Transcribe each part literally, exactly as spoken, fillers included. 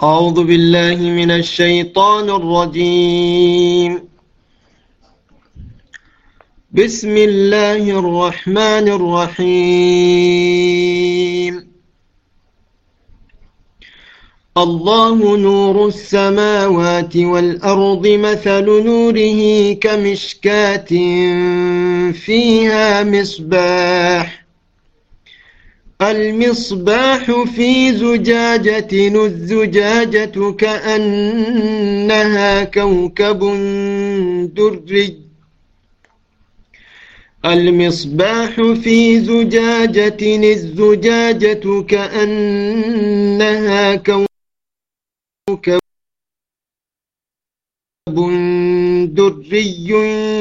أعوذ بالله من الشيطان الرجيم. بسم الله الرحمن الرحيم. الله نور السماوات والأرض، مثل نوره كمشكاة فيها مصباح المصباح في زجاجة، الزجاجة كأنها كوكب دري المصباح في زجاجة، الزجاجة كأنها كوكب دري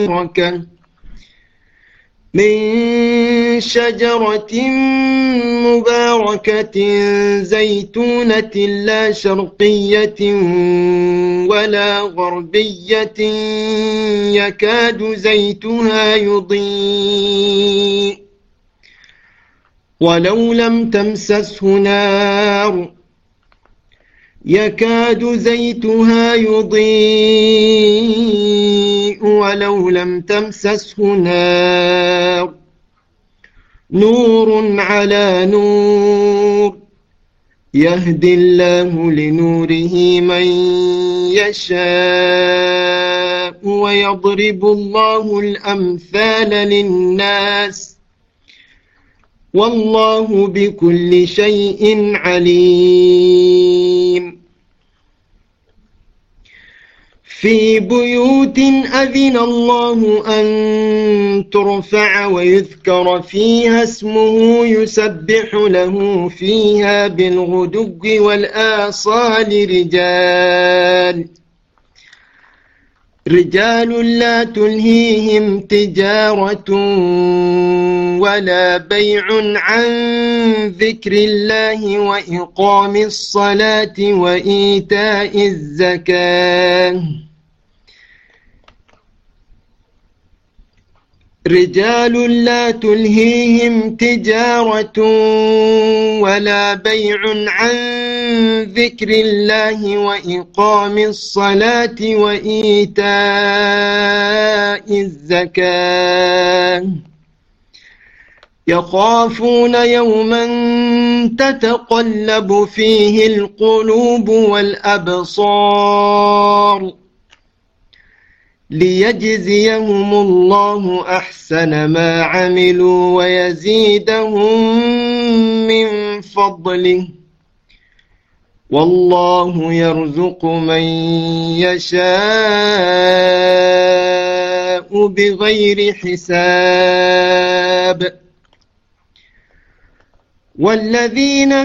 من شجرة مباركة زيتونة لا شرقية ولا غربية يكاد زيتها يضيء ولو لم تمسسه نار يكاد زيتها يضيء ولو لم تمسسه نار نور على نور يهدي الله لنوره من يشاء ويضرب الله الأمثال للناس والله بكل شيء عليم. في بيوت أذن الله أن ترفع ويذكر فيها اسمه يسبح له فيها بالغدو والآصال رجال رجال لا تلهيهم تجارة ولا بيع عن ذكر الله وإقام الصلاة وإيتاء الزكاة رجال لا تلهيهم تجارة ولا بيع عن ذكر الله وإقام الصلاة وإيتاء الزكاة يخافون يوما تتقلب فيه القلوب والأبصار ليجزيهم الله أحسن ما عملوا ويزيدهم من فضله والله يرزق من يشاء بغير حساب. والذين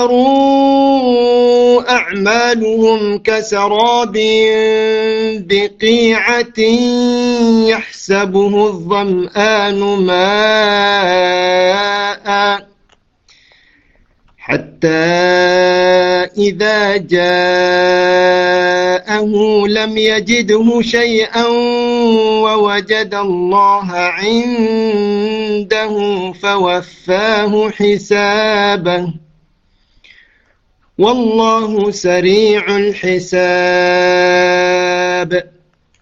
كفروا أعمالهم كسراب بقيعة يحسبه الظمآن ماء حتى إذا جاءه لم يجده شيئا ووجد الله عنده فوفاه حسابه والله سريع الحساب.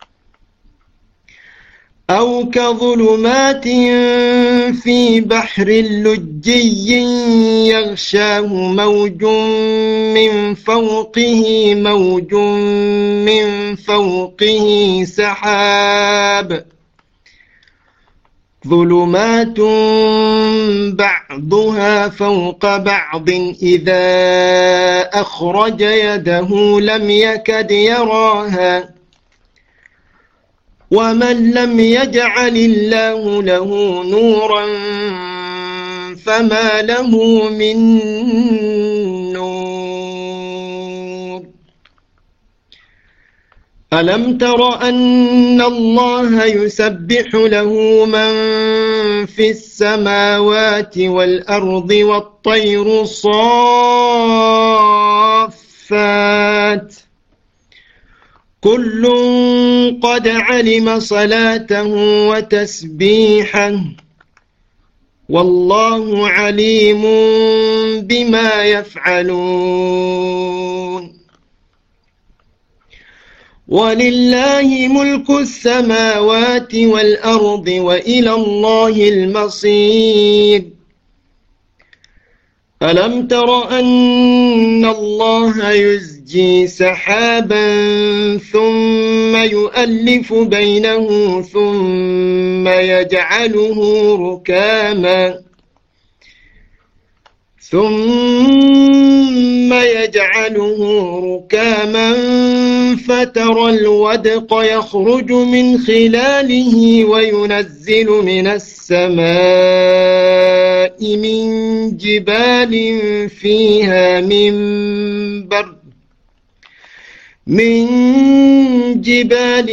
أو كظلمات في بحر لجي يغشاه موج من فوقه موج من فوقه سحاب ظلمات بعضها فوق بعض إذا أخرج يده لم يكد يراها ومن لم يجعل الله له نورا فما له من نور. ألم تر أن الله يسبح له من في السماوات والأرض والطير صافات كل قد علم صلاته وتسبيحه والله عليم بما يفعلون. ولله ملك السماوات والأرض وإلى الله المصير ألم تر أن الله يزجي سحابا ثم يؤلف بينه ثم يجعله ركاما ثم يجعله ركاما فترى الودق يخرج من خلاله وينزل من السماء من جبال فيها من برد من جبال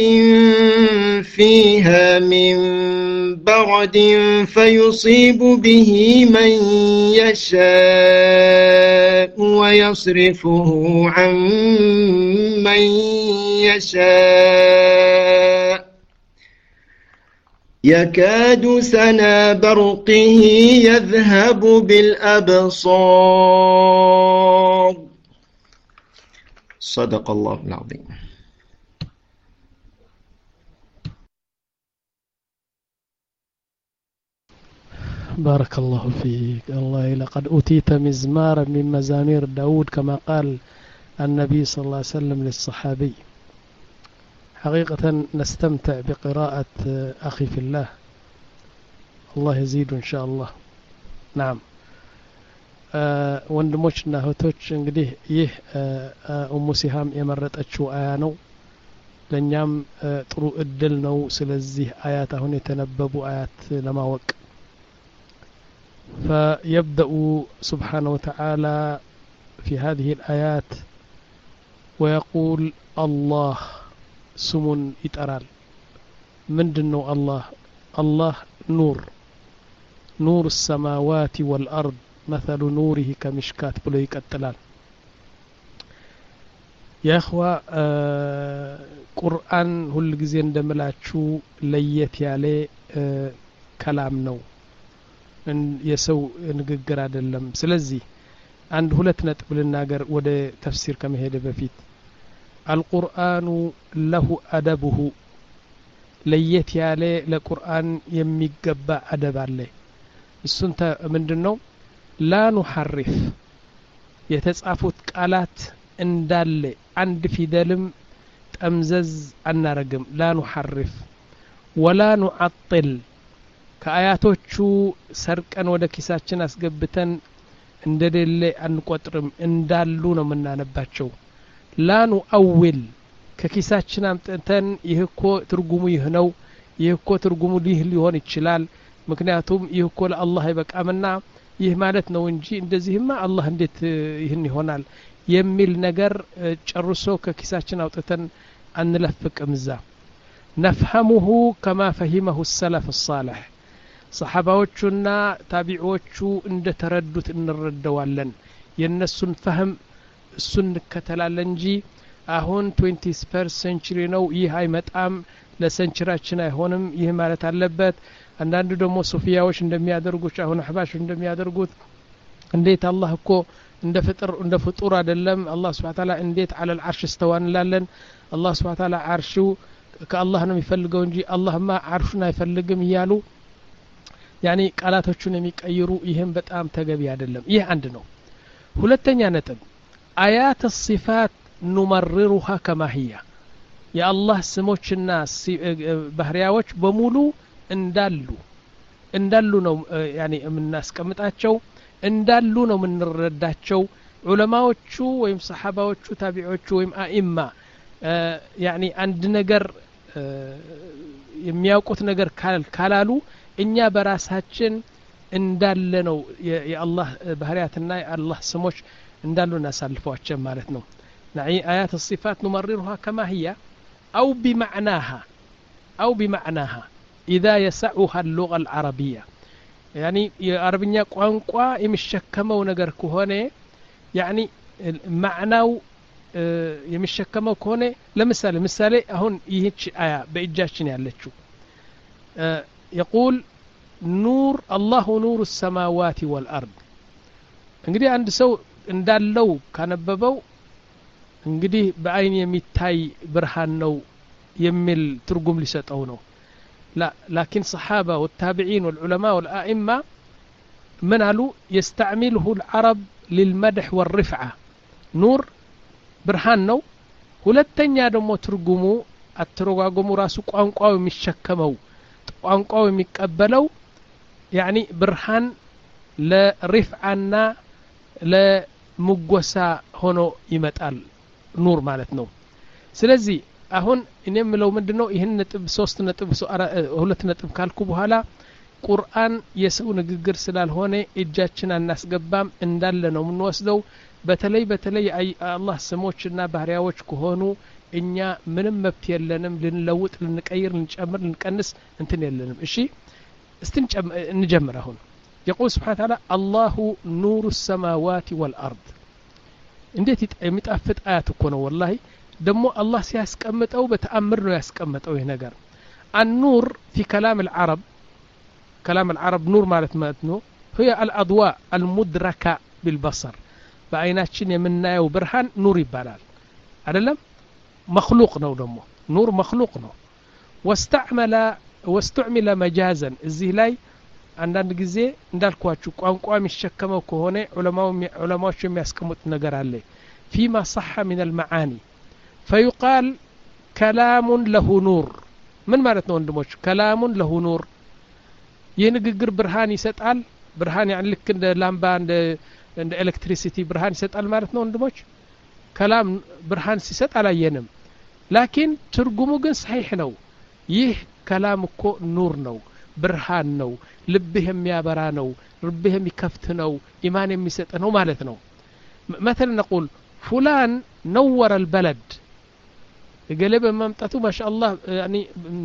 فيها من برد فيصيب به من يشاء ويصرفه عن من يشاء يكاد سنا برقه يذهب بالأبصار صدق الله العظيم. بارك الله فيك. الله لقد أوتيت مزمارا من مزامير داود كما قال النبي صلى الله عليه وسلم للصحابي. حقيقة نستمتع بقراءة أخي في الله، الله يزيد إن شاء الله. نعم ወንድሞችና እህቶች እንግዲህ ይህ ኡሙ ሲሃም የመረጠችው አያ ነው። ለኛም ጥሩ እድል ነው ስለዚህ አያት አሁን የተነበቡ አያት ለማወቅ። فيبدأ سبحانه وتعالى في هذه الآيات ويقول الله سم يترال من دنو الله الله نور نور السماوات والأرض مثل نوره كمشكات بلو يقتلال. يا أخوة آه قرآن هل جزين دملاتشو ليت يالي آه كلام نو የሰው ንግግር አይደለም። ስለዚህ አንድ ሁለት ነጥብ ልናገር ወደ ተፍሲር ከመሄድ በፊት። አልቁርአኑ ለሁ አደብሁ ለየት ያለ ለቁርአን የሚገባ አደብ አለ። እሱን ምንድነው? ላ ኑሐሪፍ የተጻፉት ቃላት እንዳለ አንድ ፊደልም ጠምዘዝ አናረግም። ላ ኑሐሪፍ ወላ ኑዓጥል ከአያቶቹ ሰርቀን ወደ ኪሳችን አስገብተን እንደሌለ አንቆጥርም፣ እንዳሉ ነው የምናነባቸው። ላኑ አውል ከኪሳችን አምጥተን ይህ እኮ ትርጉሙ ይህ ነው፣ ይህ እኮ ትርጉሙ ይህ ሊሆን ይችላል፣ ምክንያቱም ይህ እኮ ለአላህ አይበቃምና ይህ ማለት ነው እንጂ እንደዚህማ አላህ እንዴት ይህን ይሆናል የሚል ነገር ጨርሶ ከኪሳችን አውጥተን አንለፍቅም። እዛ ነፍሐሙሁ ከማ ፈሂመሁ ሰለፍ الصالح ሰሓባዎቹና ታቢዖቹ እንደተረዱት እንረዳዋለን። የነሱን ፈህም እሱን እንከተላለን እንጂ አሁን ትዌንቲየዝ ሴንቸሪ ነው ይህ አይመጣም ለሴንቸራችን አይሆንም ይህ ማለት አለበት። አንዳንዱ ደግሞ ሱፊያዎች እንደሚያደርጉት አሁን አህባሽ እንደሚያደርጉት እንዴት አላህ እኮ እንደ ፍጥር እንደ ፍጡር አይደለም፣ አላህ Subhanahu Ta'ala እንዴት على العرش استوى እንላለን። አላህ Subhanahu Ta'ala አርሹ ከአላህ ነው የሚፈልገው እንጂ አላህማ አርሹን አይፈልግም እያሉ ያኒ ቃላቶቹን የሚቀይሩ ይሄን በጣም ተገቢ አይደለም። ይህ አንድ ነው። ሁለተኛ ነጥብ አያት الصفات نمررها كما هي የአላህ ስሞችና ባህሪያዎች በሙሉ እንዳሉ እንዳሉ ነው ያኒ የምናስቀምጣቸው፣ እንዳሉ ነው የምንረዳቸው። ዑለማዎቹ ወይም ሰሃባዎቹ ታቢዖቹ ወይም አኢማ ያኒ አንድ ነገር የሚያውቁት ነገር ካላሉ እኛ በራሳችን እንዳለ ነው የአላህ ባህሪያትና የአላህ ስሞች እንዳሉ እናሳልፈዋቸው ማለት ነው። نعي آيات الصفات نمررها كما هي أو بمعناها أو بمعناها إذا يسعها اللغة العربية. يعني العربية قوانقوا يمشكموا نجر كهونة يعني معناه يمشكموا كهونة. لمثال مثال هون يهش آية بإجاشين يالتشو يقول نور الله نور السماوات والأرض. እንግዲህ አንድ ሰው እንዳለው ካነበበው እንግዲህ በአይን የሚታይ ብርሃን ነው የሚል ትርጉም ሊሰጠው ነው لا لكن صحابة والتابعين والعلماء والأئمة من قالوا يستعمله العرب للمدح والرفعة نور برهان نو ሁለተኛ ደግሞ ትርጉሙ አትረጓጉሙ ራሱ ቋንቋው የሚሸከመው ቋንቋው የሚቀበለው يعني ብርሃን ለሪፍዓና ለሙጎሳ ሆኖ ይመጣል ኑር ማለት ነው ስለዚህ አሁን እኔ የምለው ምንድነው ይሄን ነጥብ ሶስት ነጥብ ሁለት ነጥብ ካልኩ በኋላ ቁርአን የሰው ንግግር ስላልሆነ እጃችን አናስገባም እንዳለ ነው የምንወስደው በተለይ በተለይ አላህ ስሞችና ባህሪያዎች ከሆኑ እኛ ምንም መብት የለንም ልንለውጥ ልንቀይር ልንጨምር ልንቀንስ እንትን የለንም እሺ እስቲ እንጀምር አሁን يقول سبحانه وتعالى الله نور السماوات والأرض እንዴት የሚጣፍጥ አያት እኮ ነው والله دمو الله سياسكمتو بتأمر له ياسكمتو ይሄ ነገር النور في كلام العرب كلام العرب نور ማለት ማለት ነው هي الأضواء المدركة بالبصر بعيناتችን የምናየው ብርሃን ኑር ይባላል አይደለም مخلوق ነው ደግሞ ኑር مخلوق ነው واستعمل واستعمل مجازا እዚህ ላይ አንዳንድ ጊዜ እንዳልኳችሁ ቋንቋ የሚሸከመው ከሆነ ዑለማው ዑለማዎች የሚያስቀምጡት ነገር አለ فيما صح من المعاني فيقال كلام له نور من ማለት ነው ወንድሞች كلام له نور የንግግር ብርሃን ይሰጣል ብርሃን يعني ልክ እንደ ላምባ እንደ እንደ ኤሌክትሪሲቲ ብርሃን ይሰጣል ማለት ነው ወንድሞች كلام ብርሃን ሲሰጥ አላየንም لكن ትርጉሙ ግን صحيح ነው ይህ كلام እኮ ኑር ነው ብርሃን ነው ልብህ የሚያበራ ነው ልብህ የሚከፍት ነው ኢማን የሚሰጥ ነው ማለት ነው مثلا نقول فلان نور البلد ገለበ መምጣቱ ማሻአላህ يعني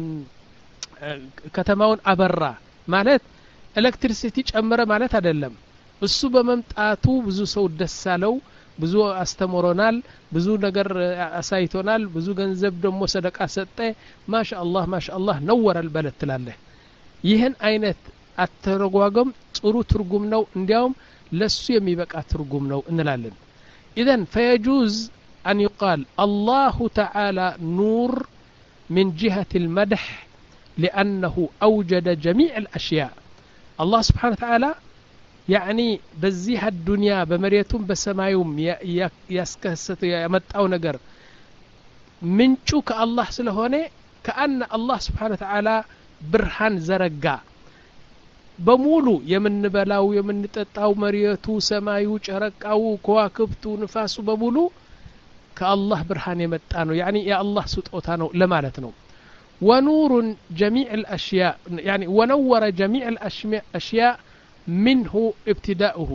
ከተማውን አበራ ማለት ኤሌክትሪሲቲ ጨመረ ማለት አይደለም እሱ በመምጣቱ ብዙ ሰው ደሳለው ብዙ አስተምሮናል ብዙ ነገር አሳይቶናል ብዙ ገንዘብ ደግሞ ሰደቃ ሰጠ ማሻአላህ ማሻአላህ ነወረ البلد ትላለህ ይሄን አይነት አተረጓጎም ጥሩ ትርጉም ነው እንዲያውም ለሱ የሚበቃ ትርጉም ነው እንላለን اذا فيجوز أن يقال الله تعالى نور من جهة المدح لأنه أوجد جميع الأشياء الله سبحانه وتعالى يعني بزيها الدنيا بمريتهم بسمايهم يسكست يمتعو نقر منشوك الله سلهوني كأن الله سبحانه وتعالى برهان زرقا بمولو يمن بلاو يمن تتاو مريتو سمايو چرقاو كواكبتو نفاسو بمولو كالله برهان يمتانو يعني يا الله سطوتانو لمالتنو ونور جميع الأشياء يعني ونور جميع الأشياء منه ابتداؤه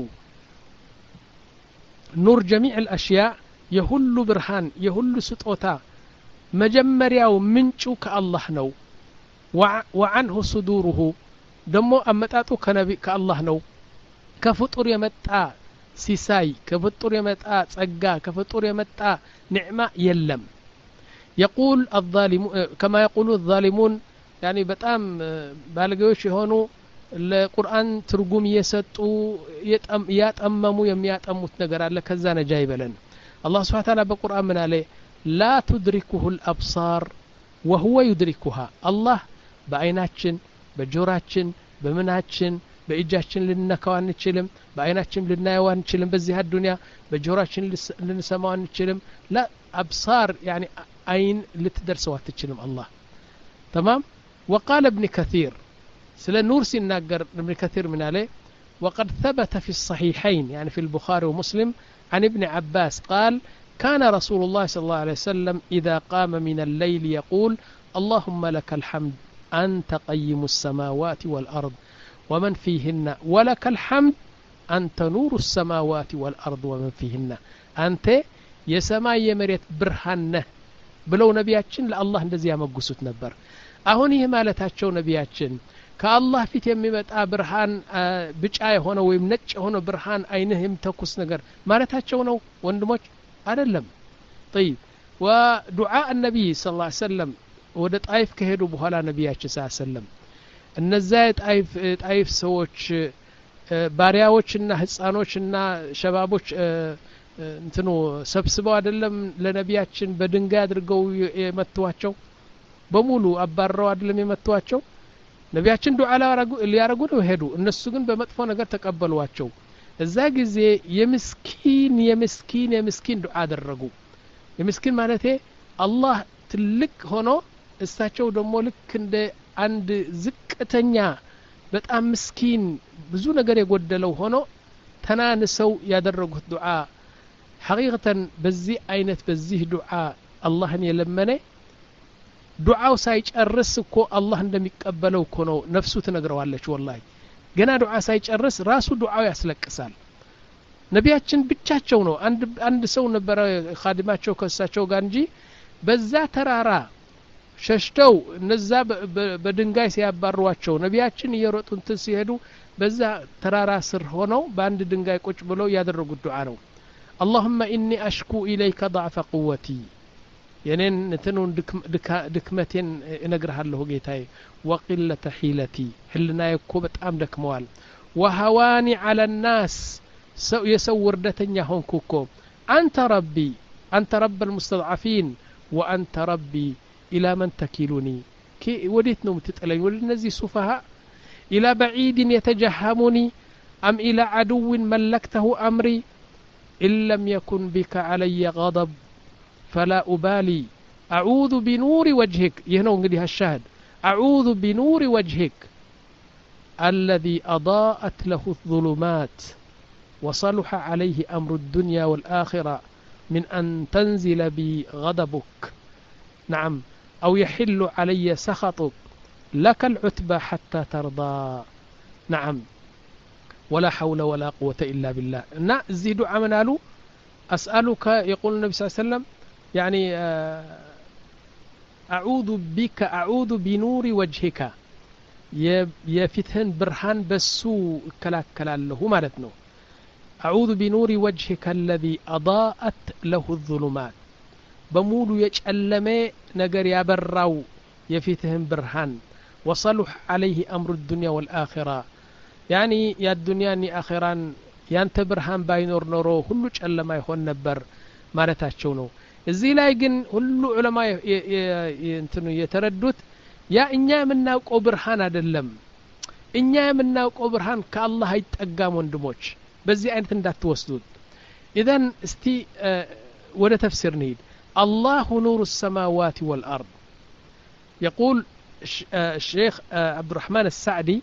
نور جميع الأشياء يهل برهان يهل سطوتا مجمرياو منشو كالله نو وعنه صدوره دمو أمتاتو كنبي كالله نو كفطر يمتا سيساي كفطر يمتا صقا كفطر يمتا نعمة يلم يقول الظالم كما يقول الظالمون يعني بتام بالغوش يهونو القرآن ترجم يسطو يتأم يتأممو يمياتأموت ነገር አለ ከዛ ነጃ ይበለን الله سبحانه وتعالى بالقرآن من عليه لا تدركه الأبصار وهو يدركها الله بعيناتችን በጆሮአችን በመናችን በእጃችን ልንነካው አንችልም በአይናችን ልናየው አንችልም በዚህ ዱንያ በጆሮአችን ልንሰማው አንችልም لا أبصار يعني عين لتدرسوا አትችልም الله تمام وقال ابن كثير سلا نور سيناجر ابن كثير من عليه وقد ثبت في الصحيحين يعني في البخاري ومسلم عن ابن عباس قال كان رسول الله صلى الله عليه وسلم إذا قام من الليل يقول اللهم لك الحمد أنت قيم السماوات والأرض ومن فيهن ولك الحمد أنت نور السماوات والأرض ومن فيهن أنت يسمى يمريت برهانه بلو نبياتشن لله እንደዚህ ያመጉሱት ነበር አሁን ይሄ ማለታቸው ነቢያችን ከአላህ ፊት የሚመጣ ብርሃን ብጫ የሆነ ወይም ነጭ የሆነ ብርሃን አይንህ የሚተኩስ ነገር ማለታቸው ነው ወንድሞች አይደለም طيب ودعاء النبي صلى الله عليه وسلم ወደ ጣይፍ ከሄዱ በኋላ ነቢያችን ሰለላሁ ዐለይሂ ወሰለም እነዛ ጣይፍ ጣይፍ ሰዎች ባሪያዎችና ህፃኖችና ሸባቦች እንትኑ ሰብስበው አይደለም ለነቢያችን በድንጋይ አድርገው የመቷቸው በሙሉ አባረው አይደለም የመቷቸው ነቢያችን ዱዓ ሊያረጉ ነው ሄዱ እነሱ ግን በመጥፎ ነገር ተቀበሏቸው እዛ ጊዜ የምስኪን የምስኪን የምስኪን ዱዓ አደረጉ የምስኪን ማለት አላህ ትልቅ ሆኖ እሳቸው ደግሞ ልክ እንደ አንድ ዝቅተኛ በጣም ምስኪን ብዙ ነገር የጎደለው ሆኖ ተናንሰው ያደረጉት ዱዓ ሐቂቀተን በዚህ አይነት በዚህ ዱዓ አላህን የለመነ ዱዓው ሳይጨርስ እኮ አላህ እንደሚቀበለው እኮ ነው ነፍሱ ትነግረዋለች ወላሂ ገና ዱዓ ሳይጨርስ ራሱ ዱዓው ያስለቅሳል ነቢያችን ብቻቸው ነው አንድ አንድ ሰው ነበር ኻዲማቸው ከሳቸው ጋር እንጂ በዛ ተራራ ሸሽተው እነዛ በድንጋይ ሲያባሯቸው ነቢያችን እየሮጡ እንትን ሲሄዱ በዛ ተራራ ስር ሆነው በአንድ ድንጋይ ቁጭ ብለው ያደረጉት ዱዓ ነው اللهم إني أشكو إليك ضعف قوتي ينين نتنون دكمتين نقرها له جيتاي وقلة حيلتي حلنا يكوبت أمدك موال وهواني على الناس يسور دتنيا هون كوكو أنت ربي أنت رب المستضعفين وأنت ربي إلى من تكيلني كي وديتنا متتقلين ولنزي سفهاء إلى بعيد يتجهمني أم إلى عدو ملكته أمري إن لم يكن بك علي غضب فلا أبالي أعوذ بنور وجهك يهنون قدها الشاهد أعوذ بنور وجهك الذي أضاءت له الظلمات وصلح عليه أمر الدنيا والآخرة من أن تنزل بي غضبك نعم أو يحل علي سخطك لك العتبى حتى ترضى نعم ولا حول ولا قوة إلا بالله نا زيد عمنالو أسألك يقول النبي صلى الله عليه وسلم يعني أعوذ بك أعوذ بنور وجهك يفتهن برهان بسو كلاك كلاله مالتنو أعوذ بنور وجهك الذي أضاءت له الظلمات بمولو يجألمي نقر يابراو يفتهن برهان وصلح عليه أمر الدنيا والآخرة يعني يا الدنيا ني آخران يانت برهان باينور نورو هلو جألما يخون نبر مالتاتشو نو እዚህ ላይ ግን ሁሉ ዑለማ እንትኑ የተረዱት ያ እኛ የምናውቀው ብርሃን አይደለም እኛ የምናውቀው ብርሃን ከአላህ አይጠጋም ወንድሞች በዚህ አይነት እንዳትወስዱት ኢዘን እስቲ ወደ ተፍሲር ንሂድ الله نور السماوات والأرض يقول الشيخ عبد الرحمن السعدي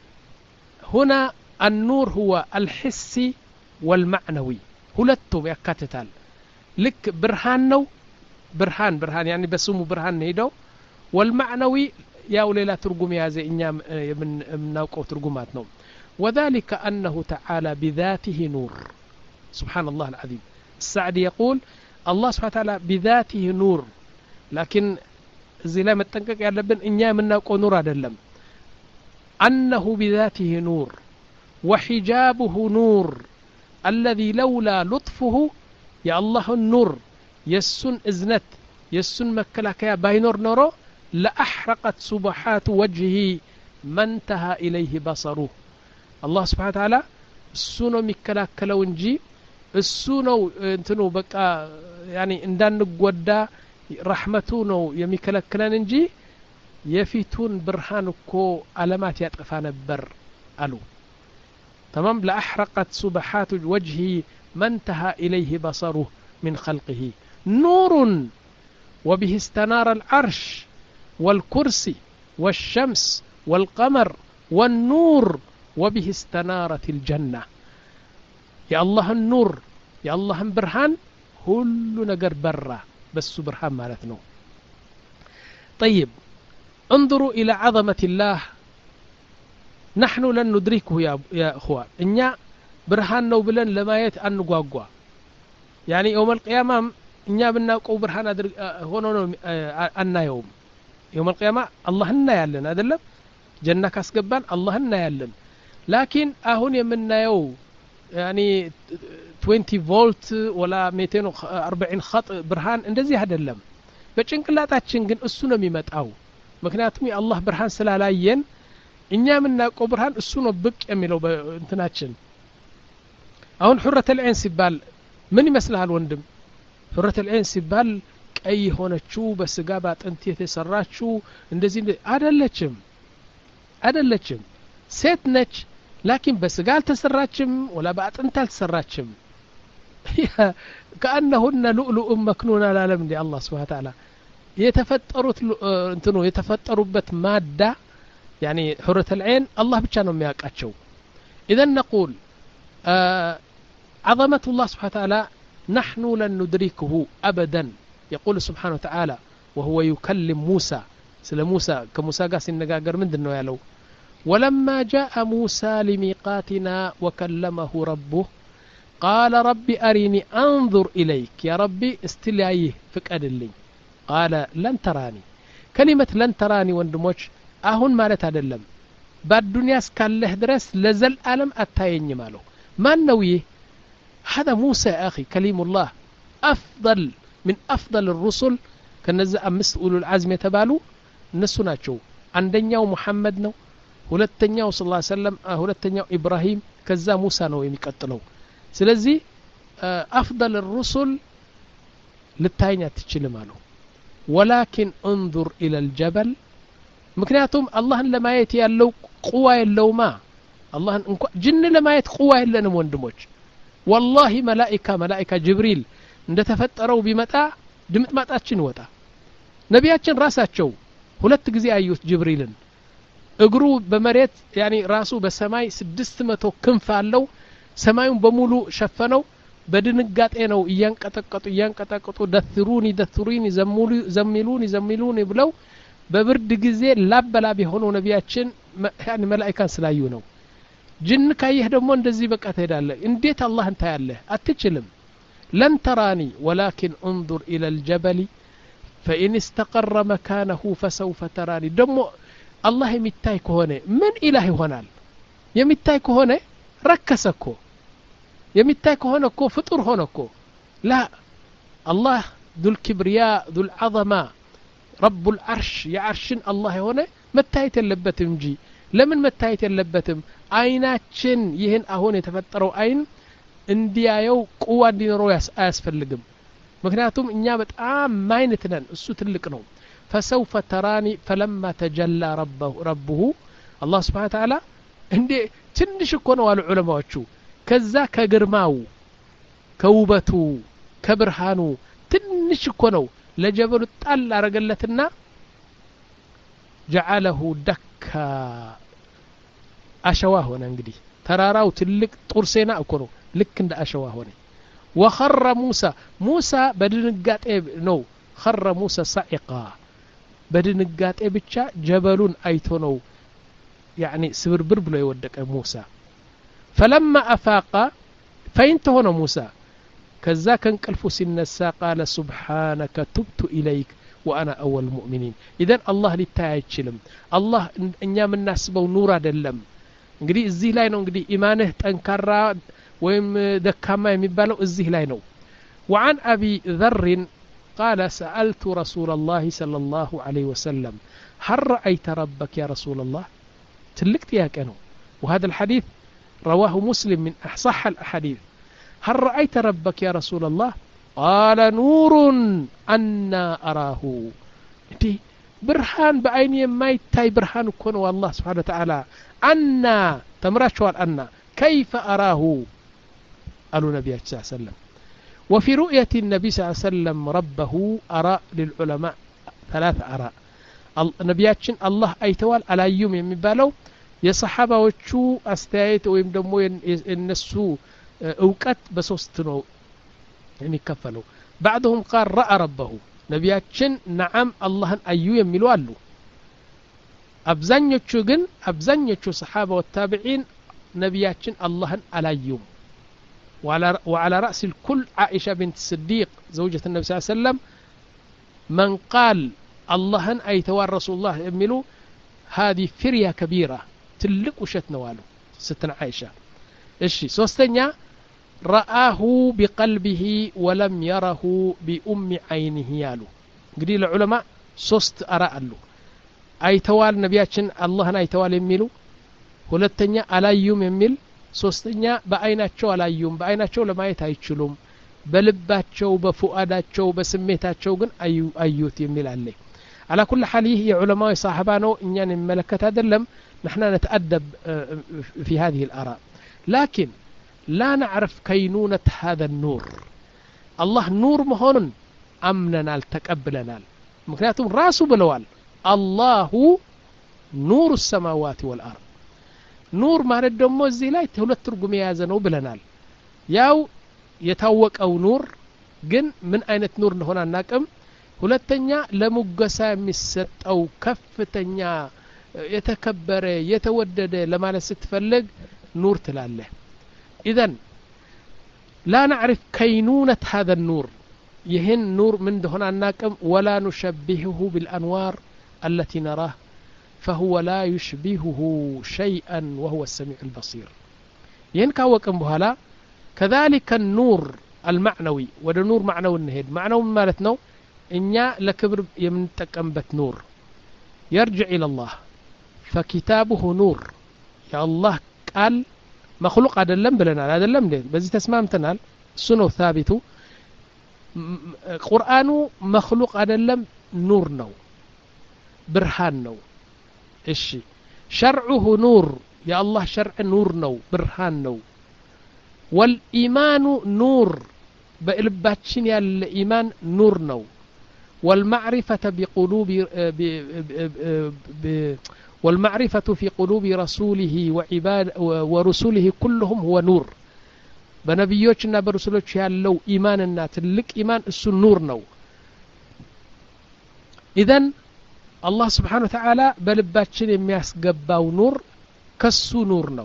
هنا النور هو الحسي والمعنوي ሁለቱም ያካትታል لك برهان نو برهان برهان يعني بسمو برهان نيدو والمعنوي يا وليلا ترجم يا زي إنيا من مناوقو ترجمات نو وذلك أنه تعالى بذاته نور سبحان الله العظيم السعدي يقول الله سبحانه وتعالى بذاته نور لكن زي لا متنقق يعلبن إنيا مناوقو نور أدلم أنه بذاته نور وحجابه نور الذي لولا لطفه يا الله النور يسن إذنت يسن مكلاكيا باينور نورو لأحرقت سبحات وجهه ما انتهى إليه بصره الله سبحانه وتعالى السنو مكلاكلو انجي السنو انتنو بقى يعني اندان نقودا رحمتونو يمكلاكلان انجي يفيتون برهانكو علامات يتقفان بر ألو تمام لأحرقت سبحات وجهه ما انتهى إليه بصره من خلقه نور وبه استنار العرش والكرسي والشمس والقمر والنور وبه استنارت الجنة يا الله النور يا الله برهان كل نجر برا بس برهان مالتنا طيب انظروا إلى عظمة الله نحن لن ندركه يا يا أخوان إنيا برهان نو بلن لمايت أن نقواقوا يعني يوم القيامة إنيا بناقو برهان هونو أن يوم يوم القيامة الله هنا يعلن هذا اللب جنة كاسقبان الله هنا يعلن لكن أهون يمنا يو يعني عشرين فولت ولا مئتين وأربعين خط برهان اندزي هذا اللب بچنقلاتاችን ግን እሱ ነው የሚመጣው ምክንያቱም የአላህ ብርሃን ስላላየን እኛ የምናውቀው ብርሃን እሱ ነው ብቅ የሚለው እንትናችን አሁን ሑረተ العين ሲባል ምን ይመስልሃል ወንድም ሑረቱል ዐይን ሲባል ቀይ ሆነችው በስጋ ባጥንት የተሰራችው እንደዚህ አይደለችም አይደለችም ሴት ነች ላኪን በስጋ አልተሰራችም ወላ ባጥንት አልተሰራችም كأنهن لؤلؤ مكنون العالم دي الله سبحانه وتعالى يتفطروا انتنو يتفطروا مادة يعني حورة العين الله بتشانهم ياقاتشو اذا نقول آه عظمة الله سبحانه وتعالى نحن لن ندركه ابدا يقول سبحانه وتعالى وهو يكلم موسى سلا موسى كموسى قاس النقاقر من دنو يالو ولما جاء موسى لميقاتنا وكلمه ربه قال ربي أريني أنظر إليك يا ربي استلعيه فقد لي قال لن تراني كلمة لن تراني وندموش أهون مالت هدلم بعد الدنيا سكاله درس لزل ألم أتايني ماله ما نويه هذا موسى أخي كليم الله أفضل من أفضل الرسل كنزا أمس أولو العزم يتبالو نسوناتشو عندنا محمد نو ሁለተኛው ሰለላሁ ዐለይሂ ወሰለም ሁለተኛው ኢብራሂም ከዛ ሙሳ ነው የሚቀጥለው ስለዚህ أفضل الرسل ልታይኝ አትችልም አለው ولكن انظر إلى الجبل ምክንያቱም አላህን ለማየት ያለው ቁዋ የለውማ አላህን እንኳን ጅን ለማየት ቁዋ የለንም ወንድሞች والله ملائكة ملائكة جبريل እንደተፈጠረው ቢመጣ ድምጥማጣችን ይወጣ ነቢያችን ራሳቸው ሁለት ጊዜ አዩት ጅብሪልን እግሩ በመሬት ያኒ ራሱ በሰማይ ስድስት መቶ ክንፍ አለው ሰማዩን በሙሉ ሸፈነው በድንጋጤ ነው እያንቀጠቀጡ እያንቀጠቀጡ ደثሩኒ ደثሩኒ ዘሙሉ ዘሚሉኒ ዘሚሉኒ ብለው በብርድ ጊዜ ላበላብ የሆነው ነቢያችን ያኒ መላእክታን ስላዩ ነው ጅን ካየህ ደግሞ እንደዚህ በቃ ትሄዳለህ እንዴት አላህን ታያለህ አትችልም لن تراني ولكن انظر إلى الجبل فإن استقر مكانه فسوف تراني دمو الله يمتاي كهونه من إله يهونال يمتاي كهونه ركسكو يمتاي كهونه كو فطر هونكو لا الله ذو الكبرياء ذو العظمة رب العرش يعرشن الله هونه متايت اللبتم جي لمن متايت اللبتم عيناتشن يهن أهون يتفتروا عين እንዲያየው ቁዋ እንዲኖረው አያስፈልግም ምክንያቱም እኛ በጣም ማይነት ነን እሱ ትልቅ ነው فسوف تراني فلما تجلى ربه ربه الله سبحانه وتعالى እንዴ ትንሽ እኮ ነው አሉ ዑለማዎቹ ከዛ ከግርማው ከውበቱ ከብርሃኑ ትንሽ እኮ ነው ለጀበሉ ጣል አረገለትና جعله دكا አሸዋ ሆነ እንግዲህ ተራራው ትልቅ ጡርሴና እኮ ነው ልክ እንደ አሸዋ ሆነ وخر موسى موسى በድንጋጤ ነው خر موسى صعقا በድንጋጤ ብቻ ጀበሉን አይቶ ነው يعني ስብርብር ብሎ የወደቀ موسى فلما افاق فينت هنا موسى ከዛ ከንቅልፉ ሲነሳ قال سبحانك تبت اليك وانا اول المؤمنين اذا الله ሊታይ አይችልም الله እኛ ምናስበው ኑር አይደለም እንግዲህ እዚህ ላይ ነው እንግዲህ ኢማንህ ጠንካራ ወይም ደካማ የሚባለው እዚህ ላይ ነው وعن ابي ذر قال سألت رسول الله صلى الله عليه وسلم هل رأيت ربك يا رسول الله تلك ጥያቄ ነው وهذا الحديث رواه مسلم من اصح الاحاديث هل رأيت ربك يا رسول الله قال نور أنا أراه دي برهان بعيني ما يتاي برهان كون والله سبحانه وتعالى أنا تمرشوال أنا كيف أراه قالوا النبي صلى الله عليه وسلم وفي رؤية النبي صلى الله عليه وسلم ربه أراء للعلماء ثلاث أراء نبياتشن الله أيتوال على يوم يمبالو يا صحابة وشو أستايت ويمدمو النسو أوقات بسوستنو يعني كفلوا بعضهم قال رأى ربه نبياتشن نعم الله أيو يميلو قالوا أبزانيوشو جن أبزانيوشو صحابة والتابعين نبياتشن الله على يوم وعلى, وعلى رأس الكل عائشة بنت الصديق زوجة النبي صلى الله عليه وسلم من قال الله أي توار رسول الله يميلو هذه فرية كبيرة تلك وشت نوالو ستنا عائشة إيشي سوستنيا رآه بقلبه ولم يره بأم عينه يالو قدي العلماء سوست أراء له أي توال نبياتشن الله أي توال يميلو ሁለተኛ አላዩም የሚል ሶስተኛ በአይናቸው አላዩም በአይናቸው ለማየት አይችሉም በልባቸው በፉአዳቸው በስሜታቸው ግን አዩት የሚል አለ على كل حال هي علماء صاحبانه እኛን የሚመለከት አይደለም نحن نتأدب في هذه الآراء لكن لا نعرف كينونة هذا النور الله نور مهون أمننا تقبلنا ምክንያቱም ራሱ ብለዋል الله نور السماوات والأرض نور ማለት ደግሞ እዚህ ላይ ሁለት ትርጉም የያዘ ነው ብለናል ያው የታወቀው ኑር ግን ምን አይነት ኑር እንደሆነ አናቀም ሁለተኛ ለሙገሳ የሚሰጠው ከፍተኛ የተከበረ የተወደደ ለማለት ስትፈልግ ኑር ትላለህ اذا لا نعرف كينونة هذا النور ይህን ኑር ምን እንደሆነ አናቀም ولا نشبهه بالانوار التي نراه فهو لا يشبهه شيئا وهو السميع البصير ይህን ካወቅን በኋላ كذلك النور المعنوي وده نور معنوي النهيد معنوي ማለት ነው እኛ ለክብር የምንጠቀምበት ኑር يرجع الى الله فكتابه نور يا الله قال مخلوق አይደለም ብለናል አይደለም እንዴ በዚህ ተስማምተናል እሱ ነው ثابቱ ቁርአኑ مخلوق አይደለም ኑር ነው ብርሃን ነው እሺ شرعه نور يا الله شرع نور ነው ብርሃን ነው والإيمان نور بقلباتشين يا الإيمان نور نو والمعرفة بقلوب ب ب والمعرفة في قلوب رسوله وعباد ورسوله كلهم هو نور بنبيوتنا برسولوتش يالو إيماننا تلك إيمان السن نور نو إذن الله سبحانه وتعالى بقلباتشين يمياس قباو نور كسو نور نو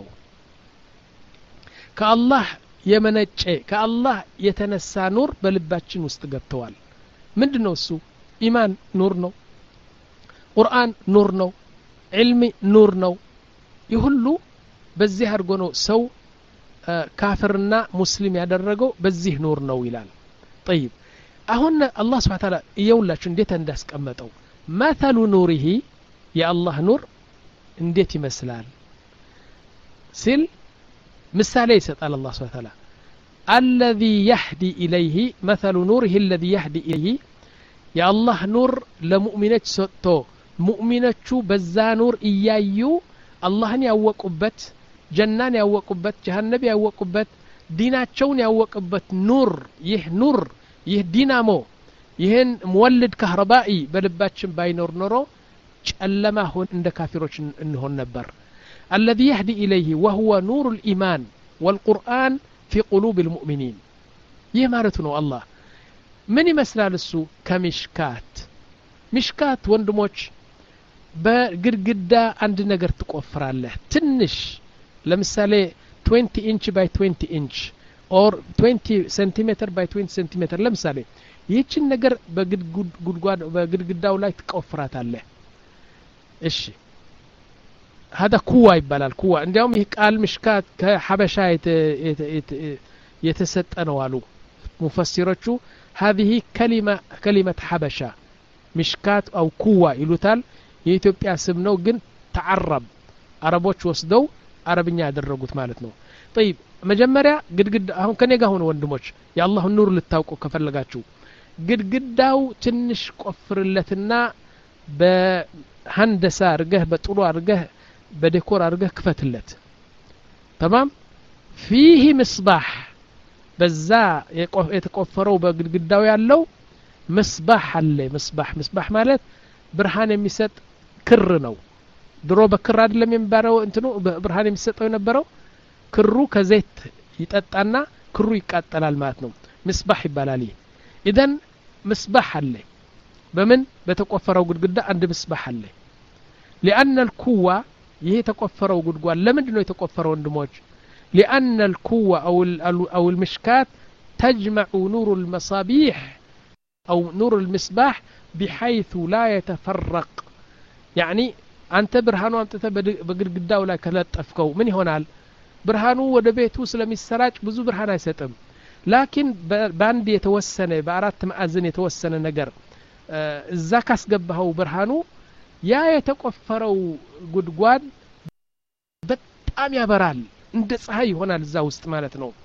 كالله የመነጨ ከአላህ የተነሳ ኑር በልባችን ውስጥ ገብተዋል ምንድነው እሱ ኢማን ኑር ነው ቁርአን ኑር ነው ዒልም ኑር ነው ይሁሉ በዚህ አድርጎ ነው ሰው ካፍርና ሙስሊም ያደረገው በዚህ ኑር ነው ይላል طيب አሁን አላህ Subhanahu Ta'ala ይውላችሁ እንዴት እንዳስቀመጠው مثل نوره يا الله نور እንዴት ይመስላል ሲል مثال يسأل الله سبحانه وتعالى الذي يهدي إليه مثل نوره الذي يهدي إليه يا الله نور لمؤمنة ستو مؤمنة بزا نور إيايو الله يوقبت جنان يوقبت جهنم يوقبت ديناتشون يوقبت نور يه نور يه دينامو يهن مولد كهربائي بلباتشن باي نور نورو لما هون عند كافروش انهن نبر الذي يهدي إليه وهو نور الإيمان والقرآن في قلوب المؤمنين يمارتنا الله من مثال السو كمشكات مشكات وندموش بقرقدا عند نقر تقفر الله تنش لمثالي twenty inch by twenty inch or twenty centimeter by twenty centimeter لمثالي يتشن نقر بقرقدا ولا تقفرات الله إيش هذا قوة يبالال قوة عندهم قال مشكات كحبشة يت يت يت يتستأنوا له مفسرته هذه كلمة كلمة حبشة مشكات أو قوة يلوتال يتوبيا سمنو جن تعرب عربوش وصدو عربية درجوت مالتنا طيب مجمرة قد قد هم كان يجاهون وندموش يا الله النور للتوقع كفلقاتشو قد قد داو تنش كفر اللتنا بهندسة رجه بطلوع رجه بديكور أرجع كفتلت تمام فيه مصباح بزا يتكفروا بقداو يالله مصباح عليه مصباح مصباح مالت برهان يمسد كر نو درو بكر አይደለም የሚባለው እንትኑ ብርሃን የሚሰጠው የነበረው ክሩ ከዘይት ይጠጣና ክሩ ይቃጠላል ማለት ነው ምስባህ ይባላል ኢደን ምስባህ አለ በምን በተቆፈረው ግድግዳ አንድ ምስባህ አለ لأن الكوة ይሄ ተቆፈረው ጉድጓድ ለምንድነው የተቆፈረው ወንድሞች لأن الكوة أو أو المشكات تجمع نور المصابيح أو نور المصباح بحيث لا يتفرق يعني أنت برهانو أنت بقرقداو لا كلطفكو من يሆናል برهانو ወደ ቤቱ ስለሚሰራጭ ብዙ ብርሃን አይሰጥም لكن باند የተወሰነ በአራት ማዕዘን የተወሰነ ነገር እዛ ካስገባው ብርሃኑ ያ የተቆፈረው ጉድጓድ በጣም ያበራል እንደ ፀሐይ ይሆናል እዛ ውስጥ ማለት ነው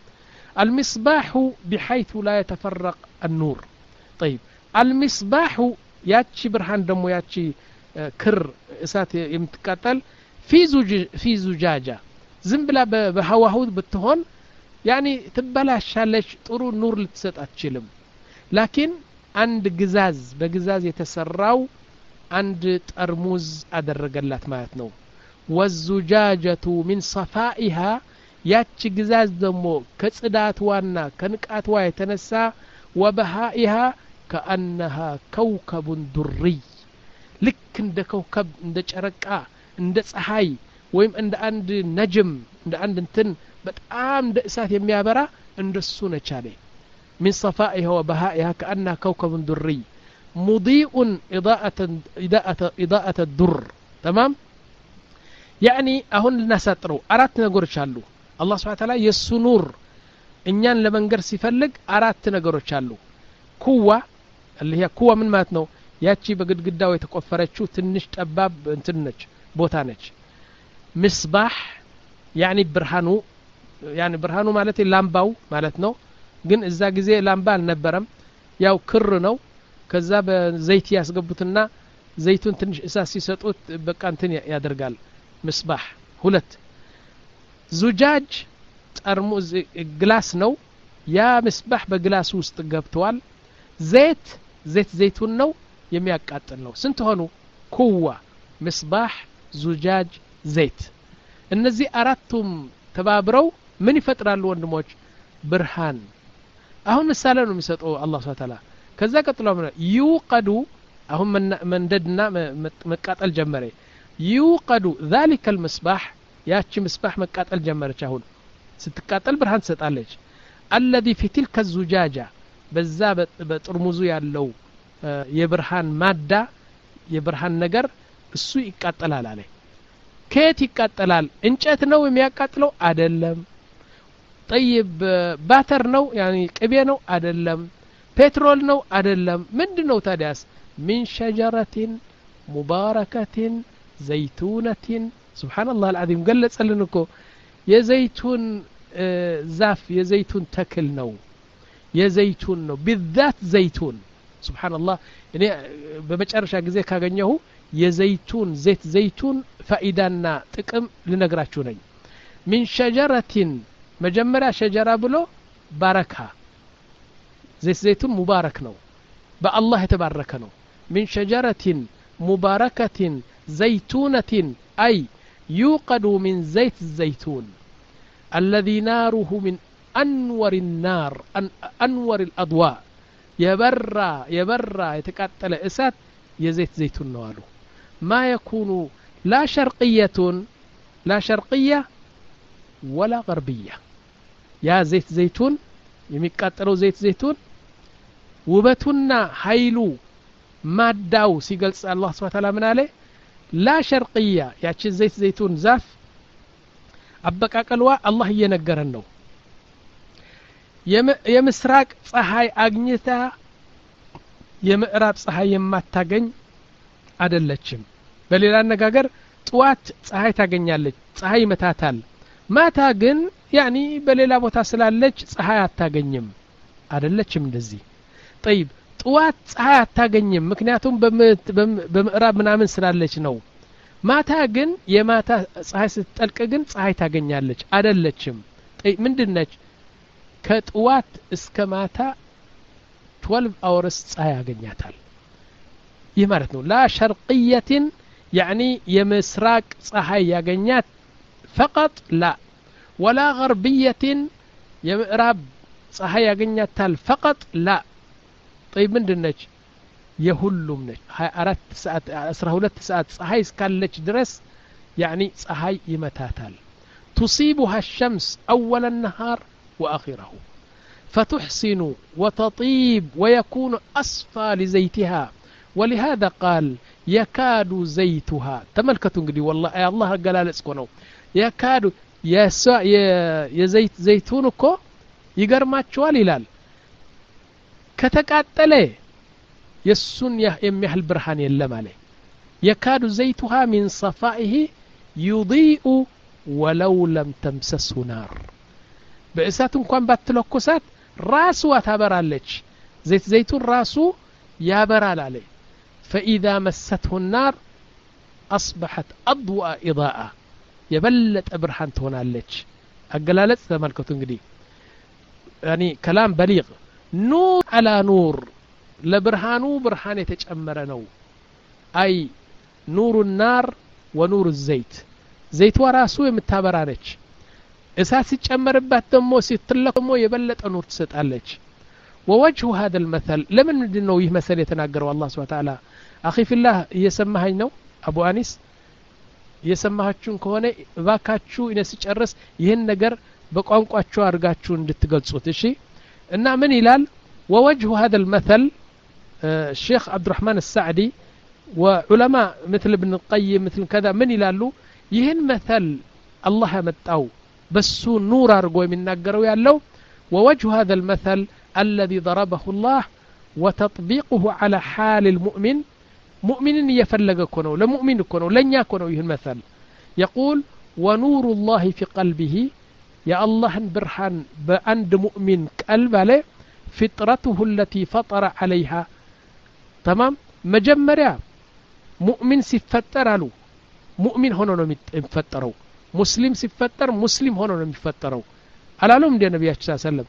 المصباح بحيث لا يتفرق النور طيب المصباح ياتشي برهان دمو ياتشي كر اسات يمتقاتل في زوج في زجاجه زنبلا بهواهود بتهون يعني تبلاشالش ጥሩ ኑር ልትሰጥ አትችልም لكن አንድ ግዛዝ በግዛዝ የተሰራው አንድ ጠርሙዝ አደረገላት ማለት ነው والزجاجة من صفائها ያቺ ግዛዝ ደግሞ ከጽዳትዋና ከንቃትዋ የተነሳ وبهائها كأنها كوكب دري ልክ እንደ ኮከብ እንደ ጨረቃ እንደ ፀሐይ ወይም እንደ አንድ ነጅም እንደ አንድ እንትን በጣም እንደ እሳት የሚያበራ እንደሱ ነች አለ من صفائها وبهائها كأنها كوكب دري مضيء إضاءة إضاءة إضاءة الدر تمام يعني أهون لنساترو أرات نقرش አሉ الله سبحانه وتعالى የሱ ኑር እኛን ለመንገር ሲፈልግ አራት ነገሮች አሉ ኩዋ اللي هي ኩዋ ምን ማለት ነው ያቺ በግድግዳው የተቆፈረችው ትንሽ ጠባብ እንትን ነች ቦታ ነች ምስባህ يعني ብርሃኑ يعني ብርሃኑ ማለት ላምባው ማለት ነው ግን እዛ ጊዜ ላምባ አልነበረም ያው ክር ነው ከዛ በዘይት ያስገቡትና ዘይቱን ትንሽ እሳት ሲሰጡት በቃ እንትን ያደርጋል ምስባህ ሁለት ዙጃጅ ጠርሙዝ ግላስ ነው ያ ምስባህ በግላስ ውስጥ ገብቷል ዘይት ዘይት ዘይቱን ነው የሚያቃጥል ነው ስንት ሆኑ ኩዋ ምስባህ ዙጃጅ ዘይት እነዚህ አራቱም ተባብረው ምን ይፈጥራሉ ወንድሞች ብርሃን አሁን ምሳሌ ነው የሚሰጠው አላህ Subhanahu Wa Ta'ala ከዛ ቀጥሎ ይውቀዱ አሁን መንደድና መቃጠል ጀመረ ይውቀዱ ذلك المصباح ያቺ ምስባህ መቃጠል ጀመረች አሁን ስትቃጠል ብርሃን ትሰጣለች الذي في تلك الزجاجة በዛ በጥርሙዙ ያለው የብርሃን ማዳ የብርሃን ነገር እሱ ይቃጠላል አለ ከየት ይቃጠላል እንጨት ነው የሚያቃጥለው አይደለም طيب ባተር ነው يعني ቅቤ ነው አይደለም ፔትሮል ነው አይደለም ምንድነው ታዲያስ من شجرة مباركة زيتونة سبحان الله العظيم ገለጸልን እኮ የዘይቱን ዛፍ የዘይቱን ተክል ነው የዘይቱን ነው بالذات ዘይቱን سبحان الله እኔ በመጨረሻ ጊዜ ካገኘሁ የዘይቱን ዘይት ዘይቱን ፋኢዳና ጥቅም ልነግራችሁ ነኝ من شجرة መጀመሪያ ሸጀራ ብሎ ባረካ ዘይት ዘይቱን ሙባረክ ነው በአላህ የተባረከ ነው من شجرة مباركة زيتونة أي يوقد من زيت الزيتون الذي ناره من أنور النار أن أنور الأضواء يبرى يبرى يتقاتل إسات يزيت زيتون نوالو ما يكون لا شرقية لا شرقية ولا غربية يا زيت زيتون يميقاتلو زيت زيتون وبتنا حيلو ماداو سيقلص الله سبحانه وتعالى من عليه لا شرقية ያቺ ዘይት ዘይቱን ዛፍ አበቃቀልዋ አላህ እየነገረን ነው የምስራቅ ፀሐይ አግኝታ የምዕራብ ፀሐይ የማታገኝ አይደለችም በሌላ አነጋገር ጧት ፀሐይ ታገኛለች ፀሐይ መታታል ማታ ግን ያኒ በሌላ ቦታ ስላለች ፀሐይ አታገኝም አይደለችም እንደዚህ طيب ጧት ፀሐይ አታገኝም ምክንያቱም በምዕራብ ምናምን ስላለች ነው ማታ ግን የማታ ፀሐይ ስትጠልቅ ግን ፀሐይ ታገኛለች አይደለችም طيب ምንድነች ከጧት እስከ ማታ twelve hours ፀሐይ ያገኛታል ይህ ማለት ነው لا شرقية يعني የምስራቅ ፀሐይ ያገኛት فقط لا ولا غربية የምዕራብ ፀሐይ ያገኛታል فقط لا طيب ምንድነች የሁሉም ነች ሀያ አራት ሰዓት አስራ ሁለት ሰዓት ፀሐይ እስካለች ድረስ يعني ፀሐይ ይመታታል تصيبها الشمس أول النهار وآخره فتحسن وتطيب ويكون أصفى لزيتها ولهذا قال يكاد زيتها تملكتوا انقدي والله يا الله قال لسكنوا يكاد يا يا زيت زيتونكو يقرماتشوال ይላል ከተቃጠለ የሱን የሚያህል ብርሃን የለም አለ يكاد زيتها من صفائه يضيء ولو لم تمسسه نار በእሳት እንኳን ባትለኮሳት ራስዋ ታበራለች ዘይት ዘይቱን ራሱ ያበራል አለ فإذا مسته النار أصبحت أضواء إضاءة يبلت برهان ትሆናለች አገላለጽ ተመልከቱ እንግዲህ يعني كلام بليغ نور على نور ለብርሃኑ ብርሃን የተጨመረ ነው أي نور النار ونور الزيت ዘይቷ ራሱ የምታበራ ነች እሳት ሲጨመርባት ደግሞ ሲትለቀሞ የበለጠ ኑር ትሰጣለች ووجه هذا المثل لمن ምንድነው ይህ መሰል የተናገረው አላህ Subhanahu Wa Ta'ala أخي في الله እየሰማኸኝ ነው አቡ አኒስ እየሰማችሁ ከሆነ እባካችሁ እኔ ሲጨርስ ይሄን ነገር በቋንቋችሁ አድርጋችሁ እንድትገልጹት እሺ እና ምን ይላል ووجه هذا المثل الشيخ عبد الرحمن السعدي وعلماء مثل ابن القيم مثل كذا من ይላሉ ይሄን مثل الله ያመጣው በሱ ኑር አድርጎ የሚናገረው ያለው ووجه هذا المثل الذي ضربه الله وتطبيقه على حال المؤمن مؤمن يفلق كونه لمؤمن كونه لن يكونه يه المثل يقول ونور الله في قلبه يا الله برهان بعند مؤمن قلب عليه فطرته التي فطر عليها تمام مجمريا مؤمن ሲፈጠር አሉ ሙእሚን ሆኖ ነው የሚፈጠረው ሙስሊም ሲፈጠር ሙስሊም ሆኖ ነው የሚፈጠረው አላሉም እንደ ነብያችን ሰለላሁ ዐለይሂ ወሰለም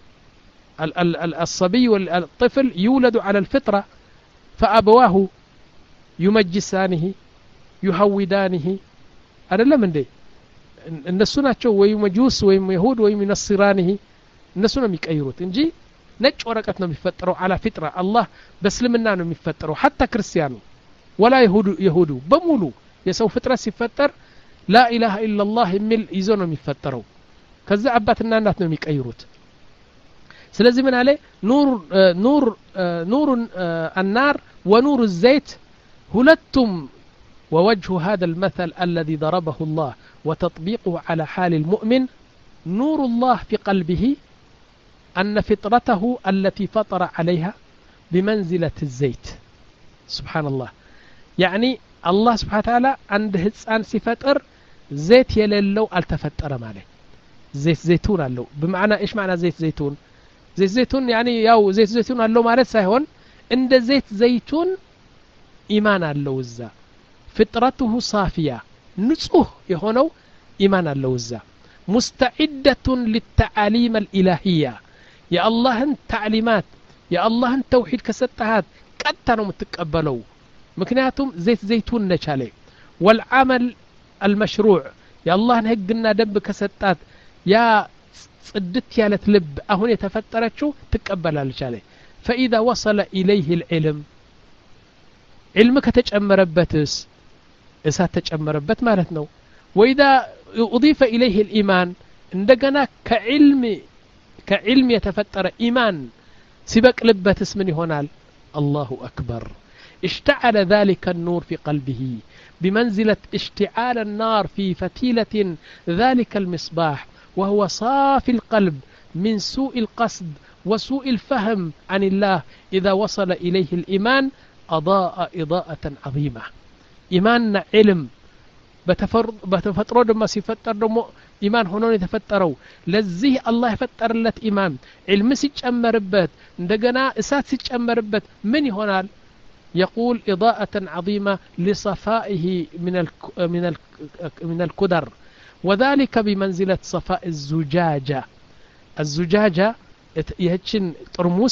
الصبي والطفل يولد على الفطرة فأبواه يمجسانه يهودانه አይደለም እንዴ እነሱ ናቸው ወይ መጁስ ወይ ይሁድ ወይ ነስራኒህ እነሱ ነው የሚቀይሩት እንጂ ነጭ ወረቀት ነው የሚፈጠረው على فطرة الله በእስልምና ነው የሚፈጠረው حتى ክርስቲያኑ ولا يهود يهود በሙሉ የሰው ፍጥረት ሲፈጠር لا اله الا الله የሚል ይዞ ነው የሚፈጠረው ከዛ አባትና እናት ነው የሚቀይሩት ስለዚህ ምን አለ ኑር ኑር ኑር النار ونور الزيت ሁለቱም ووجه هذا المثل الذي ضربه الله وتطبيقه على حال المؤمن نور الله في قلبه أن فطرته التي فطر عليها بمنزلة الزيت سبحان الله يعني الله سبحانه وتعالى عنده هتسان سفتر زيت يللو التفتر ماله زيت زيتون له بمعنى إيش معنى زيت زيتون زيت زيتون يعني ياو زيت زيتون له ماله سايهون عند زيت زيتون إيمان له الزا فطرته صافية نصوح يهونو إيمان له الزا مستعدة للتعاليم الإلهية يا الله تعليمات يا الله توحيد كستهات قدتنا متقبلوا مكنياتهم زيت زيتون نچاله والعمل المشروع يا الله هجنا دب كستات يا صدت يالت لب اهون يتفترچو تقبلالچ عليه فاذا وصل اليه العلم علمك تጨመረበትስ እሳት ተጨመረበት ማለት ነው واذا اضيف اليه الايمان እንደገና ከዕልም ከዕልም የተፈጠረ ኢማን ሲበቅልበትስ ምን ይሆናል الله اكبر اشتعل ذلك النور في قلبه بمنزلة اشتعال النار في فتيلة ذلك المصباح وهو صافي القلب من سوء القصد وسوء الفهم عن الله إذا وصل إليه الإيمان أضاء إضاءة عظيمة إيماننا علم بتفتروا دم سيفتر دم إيمان هنون يتفتروا لزيه الله يفتر لت إيمان علم سيجمربت ندقنا إسات سيجمربت من هنال يقول إضاءة عظيمة لصفائه من من من الكدر وذلك بمنزلة صفاء الزجاجة الزجاجة يهتشن ترمس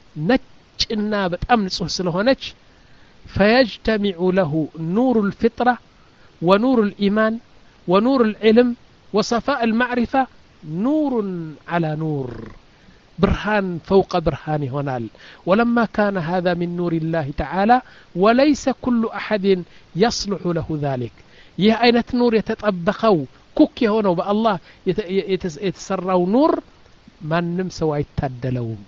نجنا بتأمن سلهونج فيجتمع له نور الفطرة ونور الإيمان ونور العلم وصفاء المعرفة نور على نور برهان فوق برهان هنال ولما كان هذا من نور الله تعالى وليس كل أحد يصلح له ذلك يه أين نور يتطبقوا كوك يهونوا بالله يتسروا نور ما نمسوا يتدلون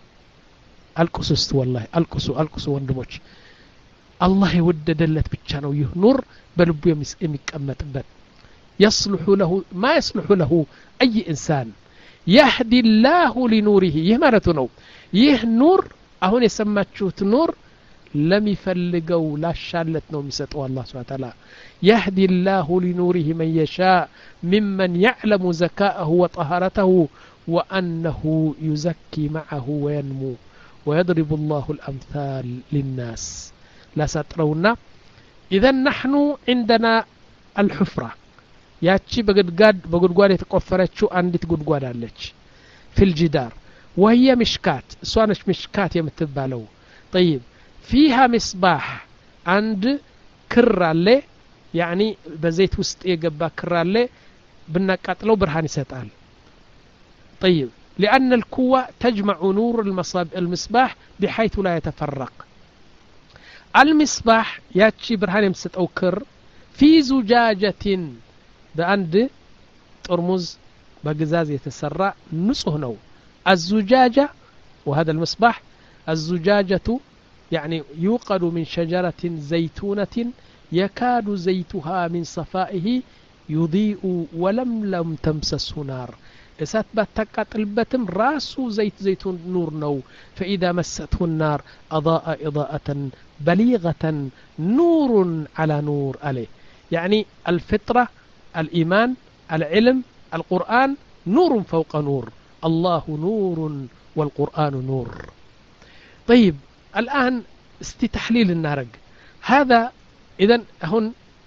القصص والله القصو القصو وندموش الله يودد دلت بتشانو يه نور بلبو يمكمتبت يصلح له ما يصلح له أي إنسان يهدي الله لنوره يه مالته نو يه نور أهون يسمى نور لم يفلقوا لا شالت نوم يسطوا الله سبحانه وتعالى يهدي الله لنوره من يشاء ممن يعلم زكاءه وطهارته وأنه يزكي معه وينمو ويضرب الله الأمثال للناس لا سترونا إذا نحن عندنا الحفرة ياتشي بقدقاد بقدقاد يتقفرتشو عندي تقدقاد عليك في الجدار وهي مشكات سوانش مشكات يمتبالو طيب فيها مصباح عند كر عليه يعني بزيت وسط يقبا كر عليه بنقاطلو برهان يسطال طيب لأن القوة تجمع نور المصباح بحيث لا يتفرق المصباح ياتشي برهان يمسطو كر في زجاجة بعند ترمز بقزاز يتسرع نصه نو الزجاجة وهذا المصباح الزجاجة يعني يوقد من شجرة زيتونة يكاد زيتها من صفائه يضيء ولم لم تمسسه نار إسات باتقاتل بتم راسو زيت زيتون نور نو فإذا مسته النار أضاء إضاءة بليغة نور على نور عليه يعني الفطرة الإيمان العلم القرآن نور فوق نور الله نور والقرآن نور طيب الآن استي تحليل النارج هذا إذن هون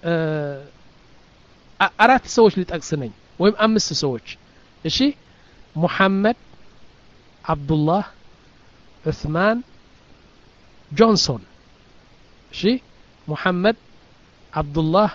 أرات سوش لتأكسنين ويم أمس سوش إشي محمد عبد الله عثمان جونسون إشي محمد عبد الله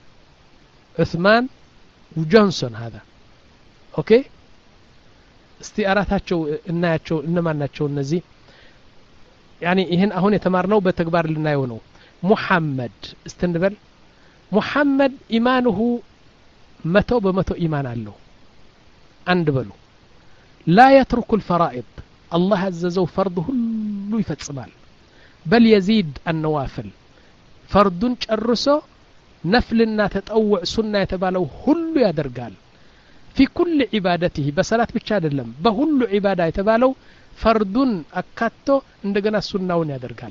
عثمان وجونسون هذا أوكي استئاراتاتشو إناتشو إنما ناتشو النزي يعني إهن أهون يتمارنو بتكبار لنا يونو محمد استنبل محمد إيمانه متو بمتو إيمان له أندبلو لا يترك الفرائض الله عززو فرضه كله يفتصمال بل يزيد النوافل فرض جرسو نفلنا تتأوع سنة يتبالو كله يدرقال في كل عبادته بصلاة بتشاد اللم بهل عبادة يتبالو فرض أكاتو عندنا السنة يدرقال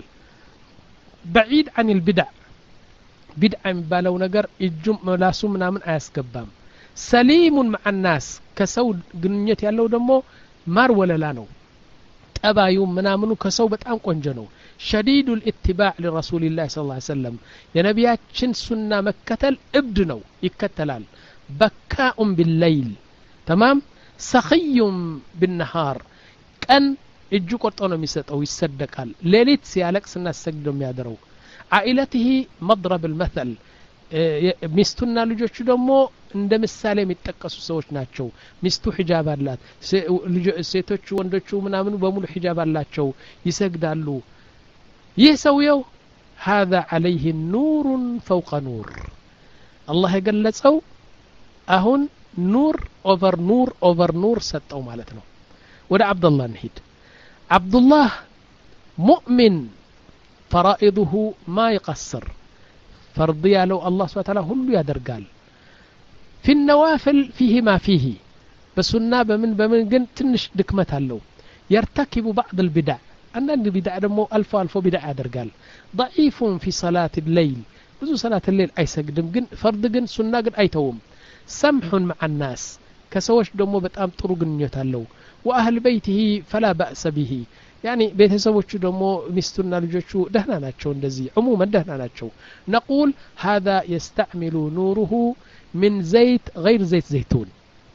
بعيد عن البدع بدع بالو نجر الجم ملاسو منامن أيسكبام سليم مع الناس كسو جنيت يالله دمو مار ولا لانو تبايوم منامنو كسو بتأم قنجنو شديد الاتباع لرسول الله صلى الله عليه وسلم يا نبياتشن سنة مكتل ابدنو يكتلال بكاء بالليل تمام سخي بالنهار كان እጁ ቆርጦ ነው የሚሰጠው ይሰደቃል ሌሊት ሲያለቅስና ሰግዶም ያደረው عائلته مضرب المثل ሚስቱና ልጆቹ ደግሞ እንደ ምሳሌ የሚጠቀሱ ሰዎች ናቸው ሚስቱ ሒጃብ አላት ሴቶቹ ወንዶቹ ምናምን በሙሉ ሒጃብ አላቸው ይሰግዳሉ ይህ ሰውየው هذا عليه نور فوق نور الله የገለጸው አሁን ኑር ኦቨር ኑር ኦቨር ኑር ሰጠው ማለት ነው ወደ አብዱላህ እንሂድ عبد الله مؤمن فرائضه ما يقصر فرضي له الله سبحانه وتعالى كله يدرقال في النوافل فيه ما فيه بسنا بمن بمن جن تنش دكمتها له يرتكب بعض البدع أن البدع دمو ألف ألف بدع يدرقال ضعيف في صلاة الليل بزو صلاة الليل أي سجدم جن فرض جن سنة جن أي توم سمح مع الناس كسوش دمو بتأم طرق نيوتها له وأهل بيته فلا بأس به يعني بيت سوتشو دمو مستنا لجوشو دهنا ناتشو اندزي عموما دهنا ناتشو نقول هذا يستعمل نوره من زيت غير زيت زيتون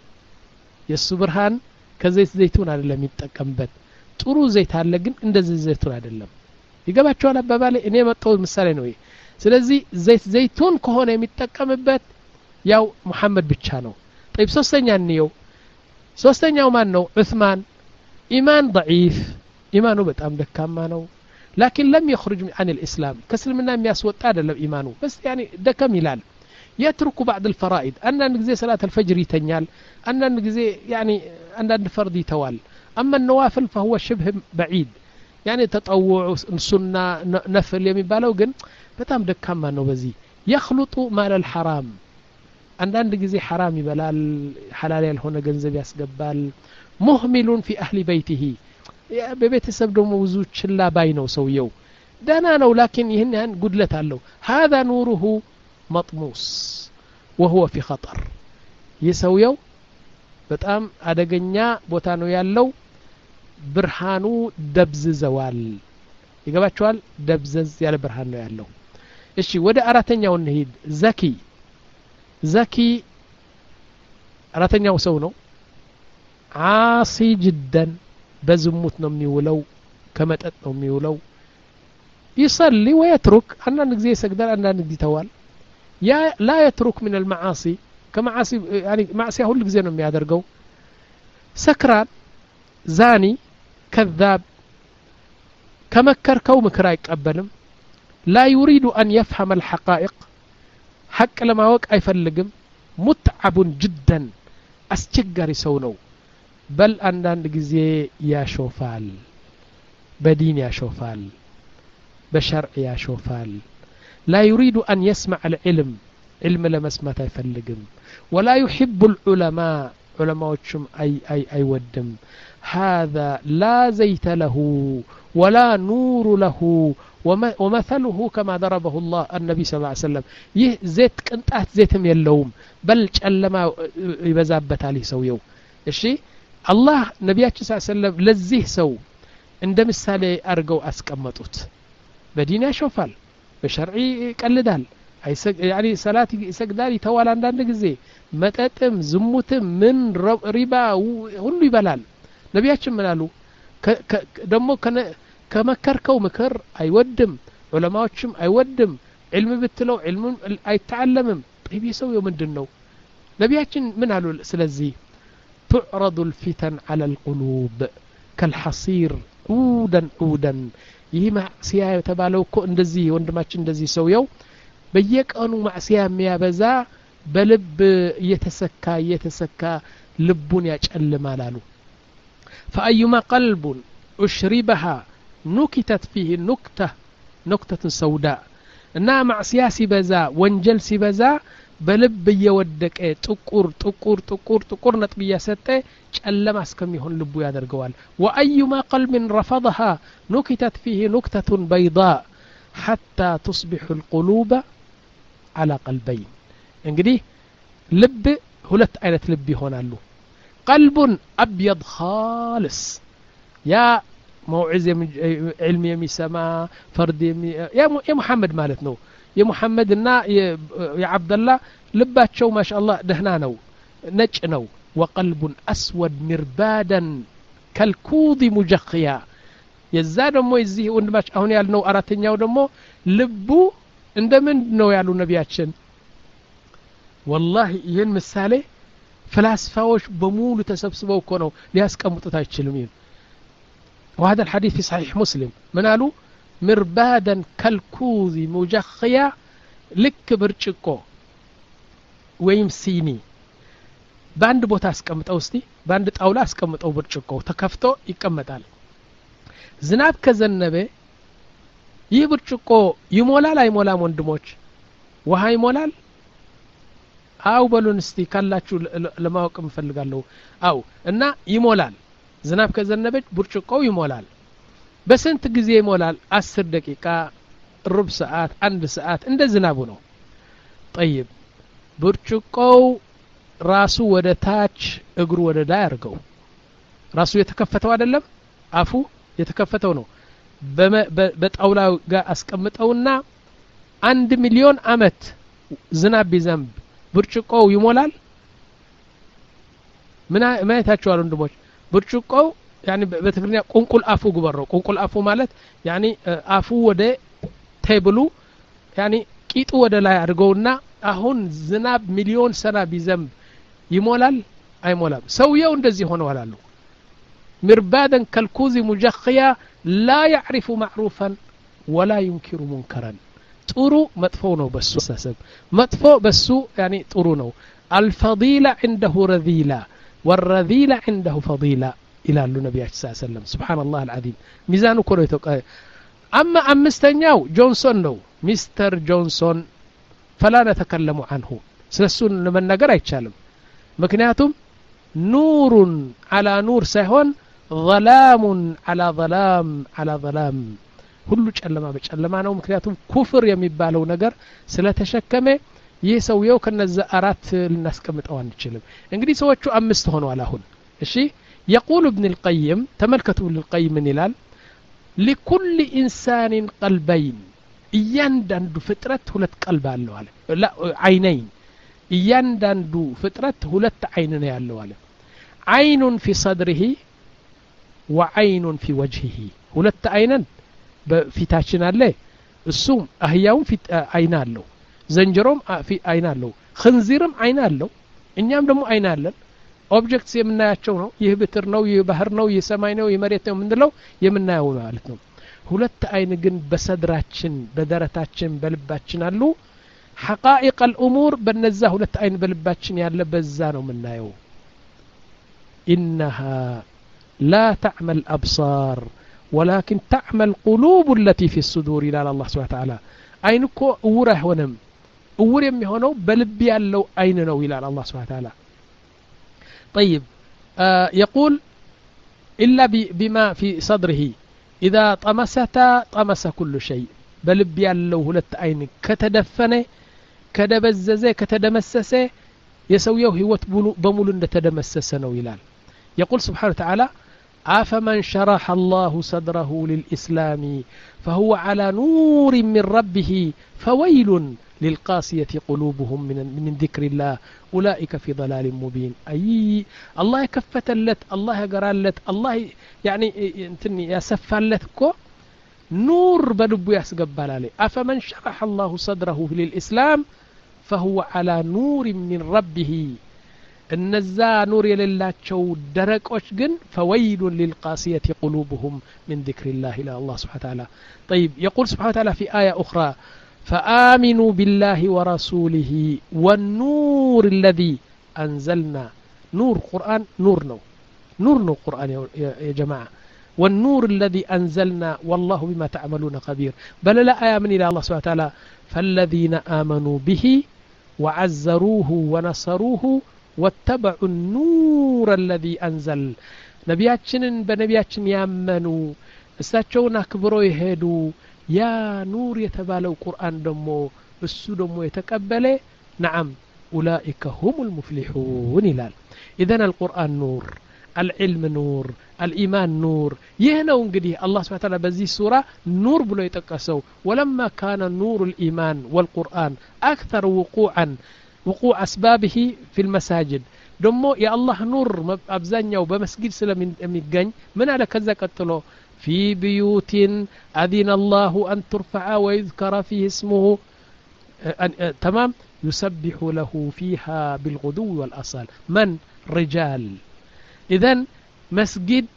يسبرهان كزيت زيتون على لم يتقمبت ጥሩ ዘይት አለ ግን እንደዚህ ዘይቱን አይደለም ይገባቸዋል አባባሌ እኔ መጣው ምሳሌ ነው ስለዚህ ዘይት ዘይቱን ከሆነ የሚጠቀምበት ያው መሐመድ ብቻ ነው طيب ሶስተኛ ነው ሶስተኛው ማን ነው ዑስማን ኢማን ضعيف ኢማኑ በጣም ደካማ ነው لكن لم يخرج عن الإسلام كسلمنا የሚያስወጣ አይደለም ኢማኑ بس يعني ደከም ይላል يترك بعض الفرائض أن نجزي صلاة الفجر يتنيال أن نجزي يعني أن الفرض يتوال أما النوافل فهو شبه بعيد يعني تطوع سنة نفل يمي بالو جن بتام دكما نوبزي يخلط مال الحرام أن نجزي حرام بلال حلال هنا جنزب يسقبال مهمل في أهل بيته ببيت سبدو موزوج لا باينو سويو دنا نو لكن يهن قدلت له هذا نوره مطموس وهو في خطر يسويو በጣም አደገኛ ቦታ ነው ያለው ብርሃኑ ደብዝዘዋል ይገባቸዋል ደብዘዝ ያለ ብርሃን ነው ያለው እሺ ወደ አራተኛው እንሂድ ዘኪ ዘኪ አራተኛው ሰው ነው عاصي جدا በዝሙት ነው የሚውለው ከመጠጥ ነው የሚውለው يصلي ويترك አንዳንድ ጊዜ ይሰግዳል አንዳንድ ጊዜ ይተዋል ያ لا يترك من المعاصي كمعاصي يعني معصيه كل ጊዜ ነው የሚያደርገው سكران زاني كذاب كمكركው ምክር አይቀበልም لا يريد أن يفهم الحقائق حق ለማወቅ አይፈልግም متعب جدا አስቸጋሪ ሰው ነው بل አንዳንድ ጊዜ ያሾፋል በዲን ያሾፋል በሸርዕ ያሾፋል لا يريد أن يسمع العلم علم لمسمات يفلقم ولا يحب العلماء علماء أي أي أي ودم هذا لا زيت له ولا نور له ومثله كما ضربه الله النبي صلى الله عليه وسلم يه زيت كنتات زيتم يلوم بل لما يبزابت عليه سويو الشي الله نبياتي صلى الله عليه وسلم لزيه سو عند مثالي أرجو أسكمتوت بدينا شوفال بشرعي قلدال يعني صلاه يسجدال يتوال عندنا ጊዜ መጠጥም ዝሙትም ምን ሪባ ሁሉ ይበላል ነብያችን ምን አሉ ደሞ ከመከርከው ምክር አይወድም ዑለማዎችም አይወድም علم ብትለው علم አይተዓለምም طيب يسوي ምንድነው ነብያችን ምን አሉ ስለዚህ تعرض الفتن على القلوب كالحصير عودا عودا ይህ ማዕሲያ የተባለው እኮ እንደዚህ ወንድማችን እንደዚህ ሰውየው በየቀኑ ማዕሲያ የሚያበዛ በልብ እየተሰካ እየተሰካ ልቡን ያጨልማል አሉ فأيما قلب أشربها نكتت فيه نكتة نكتة سوداء እና ማዕሲያ ሲበዛ ወንጀል ሲበዛ በልብ እየወደቀ ጥቁር ጥቁር ጥቁር ጥቁር ነጥብ እያሰጠ ጨለማ እስከሚሆን ልቡ ያደርገዋል وأيما قلب رفضها نكتت فيه نكتة بيضاء حتى تصبح القلوب على قلبين እንግዲህ ልብ ሁለት አይነት ልብ ይሆናሉ قلب أبيض خالص يا موعظ علم يسمع فرد يا يا محمد ማለት ነው የሙሐመድና የአብደላ ልባቸው ማሻአላህ ደህና ነው ነጭ ነው وقلب أسود مربادا كالكوض مجخيا የዛ ደሞ እዚህ ወንድማች አሁን ያልነው አራተኛው ደሞ ልቡ እንደምን ነው ያሉ ነብያችን والله ይሄን ምሳሌ ፍልስፋዎች በሙሉ ተሰብስበው እኮ ነው ሊያስቀምጡት አይችልም ይሄን وهذا الحديث في صحيح مسلم من قالوا مربادا كالكوز مجخيا لك برچቆ ወይም ሲኒ ባንድ ቦታ አስቀምጠው እስቲ ባንድ ጣውላ አስቀምጠው ብርጭቆ ተከፍቶ ይቀመጣል ዝናብ ከዘነበ ይህ ብርጭቆ ይሞላል አይሞላም ወንድሞች ውሃ ይሞላል አው በሉን እስቲ ካላችሁ ለማወቅ እንፈልጋለሁ አው እና ይሞላል ዝናብ ከዘነበች ብርጭቆው ይሞላል በስንት ጊዜ ይሞላል አስር ደቂቃ ሩብ ሰዓት አንድ ሰዓት እንደ ዝናቡ ነው طيب ብርጭቆው ራሱ ወደ ታች እግሩ ወደ ላይ አርገው ራሱ የተከፈተው አይደለም አፉ የተከፈተው ነው በጣውላው ጋር አስቀምጠውና አንድ ሚሊዮን አመት ዝናብ ቢዘንብ ብርጭቆው ይሞላል ምን ማየታችኋል ወንድሞች ብርጭቆው يعني በትግርኛ ቁንቁል አፉ ጉበረው ቁንቁል አፉ ማለት يعني አፉ ወደ ቴብሉ يعني ቂጡ ወደ ላይ አድርገውና አሁን ዝናብ ሚሊዮን ሰና ቢዘንብ ይሞላል አይሞላም ሰውየው እንደዚህ ሆነው አላሉ مربادا كالكوز مجخيا لا يعرف معروفا ولا ينكر منكرا ጥሩ መጥፎ ነው በሱ አሳሰብ መጥፎ በሱ يعني ጥሩ ነው الفضيلة عنده رذيلة والرذيلة عنده فضيلة إلى النبي صلى الله عليه وسلم سبحان الله العظيم ميزانه كله يتوقع أما أمستنياو جونسون نو مستر جونسون فلا نتكلم عنه سلسون لمن نقر يتشالم مكنياتهم نور على نور سيهون ظلام على ظلام على ظلام ሁሉ ጨለማ በጨለማ ነው ምክንያቱም ኩፍር የሚባለው ነገር ስለተሸከመ ይህ ሰውየው ከነዛ አራት ልናስቀምጠው አንችልም እንግዲህ ሰዎቹ አምስት ሆነዋል አሁን እሺ يقول ابن القيم تملكته ابن القيم من ይላል لكل إنسان قلبين እያንዳንዱ ፍጥረት ሁለት ቀልብ አለው አለ لا عينين እያንዳንዱ ፍጥረት ሁለት አይን ነው ያለው አለ عين في صدره وعين في وجهه ሁለት አይነን በፊታችን አለ እሱም አህያውም ፊት አይን አለው ዘንጀሮም አይን አለው خنزيرም አይን አለው እኛም ደግሞ አይን አለን ኦብጀክትስ የምናያቸው ነው ይህ ብትር ነው ይህ ባህር ነው ይህ ሰማይ ነው ይህ መሬት ነው ምንድነው የምናየው ማለት ነው ሁለት አይን ግን በሰድራችን በደረታችን በልባችን አሉ حقائق الأمور በነዛ ሁለት አይን በልባችን ያለ በዛ ነው የምናየው إنها لا تعمى الأبصار ولكن تعمى القلوب التي في الصدور إلى الله سبحانه وتعالى አይንኮ እውር አይሆንም እውር የሚሆነው በልብ ያለው አይን ነው ይላል الله سبحانه وتعالى طيب آه يقول إلا بما في صدره إذا طمست طمس كل شيء بلب ያለው ሁለት አይን ከተደፈነ ከደበዘዘ ከተደመሰሰ የሰውየው ህይወት በሙሉ እንደተደመሰሰ ነው ይላል يقول سبحانه وتعالى أفمن شرح الله صدره للإسلام فهو على نور من ربه فويل للقاسية قلوبهم من من ذكر الله أولئك في ضلال مبين أي الله يكفتلت الله يقرالت الله يعني انتني يسفلت كو نور بدبو يسقبال عليه أفمن شرح الله صدره للإسلام فهو على نور من ربه النزا نور يللاچو درقوش جن فويل للقاسية قلوبهم من ذكر الله إلى الله سبحانه وتعالى طيب يقول سبحانه وتعالى في آية أخرى فآمنوا بالله ورسوله والنور الذي أنزلنا نور قرآن نور نو نور نو قرآن يا جماعة والنور الذي أنزلنا والله بما تعملون خبير بل لا آية من إلى الله سبحانه وتعالى فالذين آمنوا به وعزروه ونصروه واتبعوا النور الذي أنزل نبياتشن بنبياتشن يامنوا استاتشون أكبروا يهدوا يا نور يتبالو قرآن دمو بسو دمو يتقبله نعم أولئك هم المفلحون إلال إذن القرآن نور العلم نور الإيمان نور يهنو انقديه الله سبحانه وتعالى بزي سورة نور بلو يتقسو ولما كان نور الإيمان والقرآن أكثر وقوعا وقوع أسبابه في المساجد دمو يا الله نور أبزانيا وبمسجد سلم يميقين من على كذا قتلو في بيوت أذن الله أن ترفع ويذكر فيه اسمه تمام يسبح له فيها بالغدو والأصال من رجال إذن مسجد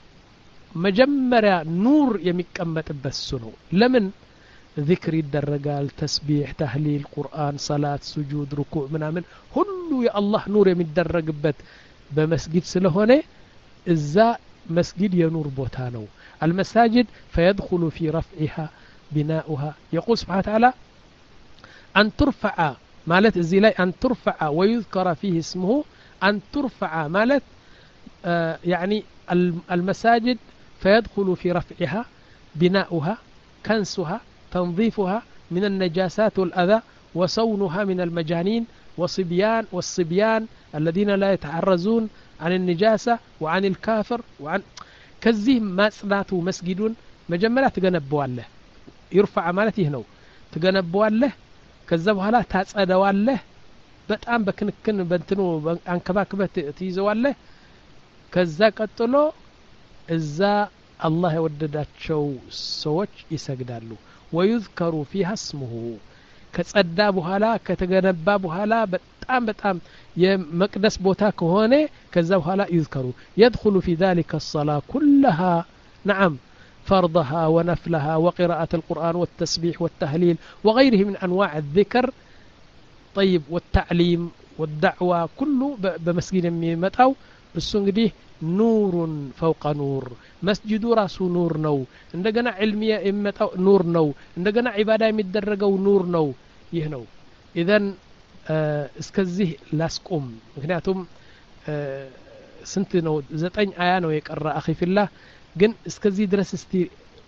مجمرة نور يمكمت بسنو لمن ذكر الدرجال تسبيح تهليل قرآن صلاة سجود ركوع منامن هلو يا الله نور يمدرج بت بمسجد سلهونه إذا مسجد ينور بوتانو المساجد فيدخل في رفعها بناؤها يقول سبحانه وتعالى أن ترفع مالت الزلاء أن ترفع ويذكر فيه اسمه أن ترفع مالت آه يعني المساجد فيدخل في رفعها بناؤها كنسها تنظيفها من النجاسات والأذى وصونها من المجانين وصبيان والصبيان الذين لا يتحرزون عن النجاسة وعن الكافر وعن كزيه ما صلاته مسجد مجمرة تجنبوا له يرفع مالته هنا تجنبوا له كذبوا له تاسعدوا له በጣም በክንክን በእንትኑ አንከባክበት ትይዘዋለህ ከዛ ቀጥሎ እዛ አላህ የወደዳቸው ሰዎች ይሰግዳሉ ወይذكሩ فيها اسمه ከጸዳ በኋላ ከተገነባ በኋላ በጣም በጣም የመቅደስ ቦታ ከሆነ ከዛ በኋላ ይذكሩ يدخل في ذلك الصلاة كلها نعم فرضها ونفلها وقراءة القرآن والتسبيح والتهليل وغيره من أنواع الذكر طيب والتعليم والدعوة كله بمسجد ميمتاو السنجدي نور فوق نور مسجد راسو نور نو عندنا علمية ميمتاو نور نو عندنا عبادة يمدرجو نور نو يهنو إذن آه اسكزيه لاسكم مكنياتهم آه سنت نو زتين آيانو يقرأ أخي في الله جن اسكزي درس استي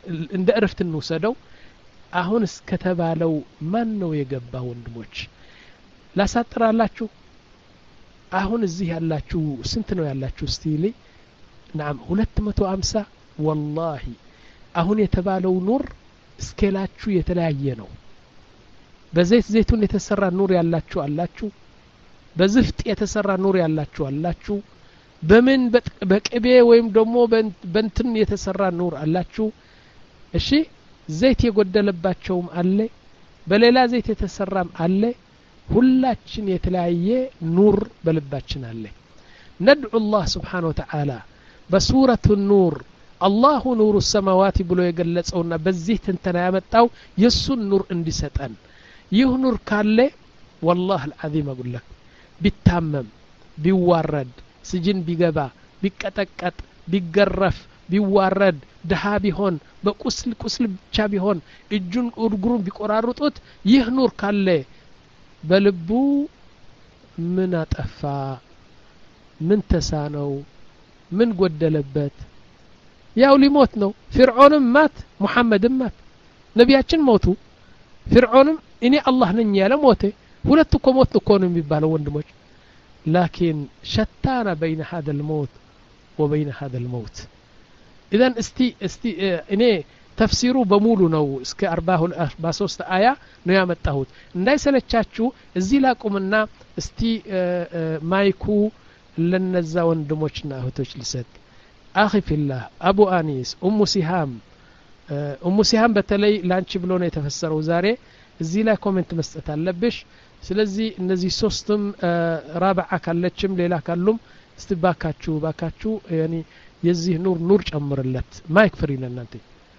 እንደ እረፍት እንውሰደው አሁን እስከተባለው ማን ነው የገባ ወንድሞች ላሳጥራላችሁ አሁን እዚህ ያላችሁ ስንት ነው ያላችሁ እስቲ ላይ نعم ሁለት መቶ ሃምሳ والله አሁን የተባለው ኑር ስኬላችሁ የተለያየ ነው በዘይት ዘይቱን የተሰራ ኑር ያላችሁ አላችሁ በዝፍጥ የተሰራ ኑር ያላችሁ አላችሁ በምን በቅቤ ወይም ደግሞ በእንትን የተሰራ ኑር አላችሁ እሺ ዘይት የጎደለባቸውም አለ በሌላ ዘይት የተሰራም አለ ሁላችን የተለያየ ኑር በልባችን አለ ندعو الله سبحانه وتعالى بسورة النور الله نور السماوات ብሎ የገለጸውና በዚህ ተንተና ያመጣው የሱን ኑር እንዲሰጠን ይህ ኑር ካለ والله العظيم اقول لك ቢታመም ቢዋረድ ስጅን ቢገባ ቢቀጠቀጥ ቢገረፍ ቢዋረድ ደሃ ቢሆን በቁስል ቁስል ብቻ ቢሆን እጁን እርግሩን ቢቆራርጡት ይህ ኑር ካለ በልቡ ምን አጠፋ ምን ተሳነው ምን ጎደለበት ያው ሊሞት ነው ፍርዖንም ማት ሙሐመድም ማት ነቢያችን ሞቱ ፍርዖንም እኔ አላህ ነኝ ያለ ሞተ ሁለት እኮ ሞት እኮ ነው የሚባለው ወንድሞች لكن شتان بين هذا الموت وبين هذا الموت اذا استي استي اني تفسيرو بمولو ነው እስከ አርባ ሶስት አያ ነው ያመጣሁት እንዳይሰለቻችሁ እዚህ ላቁምና እስቲ ማይኩ ለነዛ ወንድሞችና እህቶች ልሰጥ اخي في الله ابو انيس ام سهام ام سهام በተለይ ላንቺ ብሎ ነው የተፈሰረው ዛሬ እዚህ ላይ ኮሜንት መስጠት አለብሽ ስለዚህ እነዚህ ሶስቱም ራብዓ ካለችም ሌላ ካሉም استباكاچو باكاچو يعني የዚህ ኑር ኑር ጨምርለት ማይክ ፍሪ ለናንተ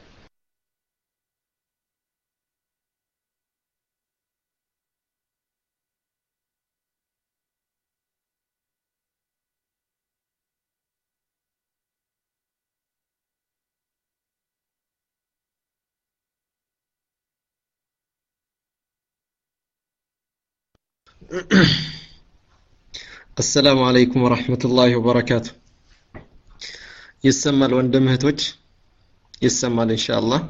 السلام عليكم ورحمة الله وبركاته يسمى الوندم هتوج يسمى إن شاء الله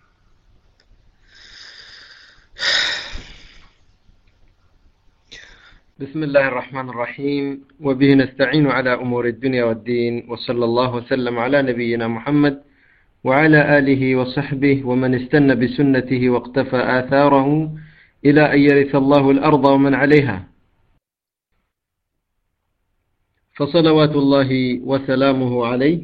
بسم الله الرحمن الرحيم وبه نستعين على أمور الدنيا والدين وصلى الله وسلم على نبينا محمد وعلى آله وصحبه ومن استنى بسنته واقتفى آثاره إلى أن يرث الله الأرض ومن عليها فصلوات الله وسلامه عليه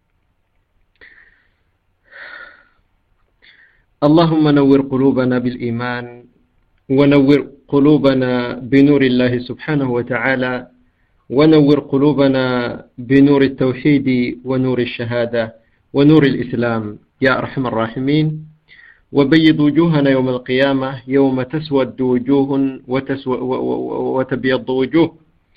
اللهم نور قلوبنا بالإيمان ونور قلوبنا بنور الله سبحانه وتعالى ونور قلوبنا بنور التوحيد ونور الشهادة ونور الإسلام يا أرحم الراحمين وبيض وجوهنا يوم القيامة يوم تسود وجوه وتبيض وجوه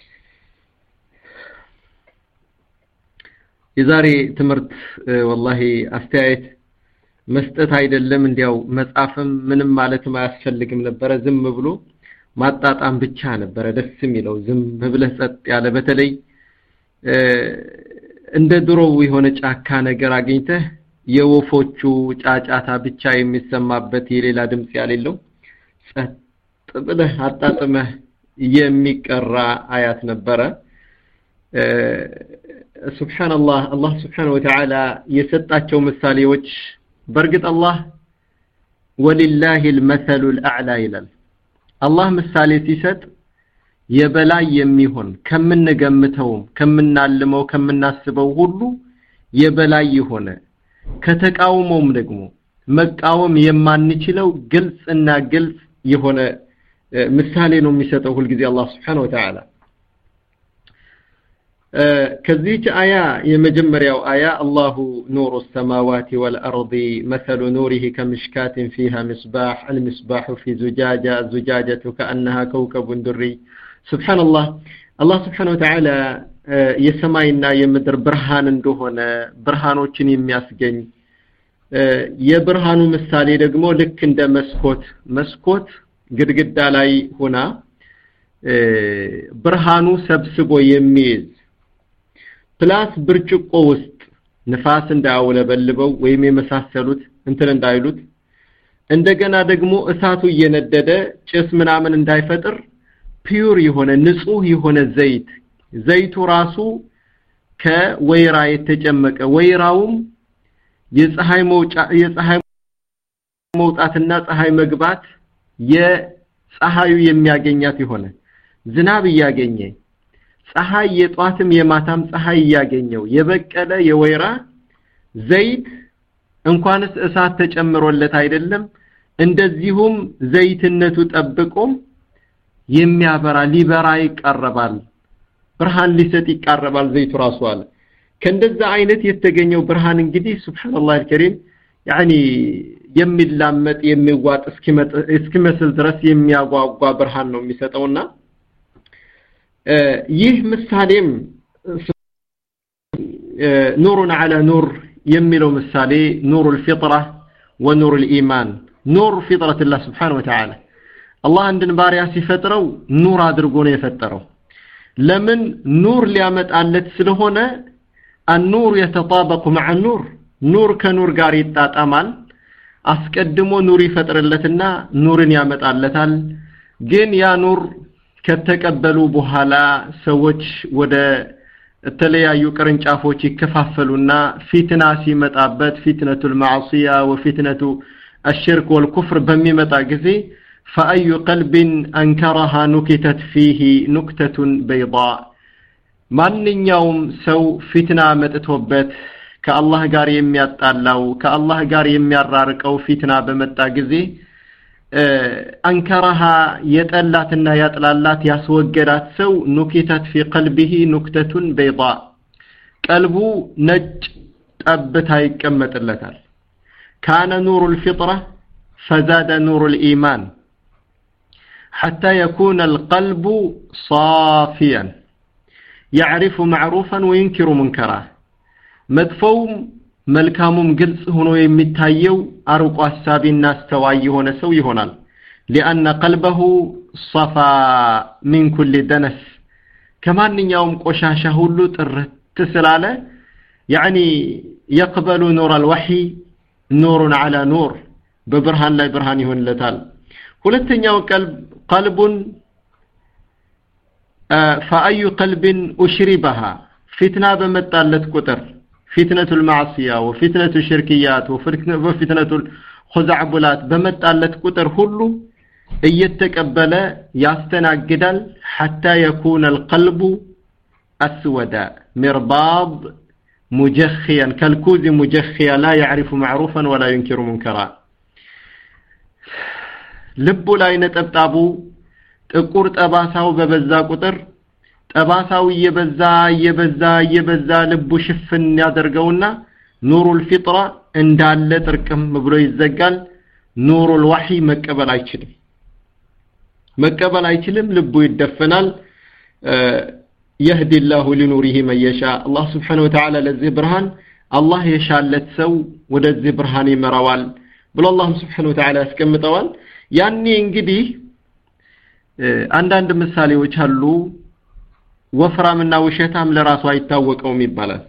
يزاري تمرت والله أستعيت መስጠት አይደለም እንዲያው መጻፍም ምንም ማለት ማያስፈልግም ነበር ዝም ብሎ ማጣጣም ብቻ ነበር ደስ የሚለው ዝም ብለህ ጸጥ ያለ በተለይ እንደ ድሮው የሆነ ጫካ ነገር አግኝተህ የወፎቹ ጫጫታ ብቻ የሚሰማበት የሌላ ድምጽ ያሌለው ጸጥ ብለህ አጣጥመህ የሚቀራ አያት ነበረ ሱብሃንአላህ አላህ ሱብሃነሁ ወተዓላ የሰጣቸው ምሳሌዎች برقت الله ولله المثل الأعلى إلال الله مثالي سيسد يبلا يميهن كم من نقمتهم كم من نعلمه كم من ناسبه هلو يبلا يهون كتقاومهم نقمو مقاوم يمان نچلو قلس انا قلس يهون مثالي نميسته القذي الله سبحانه وتعالى كذيك آية يمجمر يو آية الله نور السماوات والأرض مثل نوره كمشكاة فيها مصباح المصباح في زجاجة الزجاجة كأنها كوكب دري سبحان الله الله سبحانه وتعالى يسماينا يمدر برهان اندهونا برهانو چن يمياسجن يبرهانو مثالي دقمو لك اند مسكوت مسكوت قد قد دالاي هنا برهانو سبسبو يميز ፕላስ ብርጭቆ ውስጥ ንፋስ እንዳያውለበልበው ወይም የመሳሰሉት እንትን እንዳይሉት እንደገና ደግሞ እሳቱ እየነደደ ጭስ ምናምን እንዳይፈጥር ፒዩር የሆነ ንጹህ የሆነ ዘይት ዘይቱ ራሱ ከወይራ የተጨመቀ ወይራውም የፀሐይ መውጫ የፀሐይ መውጣትና ፀሐይ መግባት የፀሐዩ የሚያገኛት ይሆነ ዝናብ ያገኘ ፀሐይ የጧትም የማታም ፀሐይ ያገኘው የበቀለ የወይራ ዘይት እንኳንስ እሳት ተጨምሮለት አይደለም እንደዚሁም ዘይትነቱ ጠብቆም የሚያበራ ሊበራ ይቀርባል ብርሃን ሊሰጥ ይቀርባል ዘይቱ ራሱ አለ ከእንደዛ አይነት የተገኘው ብርሃን እንግዲህ ሱብሃንአላህ አልከሪም ያኒ የሚላመጥ የሚዋጥ እስኪመጥ እስኪመስል ድረስ የሚያጓጓ ብርሃን ነው የሚሰጠውና ይህ ምሳሌም ኑሩን على ኑር የሚለው ምሳሌ ኑሩል ፊጥራ ወኑሩል ኢማን ኑር ፊጥረቱላህ ሱብሃነሁ ወተዓላ አላህ አንድን ባሪያ ሲፈጥረው ኑር አድርጎ ነው የፈጠረው ለምን ኑር ሊያመጣለት ስለሆነ النور يتطابق مع النور نور كنور ጋር ይጣጣማል አስቀድሞ ኑር ይፈጥርለትና ኑርን ያመጣለታል ግን ያ ኑር ከተቀበሉ በኋላ ሰዎች ወደ ተለያዩ ቅርንጫፎች ይከፋፈሉና ፊትና ሲመጣበት ፊትነቱል ማዕሲያ ወፊትነቱ الشرك والكفر በሚመጣ ጊዜ فأي قلب أنكرها نكتت فيه نكتة بيضاء ማንኛውም ሰው ፊትና መጥቶበት ከአላህ ጋር የሚያጣላው ከአላህ ጋር የሚያራርቀው ፊትና በመጣ ጊዜ أنكرها يطلاتنا يطلالات ያስወገዳት ሰው نكتت في قلبه نكتة بيضاء قلبه ነጭ ጠብታ ይቀመጥለታል كان نور الفطرة فزاد نور الإيمان حتى يكون القلب صافيا يعرف معروفا وينكر منكرا مدفوم መልካሙም ግልጽ ሆኖ የሚታየው አርቆ ሐሳቢና አስተዋይ የሆነ ሰው ይሆናል لأن قلبه صفا من كل دنس ከማንኛውም ቆሻሻ ሁሉ ጥርት ስላለ يعني يقبل نور الوحي نور على نور በብርሃን ላይ ብርሃን ይሆንለታል ሁለተኛው ቀልብ ቀልቡን فأي قلب أشربها فتنة بمتالت قطر فتنة المعصية وفتنة الشركيات وفتنة الخزعبلات بمتالت قطر كله يتقبل يستناجدل حتى يكون القلب أسودا مرباض مجخيا كالكوز مجخيا لا يعرف معروفا ولا ينكر منكرا ልቡ ላይ ነጠብጣቡ ጥቁር ጠባሳው በበዛ ቁጥር ጠባሳው እየበዛ እየበዛ እየበዛ ልቡ ሽፍን ያደርገውና ኑሩል ፊጥራ እንዳለ ጥርቅም ብሎ ይዘጋል ኑሩል ወህይ መቀበል አይችልም መቀበል አይችልም ልቡ ይደፈናል يهدي الله لنوره من يشاء الله سبحانه وتعالى ለዚህ ብርሃን አላህ የሻለት ሰው ወደዚህ ብርሃን ይመራዋል ብሎ አላህ سبحانه وتعالى ያስቀምጠዋል ያኔ እንግዲህ አንዳንድ ምሳሌዎች አሉ ወፍራምና ውሸታም ለራሱ አይታወቀውም ይባላል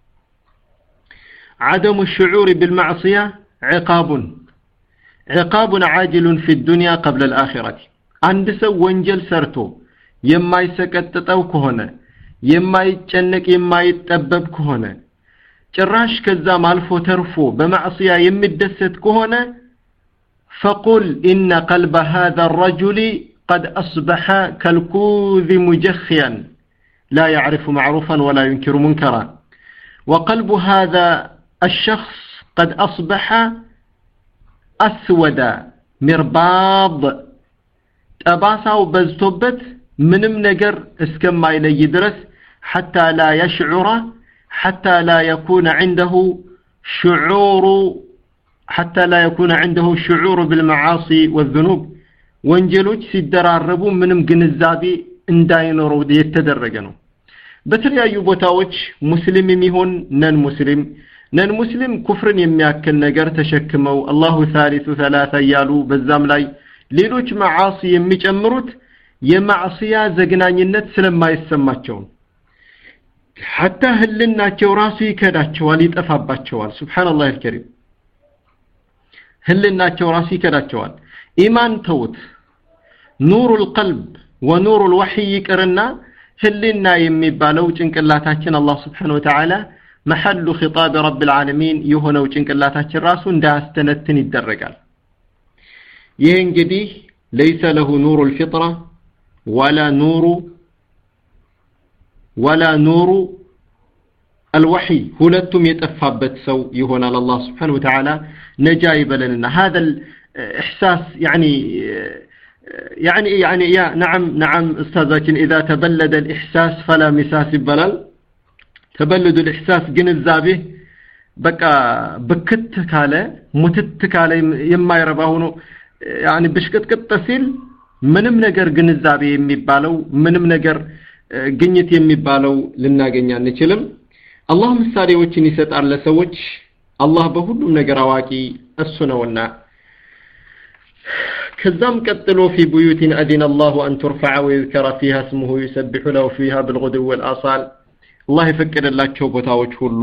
عدم الشعور بالمعصية عقاب عقاب عاجل في الدنيا قبل الآخرة عند ሰው ወንጀል ሰርቶ የማይሰቀጥጠው ከሆነ የማይጨነቅ የማይጠበብ ከሆነ ጭራሽ ከዛም አልፎ ተርፎ በማዕሲያ የሚደሰት ከሆነ فقل إن قلب هذا الرجل قد أصبح كالكوذ مجخيا لا يعرف معروفا ولا ينكر منكرا وقلب هذا الشخص قد أصبح أسودا مرباض أباساو بزتوبت منم نجر اسكما إلى يدرس حتى لا يشعر حتى لا يكون عنده شعور حتى لا يكون عنده شعور بالمعاصي والذنوب ወንጀሎች ሲደራረቡ ምንም ግንዛቤ እንዳይኖረው የተደረገ ነው በተለያዩ ቦታዎች ሙስሊም የሚሆን ነን ሙስሊም ነን ሙስሊም ኩፍርን የሚያክል ነገር ተሸክመው አላሁ ثالث ثلاثة ያሉ በዛም ላይ ሌሎች ማዓሲ የሚጨምሩት የማዕሲያ ዘግናኝነት ስለማይሰማቸው حتى ህልናቸው ራሱ ይከዳቸዋል ይጠፋባቸዋል ሱብሃንአላህ አልከሪም ህልናቸው ራሱ ይከዳቸዋል ኢማን ተውት ኑሩል ቀልብ ወኑሩል ወህይ ይቅርና ህልና የሚባለው ጭንቅላታችን አላህ Subhanahu Wa Ta'ala محل خطاب رب العالمين የሆነው ጭንቅላታችን ራሱ እንዳስተነትን ይደረጋል ይሄ እንግዲህ ليس له نور الفطرة ولا نور ولا نور الوحي ሁለቱም የጠፋበት ሰው ይሆናል አላህ Subhanahu Wa Ta'ala ነጃ ይበለንና هذا الاحساس يعني يعني يعني يا نعم نعم استاذاችን اذا تبلد الاحساس فلا مساس ይባላል تبلد الاحساس ግንዛቤ በቃ በክት ካለ ሙትት ካለ የማይረባ ሆኖ يعني ብሽቅጥቅጥ ሲል ምንም ነገር ግንዛቤ የሚባለው ምንም ነገር ግኝት የሚባለው ልናገኛ አንችልም አላህ ምሳሌዎችን ይሰጣል ለሰዎች አላህ በሁሉም ነገር አዋቂ እሱ ነውና ከዛም ቀጥሎ في بيوت أذن الله أن ترفع ويذكر فيها اسمه يسبح له فيها بالغدو والآصال الله يفكر لكم ቦታዎች ሁሉ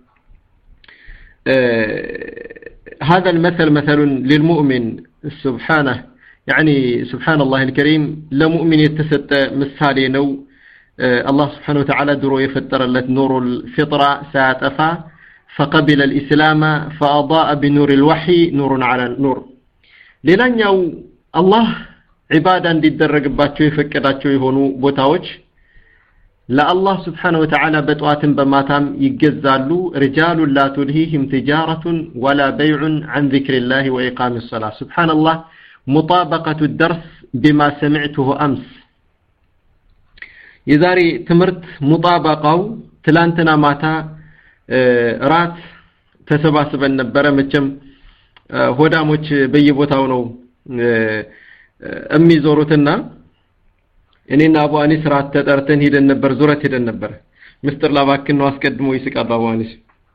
هذا المثل مثل للمؤمن سبحانه يعني سبحان الله الكريم لمؤمن يتسط مثالي ነው الله سبحانه وتعالى درو يفتر لت نور الفطرة ساتفا فقبل الإسلام فأضاء بنور الوحي نور على نور ሌላኛው አላህ ዒባዳ እንዲደረግባቸው የፈቀዳቸው የሆኑ ቦታዎች ለአላህ Subhanahu Wa Ta'ala በጧትን በማታም ይገዛሉ رجال لا تلهيهم تجارة ولا بيع عن ذكر الله وإقام الصلاة سبحان الله مطابقة الدرس بما سمعته أمس يزاري تمرت مطابقة تلانتنا ماتا رات تسباسبن ነበረ መቼም ሆዳሞች በየቦታው ነው የሚዞሩትና እኔና አቡ አኒስ ራት ተጠርተን ሄደን ነበር ዙረት ሄደን ነበር ሚስተር ላባክን ነው አስቀድሞ ይስቃል አቡ አኒስ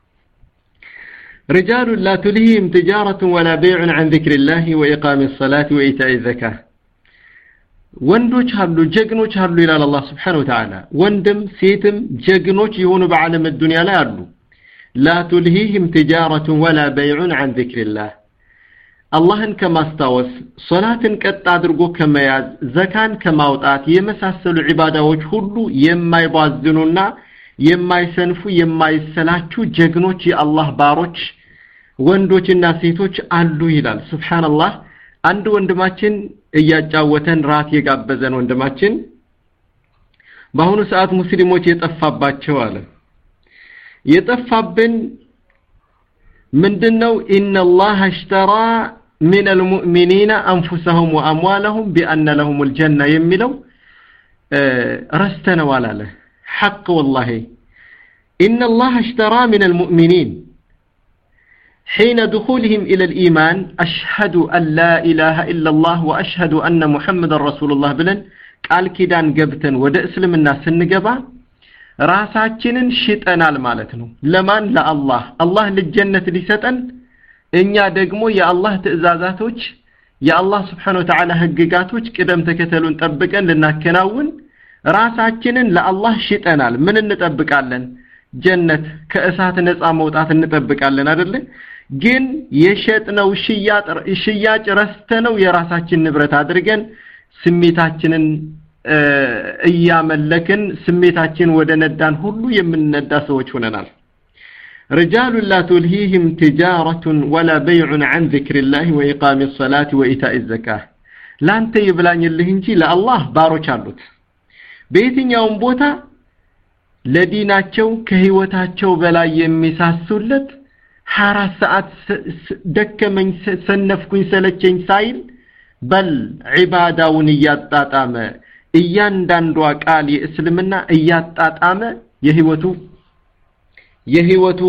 رجال لا تلهيهم تجارة ولا بيع عن ذكر الله وإقام الصلاة وإيتاء الزكاة ወንዶች አሉ ጀግኖች አሉ ይላል አላህ Subhanahu Wa Ta'ala ወንድም ሴትም ጀግኖች የሆኑ በዓለም الدنيا ላይ አሉ لا تلهيهم تجارة ولا بيع عن ذكر الله አላህን ከማስታወስ ሶላትን ቀጥ አድርጎ ከመያዝ ዘካን ከማውጣት የመሳሰሉ ዒባዳዎች ሁሉ የማይባዝኑና የማይሰንፉ የማይሰላቹ ጀግኖች የአላህ ባሮች ወንዶችና ሴቶች አሉ ይላል ሱብሃንአላህ አንድ ወንድማችን እያጫወተን ራት የጋበዘን ወንድማችን በአሁኑ ሰዓት ሙስሊሞች የጠፋባቸው አለ የጠፋብን ምንድነው ኢነላህ اشترى من المؤمنين أنفسهم وأموالهم بأن لهم الجنة يميلوا رستنا ولا له حق والله إن الله اشترى من المؤمنين حين دخولهم إلى الإيمان أشهد أن لا إله إلا الله وأشهد أن محمد رسول الله بلن قال كدان قبتن ودأ اسلم الناس النقبة ራሳችንን ሽጠናል ማለት ነው ለማን ለአላህ አላህ ለጀነት ሊሰጠን እኛ ደግሞ የአላህ ትእዛዛቶች የአላህ Subhanahu Wa Ta'ala ህግጋቶች ቅደም ተከተሉን ጠብቀን ልናከናውን ራሳችንን ለአላህ ሽጠናል ምን እንጠብቃለን ጀነት ከእሳት ነፃ መውጣት እንጠብቃለን አይደል ግን የሸጥነው ሽያጭ ሽያጭ ረስተነው የራሳችን ንብረት አድርገን ስሜታችንን እያመለክን ስሜታችን ወደ ነዳን ሁሉ የምንነዳ ሰዎች ሆነናል رجال لا تلهيهم تجارة ولا بيع عن ذكر الله وإقام الصلاة وإيتاء الزكاة لا أنت يبلاني اللي هنجي لله بارو شارلوت بيتين يوم بوتا لديناتشو كهيوتاتشو بلا يمساسولت حارس ساعات دك من سنفكين سلتشين سايل بل عبادة ونيات تاتامة እያንዳንዱ ቃል የእስልምና እያጣጣመ የህይወቱ የህይወቱ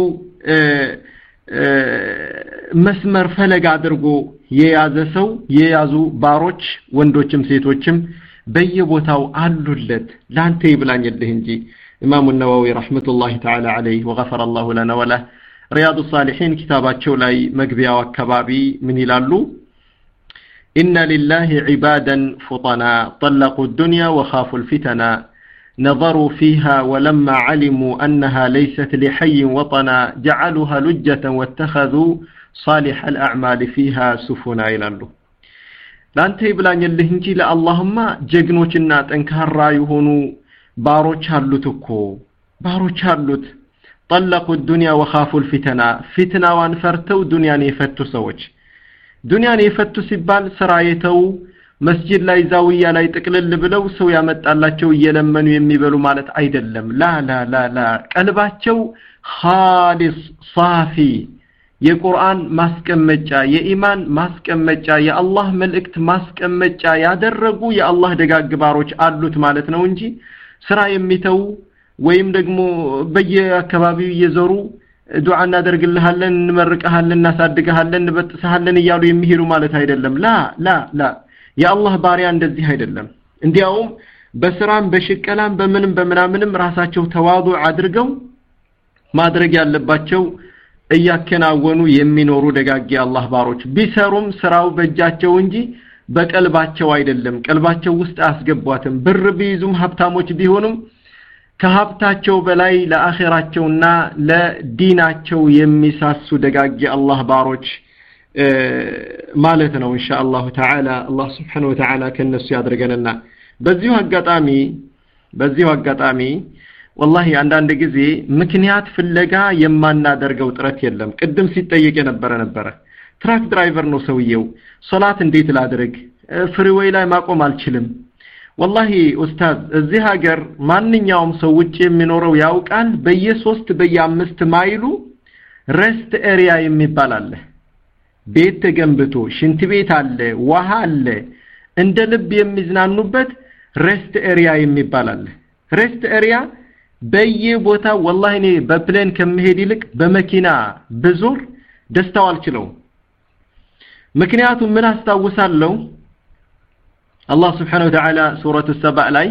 መስመር ፈለግ አድርጎ የያዘ ሰው የያዙ ባሮች ወንዶችም ሴቶችም በየቦታው አሉለት ላንተ ይብላኝልህ እንጂ ኢማሙ ነዋዊ ረህመቱላሂ ተዓላ ዐለይሂ ወገፈረ الله لنا وله رياض الصالحين كتاباቸው ላይ መግቢያው አካባቢ ምን ይላሉ إن لله عبادا فطنا طلقوا الدنيا وخافوا الفتنا نظروا فيها ولما علموا أنها ليست لحي وطنا جعلوها لجة واتخذوا صالح الأعمال فيها سفنا إلى الله لأنت يبلان يلي هنجي لألهما جغنوش النات انكهر رايهونو باروش هالوتكو باروش هالوت طلقوا الدنيا وخافوا الفتنة فتنة وانفرتوا دنيا نيفتو سوج دنيا نيفتو سبال سرايتو مسجد لا زاوية لا يتقلل بلو سو ያመጣላቸው እየለመኑ የሚበሉ ማለት አይደለም ላ ላ ላ ላ ቀልባቸው خالص صافي የቁርአን ማስቀመጫ የኢማን ማስቀመጫ የአላህ መልእክት ማስቀመጫ ያደረጉ የአላህ ደጋግባሮች አሉት ማለት ነው እንጂ ስራ የሚተው ወይም ደግሞ በየአካባቢው እየዞሩ ዱዓ እናደርግልሃለን እንመርቀሃለን እናሳድግሃለን እንበጥስሃለን እያሉ የሚሄዱ ማለት አይደለም ላ ላ ላ የአላህ ባሪያ እንደዚህ አይደለም እንዲያውም በስራም በሽቀላም በምንም በመናምንም ራሳቸው ተዋዱ አድርገው ማድረግ ያለባቸው እያከናወኑ የሚኖሩ ደጋጊ አላህ ባሮች ቢሰሩም ስራው በእጃቸው እንጂ በቀልባቸው አይደለም ቀልባቸው ውስጥ አስገቧትም ብር ቢይዙም ሀብታሞች ቢሆኑም ከሀብታቸው በላይ ለአኺራቸውና ለዲናቸው የሚሳሱ ደጋጊ አላህ ባሮች ማለት ነው ኢንሻአላህ ተዓላ አላህ Subhanahu Wa Ta'ala ከነሱ ያድርገንና በዚሁ አጋጣሚ በዚሁ አጋጣሚ والله አንዳንድ ጊዜ ምክንያት ፍለጋ የማናደርገው ጥረት የለም ቅድም ሲጠየቅ የነበረ ነበረ ትራክ ድራይቨር ነው ሰውየው ሶላት እንዴት ላድርግ ፍሪዌይ ላይ ማቆም አልችልም والله ኡስታዝ እዚህ ሀገር ማንኛውም ሰው ውጪ የሚኖረው ያውቃል በየ3 በየ5 ማይሉ ሬስት ኤሪያ የሚባል አለ ቤት ተገንብቶ ሽንት ቤት አለ ውሃ አለ እንደ ልብ የሚዝናኑበት ሬስት ኤሪያ የሚባል አለ ሬስት ኤሪያ በየቦታው والله እኔ በፕሌን ከመሄድ ይልቅ በመኪና በዞር ደስታው አልችለው ምክንያቱም ምን አስተዋውሳለሁ الله سبحانه وتعالى سورة السبأ ላይ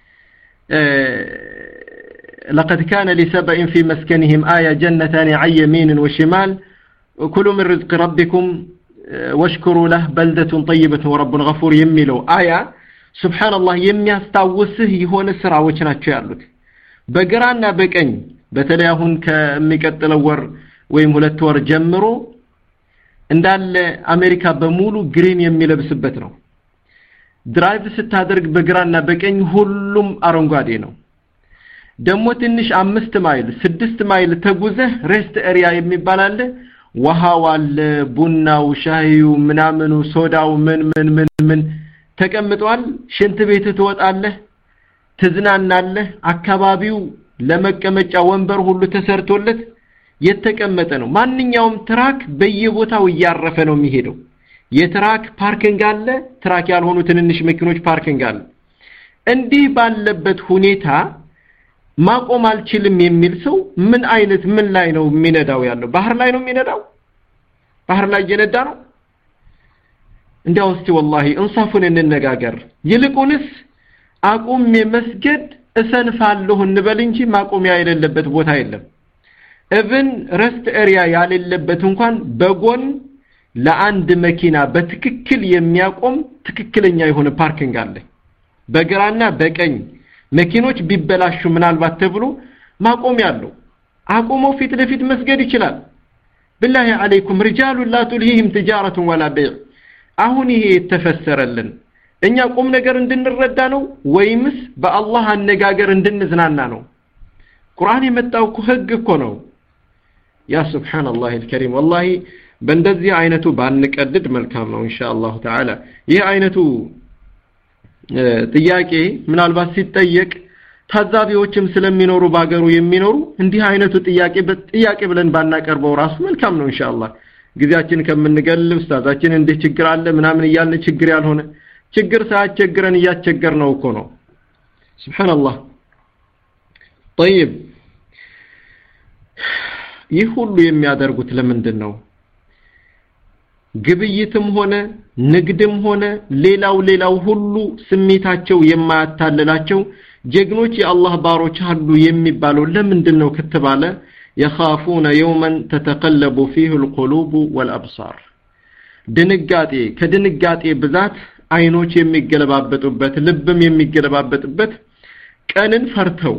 لقد كان لسبأ في مسكنهم آية جنتان عن يمين وشمال كلوا من رزق ربكم واشكروا له بلدة طيبة ورب غفور يميلو آية سبحان الله የሚያስታውስህ የሆነ ስራዎች ናቸው ያሉት በግራና በቀኝ በተለይ አሁን ከሚቀጥለው ወር ወይም ሁለት ወር ጀምሮ እንዳለ አሜሪካ በሙሉ ግሪን የሚለብስበት ነው ድራይቭ ስታደርግ በግራና በቀኝ ሁሉም አረንጓዴ ነው ደሞ ትንሽ አምስት ማይል ስድስት ማይል ተጉዘህ ሬስት ኤሪያ የሚባል አለ ውሃው አለ ቡናው ሻሂው ምናምኑ ሶዳው ምን ምን ምን ምን ተቀምጧል ሽንት ቤት ትወጣለህ ትዝናናለህ አካባቢው ለመቀመጫ ወንበር ሁሉ ተሰርቶለት የተቀመጠ ነው ማንኛውም ትራክ በየቦታው ያረፈ ነው የሚሄደው የትራክ ፓርኪንግ አለ ትራክ ያልሆኑ ትንንሽ መኪኖች ፓርኪንግ አለ እንዲህ ባለበት ሁኔታ ማቆም አልችልም የሚል ሰው ምን አይነት ምን ላይ ነው የሚነዳው ያለው ባህር ላይ ነው የሚነዳው ባህር ላይ እየነዳ ነው እንዲያው እስቲ والله እንሳፉን እንነጋገር ይልቁንስ አቁም የመስገድ እሰንፋለሁ እንበል እንጂ ማቆሚያ የሌለበት ቦታ የለም even rest area ያለበት እንኳን በጎን ለአንድ መኪና በትክክል የሚያቆም ትክክለኛ የሆነ ፓርኪንግ አለ በግራና በቀኝ መኪኖች ቢበላሹ ምናልባት ተብሎ ማቆም ያለው አቆሞ ፊት ለፊት መስገድ ይችላል بالله عليكم رجال لا تلهيهم تجارة ولا بيع አሁን ይሄ ተፈሰረልን እኛ ቁም ነገር እንድንረዳ ነው ወይምስ በአላህ አነጋገር እንድንዝናና ነው ቁርአን የመጣው ህግ እኮ ነው ያ ሱብሃንአላህ الكريم والله በእንደዚህ አይነቱ ባንቀድድ መልካም ነው ኢንሻአላህ ተዓላ ይሄ አይነቱ ጥያቄ ምናልባት ሲጠየቅ ታዛቢዎችም ስለሚኖሩ ባገሩ የሚኖሩ እንዲህ አይነቱ ጥያቄ በጥያቄ ብለን ባናቀርበው ራሱ መልካም ነው ኢንሻአላህ ግዚያችን ከምንገል ኡስታዛችን እንደ ችግር አለ ምናምን ይያልን ችግር ያልሆነ ችግር ሳያቸግረን ያቸገር ነው እኮ ነው ሱብሃንአላህ طيب ይህ ሁሉ የሚያደርጉት ለምንድን ነው ግብይትም ሆነ ንግድም ሆነ ሌላው ሌላው ሁሉ ስሜታቸው የማያታልላቸው ጀግኖች የአላህ ባሮች አሉ የሚባለው ለምንድን ነው ከተባለ يخافون يوما تتقلب فيه القلوب والابصار ድንጋጤ ከድንጋጤ ብዛት አይኖች የሚገለባበጡበት ልብም የሚገለባበጡበት ቀንን ፈርተው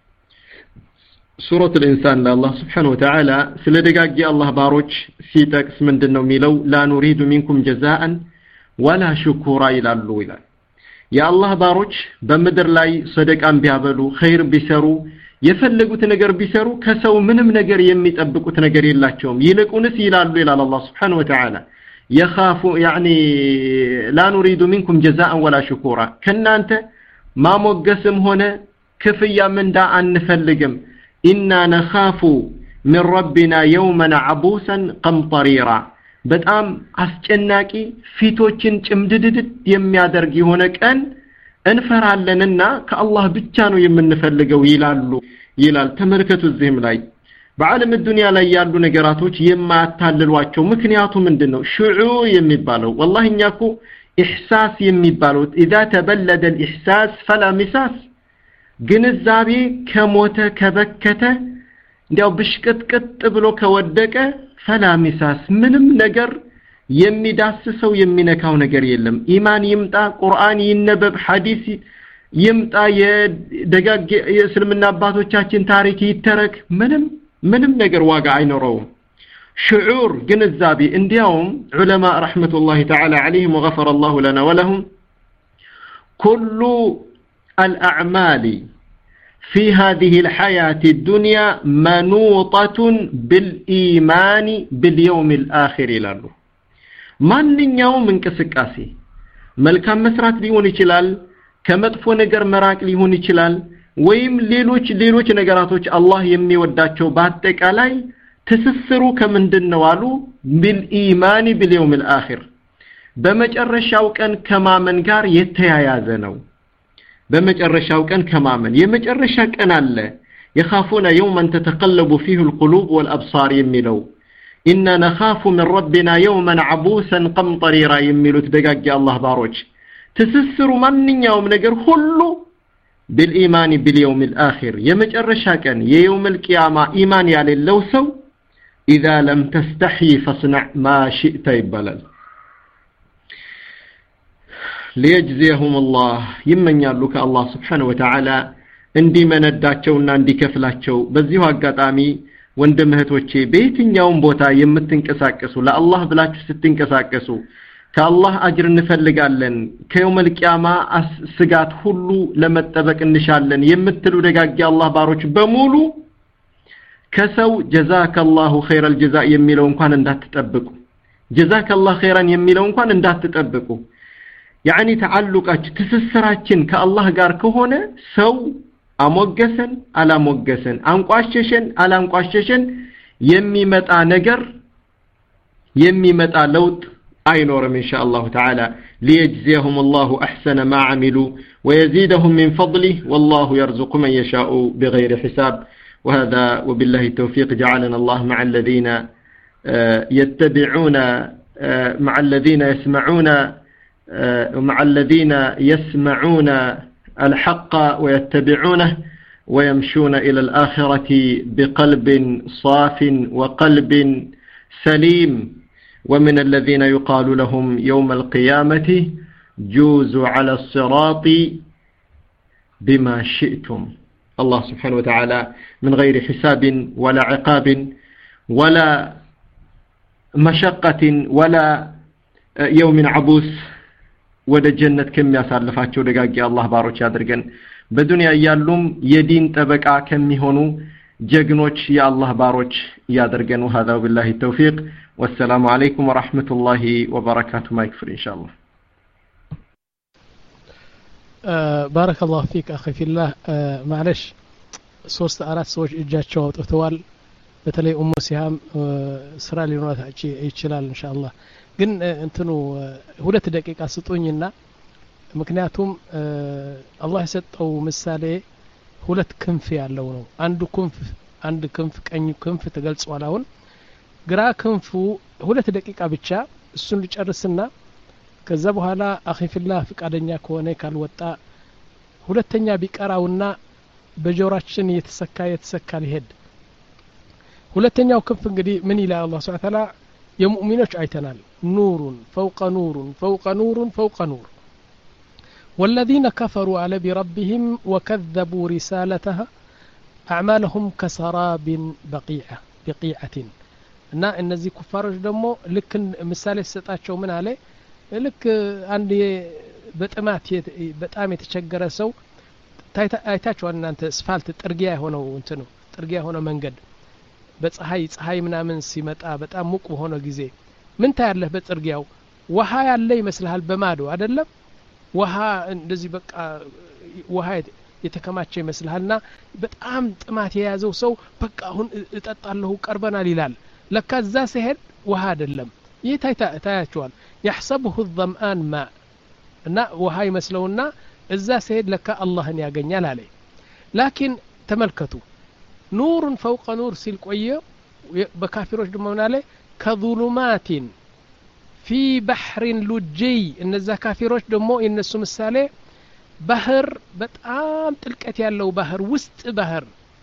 ሱረቱ الانسان الله سبحانه وتعالى ስለደጋጊ አላህ ባሮች ሲጠቅስ ምንድነው የሚለው لا نريد منكم جزاء ولا شكورا ይላሉ ይላል የአላህ ባሮች በመድር ላይ ሰደቃን ቢያበሉ ኸይር ቢሰሩ የፈለጉት ነገር ቢሰሩ ከሰው ምንም ነገር የሚጠብቁት ነገር የላቸውም ይልቁንስ ይላሉ ይላል አላህ Subhanahu Wa Ta'ala يخافوا يعني لا نريد منكم جزاء ولا شكورا ከናንተ ማሞገስም ሆነ ክፍያ ምንዳ አንፈልግም إنا نخاف من ربنا يوما عبوسا قمطريرا በጣም አስጨናቂ ፊቶችን ጭምድድድ የሚያደርግ የሆነ ቀን እንፈራለንና ከአላህ ብቻ ነው የምንፈልገው ይላሉ ይላል ተመልከቱ እዚህም ላይ በዓለም الدنيا ላይ ያሉ ነገራቶች የማያታልሏቸው ምክንያቱ ምንድነው ሹዑር የሚባለው والله እኛኮ ኢህሳስ የሚባለው اذا تبلد الاحساس فلا مساس ግንዛቤ ከሞተ ከበከተ እንዲያው ብሽቅጥቅጥ ብሎ ከወደቀ فلا مساس ምንም ነገር የሚዳስሰው የሚነካው ነገር የለም ኢማን ይምጣ ቁርአን ይነበብ ሐዲስ ይምጣ የደጋግ የእስልምና አባቶቻችን ታሪክ ይተረክ ምንም ምንም ነገር ዋጋ አይኖረውም شعور ግንዛቤ እንዲያውም ዑለማ ረህመቱላሂ ተዓላ عليهم وغفر الله لنا ولهم كل الأعمال في هذه الحياة الدنيا منوطة بالإيمان باليوم الآخر لله ማንኛውም እንቅስቃሴ መልካም መስራት ሊሆን ይችላል ከመጥፎ ነገር መራቅ ሊሆን ይችላል ወይም ሌሎች ሌሎች ነገራቶች አላህ የሚወዳቸው በአጠቃላይ ትስስሩ ከምንድነው አሉ بالإيمان باليوم الآخر በመጨረሻው ቀን ከማመን ጋር የተያያዘ ነው በመጨረሻው ቀን ከማመን የመጨረሻ ቀን አለ يخافون يوما تتقلب فيه القلوب والأبصار የሚለው إننا نخاف من ربنا يوما عبوسا قمطريرا የሚሉት ደጋግ አላህ ባሮች ትስስሩ ማንኛውም ነገር ሁሉ بالإيمان باليوم الآخر የመጨረሻ ቀን የيوم القيامة ኢማን ያለው ሰው إذا لم تستحي فاصنع ما شئت ይባላል ليجزيهم الله يمنيالو كالله سبحانه وتعالى اندي منداچونا اندي كفلاچو በዚሁ አጋጣሚ ወንድም እህቶቼ በየትኛውም ቦታ የምትንቀሳቀሱ ለአላህ ብላችሁ ስትንቀሳቀሱ ከአላህ አጅር እንፈልጋለን ከየውመል ቂያማ ስጋት ሁሉ ለመጠበቅ እንሻለን የምትሉ ደጋግ አላህ ባሮች በሙሉ ከሰው ጀዛከላሁ ኸይረል ጀዛ የሚለው እንኳን እንዳትጠብቁ ጀዛከላሁ ኸይራን የሚለው እንኳን እንዳትጠብቁ يعني تعلقاችን ትስስራችን ከአላህ ጋር ከሆነ ሰው አሞገሰን አላሞገሰን አንቋሸሸን አላንቋሸሸን የሚመጣ ነገር የሚመጣ ለውጥ አይኖርም ኢንሻአላህ ተዓላ ليجزيهم الله احسن ما عملوا ويزيدهم من فضله والله يرزق من يشاء بغير حساب وهذا وبالله التوفيق جعلنا الله مع الذين يتبعون مع الذين يسمعون ومع الذين يسمعون الحق ويتبعونه ويمشون إلى الآخرة بقلب صاف وقلب سليم ومن الذين يقال لهم يوم القيامة جوزوا على الصراط بما شئتم الله سبحانه وتعالى من غير حساب ولا عقاب ولا مشقة ولا يوم عبوس ወደ ጀነት ከሚያሳልፋቸው ደጋግ አላህ ባሮች ያድርገን በዱንያ ያሉም የዲን ጠበቃ ከሚሆኑ ጀግኖች የአላህ ባሮች ያድርገን وهذا بالله التوفيق والسلام عليكم ورحمة الله وبركاته ما يكفر إن شاء الله بارك الله فيك أخي في الله معلش ሶስት አራት ሰዎች እጃቸው አውጥተዋል በተለይ ኡሙ ሲሃም ስራ ሊኖራት ይችላል ኢንሻአላህ ግን እንትኑ ሁለት ደቂቃ ስጡኝና ምክንያቱም አላህ የሰጠው ምሳሌ ሁለት ክንፍ ያለው ነው አንዱ ክንፍ አንድ ክንፍ ቀኝ ክንፍ ተገልጿል አሁን ግራ ክንፉ ሁለት ደቂቃ ብቻ እሱን ልጨርስና ከዛ በኋላ አኺ ፊላህ ፍቃደኛ ከሆነ ካልወጣ ሁለተኛ ቢቀራውና በጆሮአችን የተሰካ የተሰካ ሊሄድ ሁለተኛው ክንፍ እንግዲህ ምን ይላል አላህ Subhanahu Wa Ta'ala የሙእሚኖች አይተናል ኑሩን فوق نور فوق نور فوق نور والذين كفروا على بربهم وكذبوا رسالتها أعمالهم كسراب بقيعة بقيعة እና እነዚህ ኩፋሮች ደግሞ ልክ ምሳሌ ሰጣቸው ምን አለ ልክ አንድ በጥማት በጣም የተቸገረ ሰው ታይታችኋል እናንተ አስፋልት ጥርጊያ የሆነው እንትኑ ጥርጊያ የሆነ መንገድ በፀሐይ ፀሐይ ምናምን ሲመጣ በጣም ሙቅ በሆነ ጊዜ ምን ታያለህ በጥርጊያው ውሃ ያለ ይመስልሃል በማዶ አይደለም ውሃ እንደዚህ በቃ ውሃ የተከማቸ ይመስልሃልና በጣም ጥማት የያዘው ሰው በቃ አሁን እጠጣለሁ ቀርበናል ይላል ለካ እዛ ሲሄድ ውሃ አይደለም ይህ ታያችኋል يحسبه الظمآن ماء እና ውሃ ይመስለውና እዛ ሲሄድ ለካ አላህን ያገኛል አለ ላኪን ተመልከቱ نور فوق نور ሲል ቆየ በካፊሮች ደግሞ ምን አለ كظلمات في بحر لجي እነዛ ካፊሮች ደግሞ የነሱ ምሳሌ ባህር በጣም ጥልቀት ያለው ባህር ውስጥ ባህር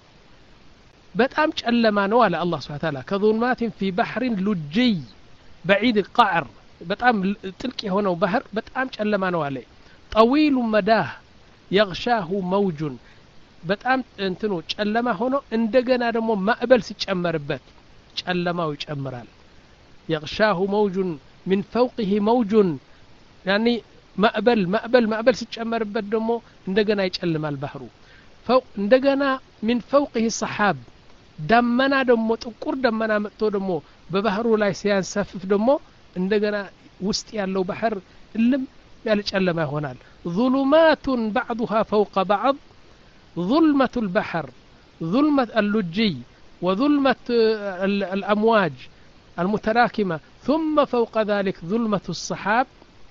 በጣም ጨለማ ነው አለ አላህ Subhanahu Wa Ta'ala كظلمات في بحر لجي بعيد القعر በጣም ጥልቅ የሆነው ባህር በጣም ጨለማ ነው አለ طويل مداه يغشاه موج በጣም እንትኑ ጨለማ ሆኖ እንደገና ደግሞ ማዕበል ሲጨመርበት ጨለማው ይጨምራል يغشاه موج من فوقه موج يعني ማዕበል ማዕበል ማዕበል ሲጨመርበት ደግሞ እንደገና ይጨልማል ባህሩ فوق እንደገና من فوقه سحاب ደመና ደግሞ ጥቁር ደመና መጥቶ ደግሞ በባህሩ ላይ ሲያንሰፍፍ ደግሞ እንደገና ውስጥ ያለው ባህር እልም ያለ ጨለማ ይሆናል ظلمات بعضها فوق بعض ظلمة البحر ظلمة اللجي وظلمة الأمواج المتراكمة ثم فوق ذلك ظلمة السحاب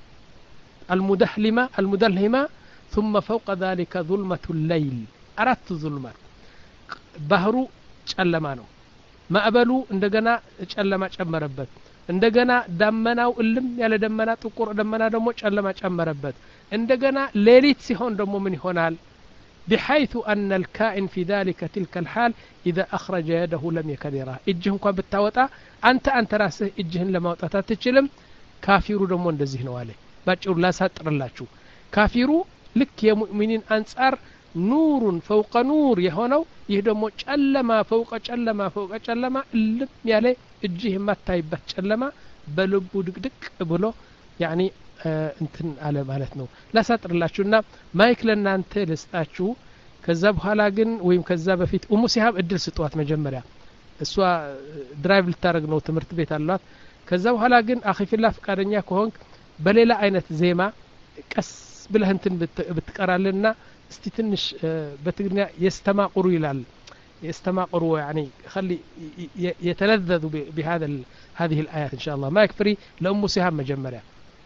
المدهلمة المدلهمة ثم فوق ذلك ظلمة الليل أردت ظلمات بحر ጨለማ ነው ማዕበሉ እንደገና ጨለማ ጨመረበት እንደገና ደመናው እልም ያለ ደመና ጥቁር ደመና ደግሞ ጨለማ ጨመረበት እንደገና ሌሊት ሲሆን ደግሞ ምን ይሆናል بحيث أن الكائن في ذلك تلك الحال إذا أخرج يده لم يكد يراه እጅህ እንኳን ብታወጣ አንተ አንተ ራስህ እጅህን ለማውጣት አትችልም ካፊሩ ደግሞ እንደዚህ ነው አለ ባጭሩ ላሳጥርላችሁ ካፊሩ ልክ የሙእሚኒን አንጻር ኑሩን فوق نور የሆነው ይህ ደግሞ ጨለማ فوق ጨለማ فوق ጨለማ እልም ያለ እጅህ የማታይበት ጨለማ በልቡ ድቅድቅ ብሎ ያኒ እንትን አለ ማለት ነው ላሳጥርላችሁና ማይክ ለናንተ ልስጣችሁ ከዛ በኋላ ግን ወይም ከዛ በፊት ኡሙ ሲሃብ እድል ስጧት መጀመሪያ እሷ ድራይቭ ልታረግ ነው ትምህርት ቤት አሏት ከዛ በኋላ ግን አኺፊላ ፍቃደኛ ከሆንክ በሌላ አይነት ዜማ ቀስ ብለህ እንትን ብትቀራልና እስቲ ትንሽ በትግርኛ يستماقروا ይላል يستماقروا يعني خلي يتلذذوا بهذا هذه الآيات إن شاء الله ما يكفري لأم سهام مجمرة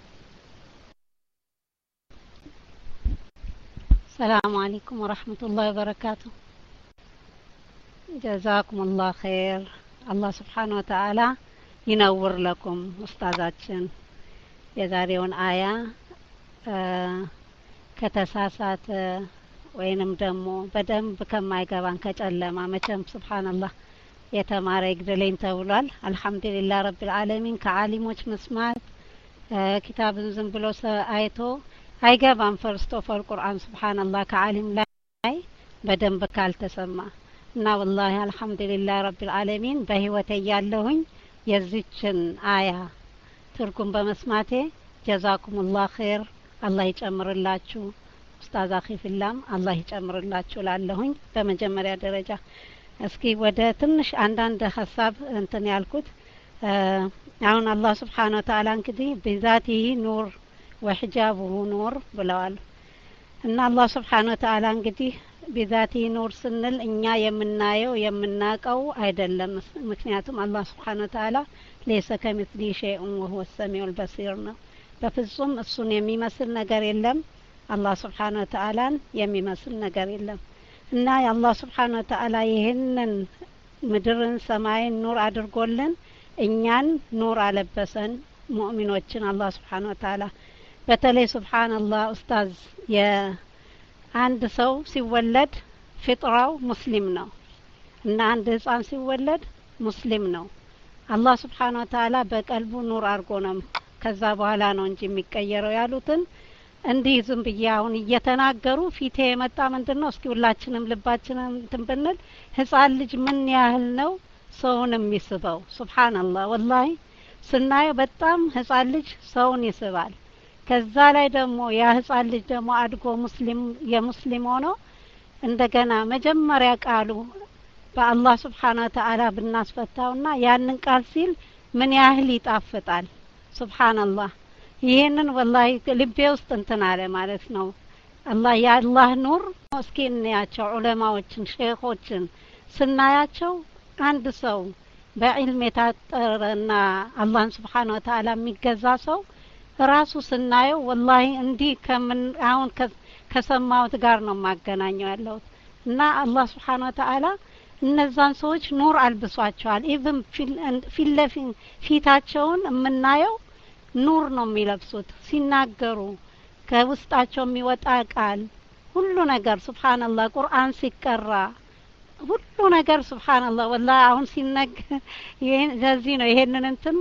السلام عليكم ورحمة الله وبركاته جزاكم الله خير الله سبحانه وتعالى ينور لكم أستاذاتشن يزاريون آية آه ከተሳሳተ ወይንም ደግሞ በደንብ ከማይገባን ከጨለማ መቼም ሱብሃንአላህ የተማረ ይግደለኝ ተብሏል አልহামዱሊላህ ረብል ዓለሚን ከዓሊሞች መስማት ኪታብን ዝም ብሎ አይቶ አይገባም ፈርስት ኦፍ ኦል ቁርአን ሱብሃንአላህ ከዓሊም ላይ በደንብ ካልተሰማ እና ወላሂ አልহামዱሊላህ ረብል ዓለሚን በህይወቴ ያለሁኝ የዚችን አያ ትርጉም በመስማቴ ጀዛኩሙላህ ኸይር አላህ ይጨምርላችሁ ኡስታዝ አኺፊላም አላህ ይጨምርላችሁ ላለሁኝ በመጀመሪያ ደረጃ እስኪ ወደ ትንሽ አንዳንድ ሐሳብ እንትን ያልኩት አሁን አላህ Subhanahu Wa Ta'ala እንግዲህ በዛቲሂ ኑር ወሂጃቡሁ ኑር ብለዋል እና አላህ Subhanahu Wa Ta'ala እንግዲህ በዛቲሂ ኑር ስንል እኛ የምናየው የምናቀው አይደለም ምክንያቱም አላህ Subhanahu Wa Ta'ala ليس كمثله شيء وهو السميع البصير ነው በፍጹም እሱን የሚመስል ነገር የለም አላህ Subhanahu Wa Ta'ala የሚመስል ነገር የለም እና የአላህ Subhanahu Wa Ta'ala ይሄንን ምድርን ሰማይን ኑር አድርጎልን እኛን ኑር አለበሰን ሙእሚኖችን አላህ Subhanahu Wa Ta'ala በተለይ ሱብሃንአላህ ኡስታዝ የአንድ ሰው ሲወለድ ፍጥራው ሙስሊም ነው እና አንድ ህፃን ሲወለድ ሙስሊም ነው አላህ Subhanahu Wa Ta'ala በቀልቡ ኑር አድርጎ ነው ከዛ በኋላ ነው እንጂ የሚቀየረው ያሉትን እንዲህ ዝም ብዬ አሁን እየተናገሩ ፊቴ የመጣ ምንድነው እስኪ ሁላችንም ልባችንን እንትን ብንል ህፃን ልጅ ምን ያህል ነው ሰውን የሚስበው ሱብሃንአላህ ወላሂ ስናየው በጣም ህፃን ልጅ ሰውን ይስባል ከዛ ላይ ደግሞ ያ ህፃን ልጅ ደግሞ አድጎ ሙስሊም የሙስሊም ሆኖ እንደገና መጀመሪያ ቃሉ በአላህ Subhanahu Wa Ta'ala ብናስፈታውና ያንን ቃል ሲል ምን ያህል ይጣፍጣል ሱብሃንአላህ ይሄንን ወላሂ ልቤ ውስጥ እንትን አለ ማለት ነው አላህ ያ አላህ ኑር እስኪ እንያቸው ዑለማዎችን ሼኾችን ስናያቸው አንድ ሰው በዕልም የታጠረና አላህን Subhanahu Wa Ta'ala የሚገዛ ሰው ራሱ ስናየው ወላሂ እንዲህ ከምን አሁን ከሰማውት ጋር ነው ማገናኘው ያለው እና አላህ Subhanahu Wa Ta'ala እነዛን ሰዎች ኑር አልብሷቸዋል ኢቭን ፊልለፊን ፊታቸውን የምናየው ኑር ነው የሚለብሱት ሲናገሩ ከውስጣቸው የሚወጣ ቃል ሁሉ ነገር ሱብሃንአላህ ቁርአን ሲቀራ ሁሉ ነገር ሱብሃንአላህ ወላሂ አሁን ሲነግ ይሄን ለዚህ ነው ይሄንን እንትን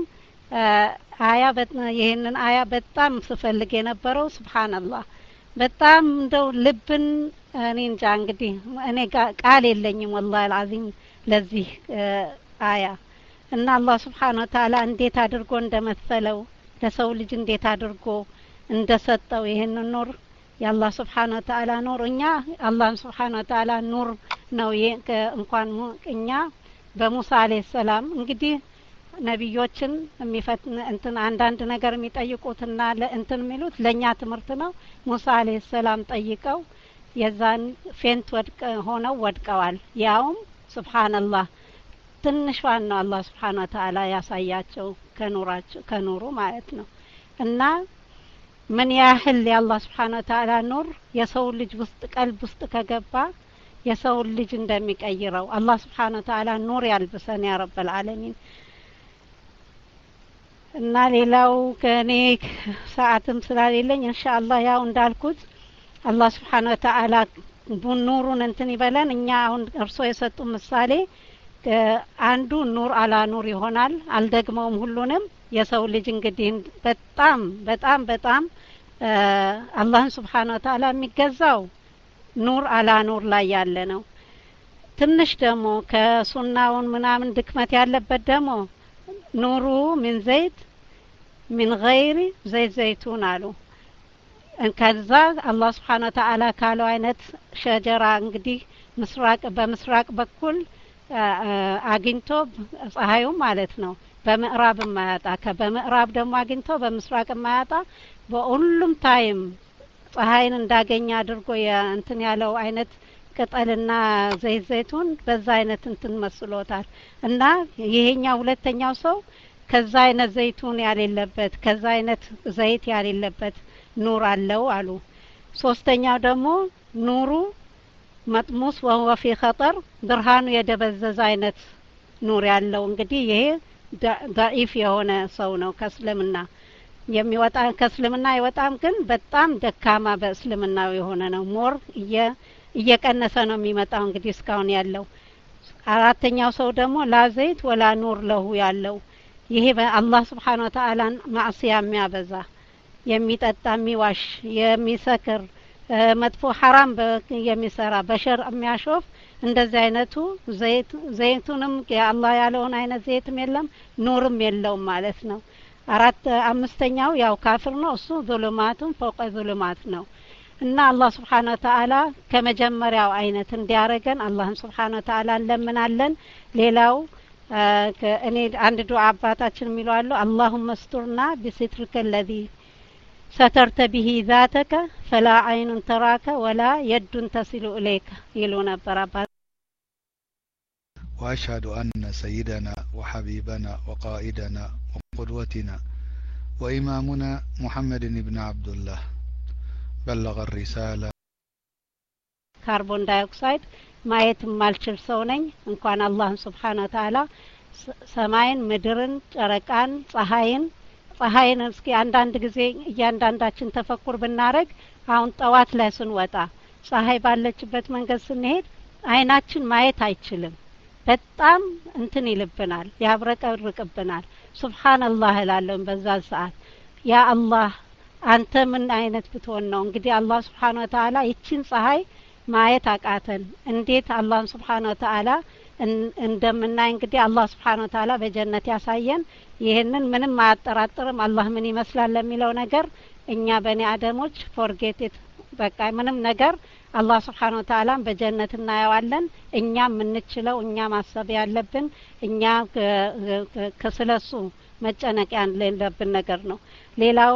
አያ ይሄንን አያ በጣም ስፈልግ የነበረው ሱብሃንአላህ በጣም እንደው ልብን እኔ እንጃ እንግዲህ እኔ ቃል የለኝም ወላሂ አልዓዚም ለዚህ አያ እና አላህ Subhanahu Wa Ta'ala እንዴት አድርጎ እንደመሰለው ለሰው ልጅ እንዴት አድርጎ እንደሰጠው ይሄንን ኑር ያላህ Subhanahu Wa Ta'ala ኑር እኛ አላህ Subhanahu Wa Ta'ala ኑር ነው እንኳን እኛ በሙሳ አለይሂ ሰላም እንግዲህ ነብዮችን የሚፈትን እንትን አንዳንድ ነገር የሚጠይቁትና ለእንትን የሚሉት ለኛ ትምህርት ነው ሙሳ አለይሂ ሰላም ጠይቀው የዛን ፌንት ወድቀ ሆነው ወድቀዋል ያውም ሱብሃንአላህ ትንሿን ነው አላህ Subhanahu Wa Ta'ala ያሳያቸው ከኑራቸው ከኑሩ ማለት ነው እና ምን ያህል የአላህ Subhanahu Wa Ta'ala ኑር የሰው ልጅ ውስጥ ቀልብ ውስጥ ከገባ የሰው ልጅ እንደሚቀይረው አላህ Subhanahu Wa Ta'ala ኑር ያልብሰን ያ ረብል ዓለሚን እና ሌላው ከኔ ሰዓትም ስላሌለኝ ኢንሻአላህ ያው እንዳልኩት አላህ Subhanahu Wa Ta'ala ኑሩን እንትን ይበለን እኛ አሁን እርሶ የሰጡ ምሳሌ አንዱ ኑር አላ ኑር ይሆናል አልደግመውም ሁሉንም የሰው ልጅ እንግዲህ በጣም በጣም በጣም አላህን Subhanahu Wa Ta'ala የሚገዛው ኑር አላ ኑር ላይ ያለ ነው ትንሽ ደግሞ ከሱናውን ምናምን ድክመት ያለበት ደግሞ ኑሩ ምን ዘይት ምን غير ዘይት ዘይቱን አሉ ከዛ አላህ Subhanahu Wa Ta'ala ካለው አይነት ሸጀራ እንግዲህ ምስራቅ በምስራቅ በኩል አግኝቶ ፀሐዩ ማለት ነው በመዕራብ ማያጣ ከበመዕራብ ደግሞ አግኝቶ በምስራቅ ማያጣ በሁሉም ታይም ፀሐይን እንዳገኛ አድርጎ እንትን ያለው አይነት ቅጠልና ዘይት ዘይቱን በዛ አይነት እንትን መስሎታል እና ይሄኛው ሁለተኛው ሰው ከዛ አይነት ዘይቱን ያለለበት ከዛ አይነት ዘይት ያለለበት ኑር አለው አሉ ሶስተኛው ደግሞ ኑሩ መጥሙስ ወهو في خطر ብርሃኑ የደበዘዘ አይነት ኑር ያለው እንግዲህ ይሄ ضعيف የሆነ ሰው ነው ከእስልምና የሚወጣ ከእስልምና ይወጣም ግን በጣም ደካማ በእስልምናው የሆነ ነው ሞር እየቀነሰ ነው የሚመጣው እንግዲህ እስካሁን ያለው አራተኛው ሰው ደግሞ ላ ዘይት ወላ ኑር ለሁ ያለው ይሄ በአላህ Subhanahu Wa Ta'ala ማዕሲያ የሚያበዛ የሚጠጣ የሚዋሽ የሚሰክር መጥፎ حرام የሚሰራ በሸር የሚያሾፍ እንደዚህ አይነቱ ዘይት ዘይቱንም የአላህ ያለውን አይነት ዘይትም የለም ኑርም የለውም ማለት ነው አራት አምስተኛው ያው ካፍር ነው እሱ ዙልማቱን فوق ዙልማት ነው እና አላህ Subhanahu Wa Ta'ala ከመጀመሪያው አይነት እንዲያረገን አላህን Subhanahu Wa Ta'ala እንለምናለን ሌላው እኔ አንድ ዱዓ አባታችን የሚሏሉ اللهم استرنا بسترك الذي سترت به ذاتك فلا عين تراك ولا يد تصل إليك يلون برابات وأشهد أن سيدنا وحبيبنا وقائدنا وقدوتنا وإمامنا محمد بن عبد الله بلغ الرسالة كربون دايوكسيد ما يتمالشل سونين إن كان الله سبحانه وتعالى سماين مدرن ጨረቃን ፀሐይን ፀሐይን እስኪ አንዳንድ ጊዜ እያንዳንዳችን ተፈኩር ብናረግ አሁን ጠዋት ላይ ስንወጣ ፀሐይ ባለችበት መንገድ ስንሄድ አይናችን ማየት አይችልም በጣም እንትን ይልብናል ያብረቀርቅብናል ሱብሃንአላህ እላለሁ በዛ ሰዓት ያ አላህ አንተ ምን አይነት ብትሆን ነው? እንግዲህ አላህ Subhanahu Wa Ta'ala ይችን ፀሐይ ማየት አቃተን። እንዴት አላህ Subhanahu Wa Ta'ala እንደምናይ እንግዲህ አላህ Subhanahu Wa Ta'ala በጀነት ያሳየን። ይሄንን ምንም አያጠራጥርም። አላህ ምን ይመስላል ለሚለው ነገር እኛ በኔ አደሞች ፎርጌት ኢት በቃ ምንም ነገር አላህ Subhanahu Wa Ta'ala በጀነት እናየዋለን። እኛ የምንችለው እኛ ማሰብ ያለብን እኛ ከስለሱ መጨነቅ ያለብን ነገር ነው። ሌላው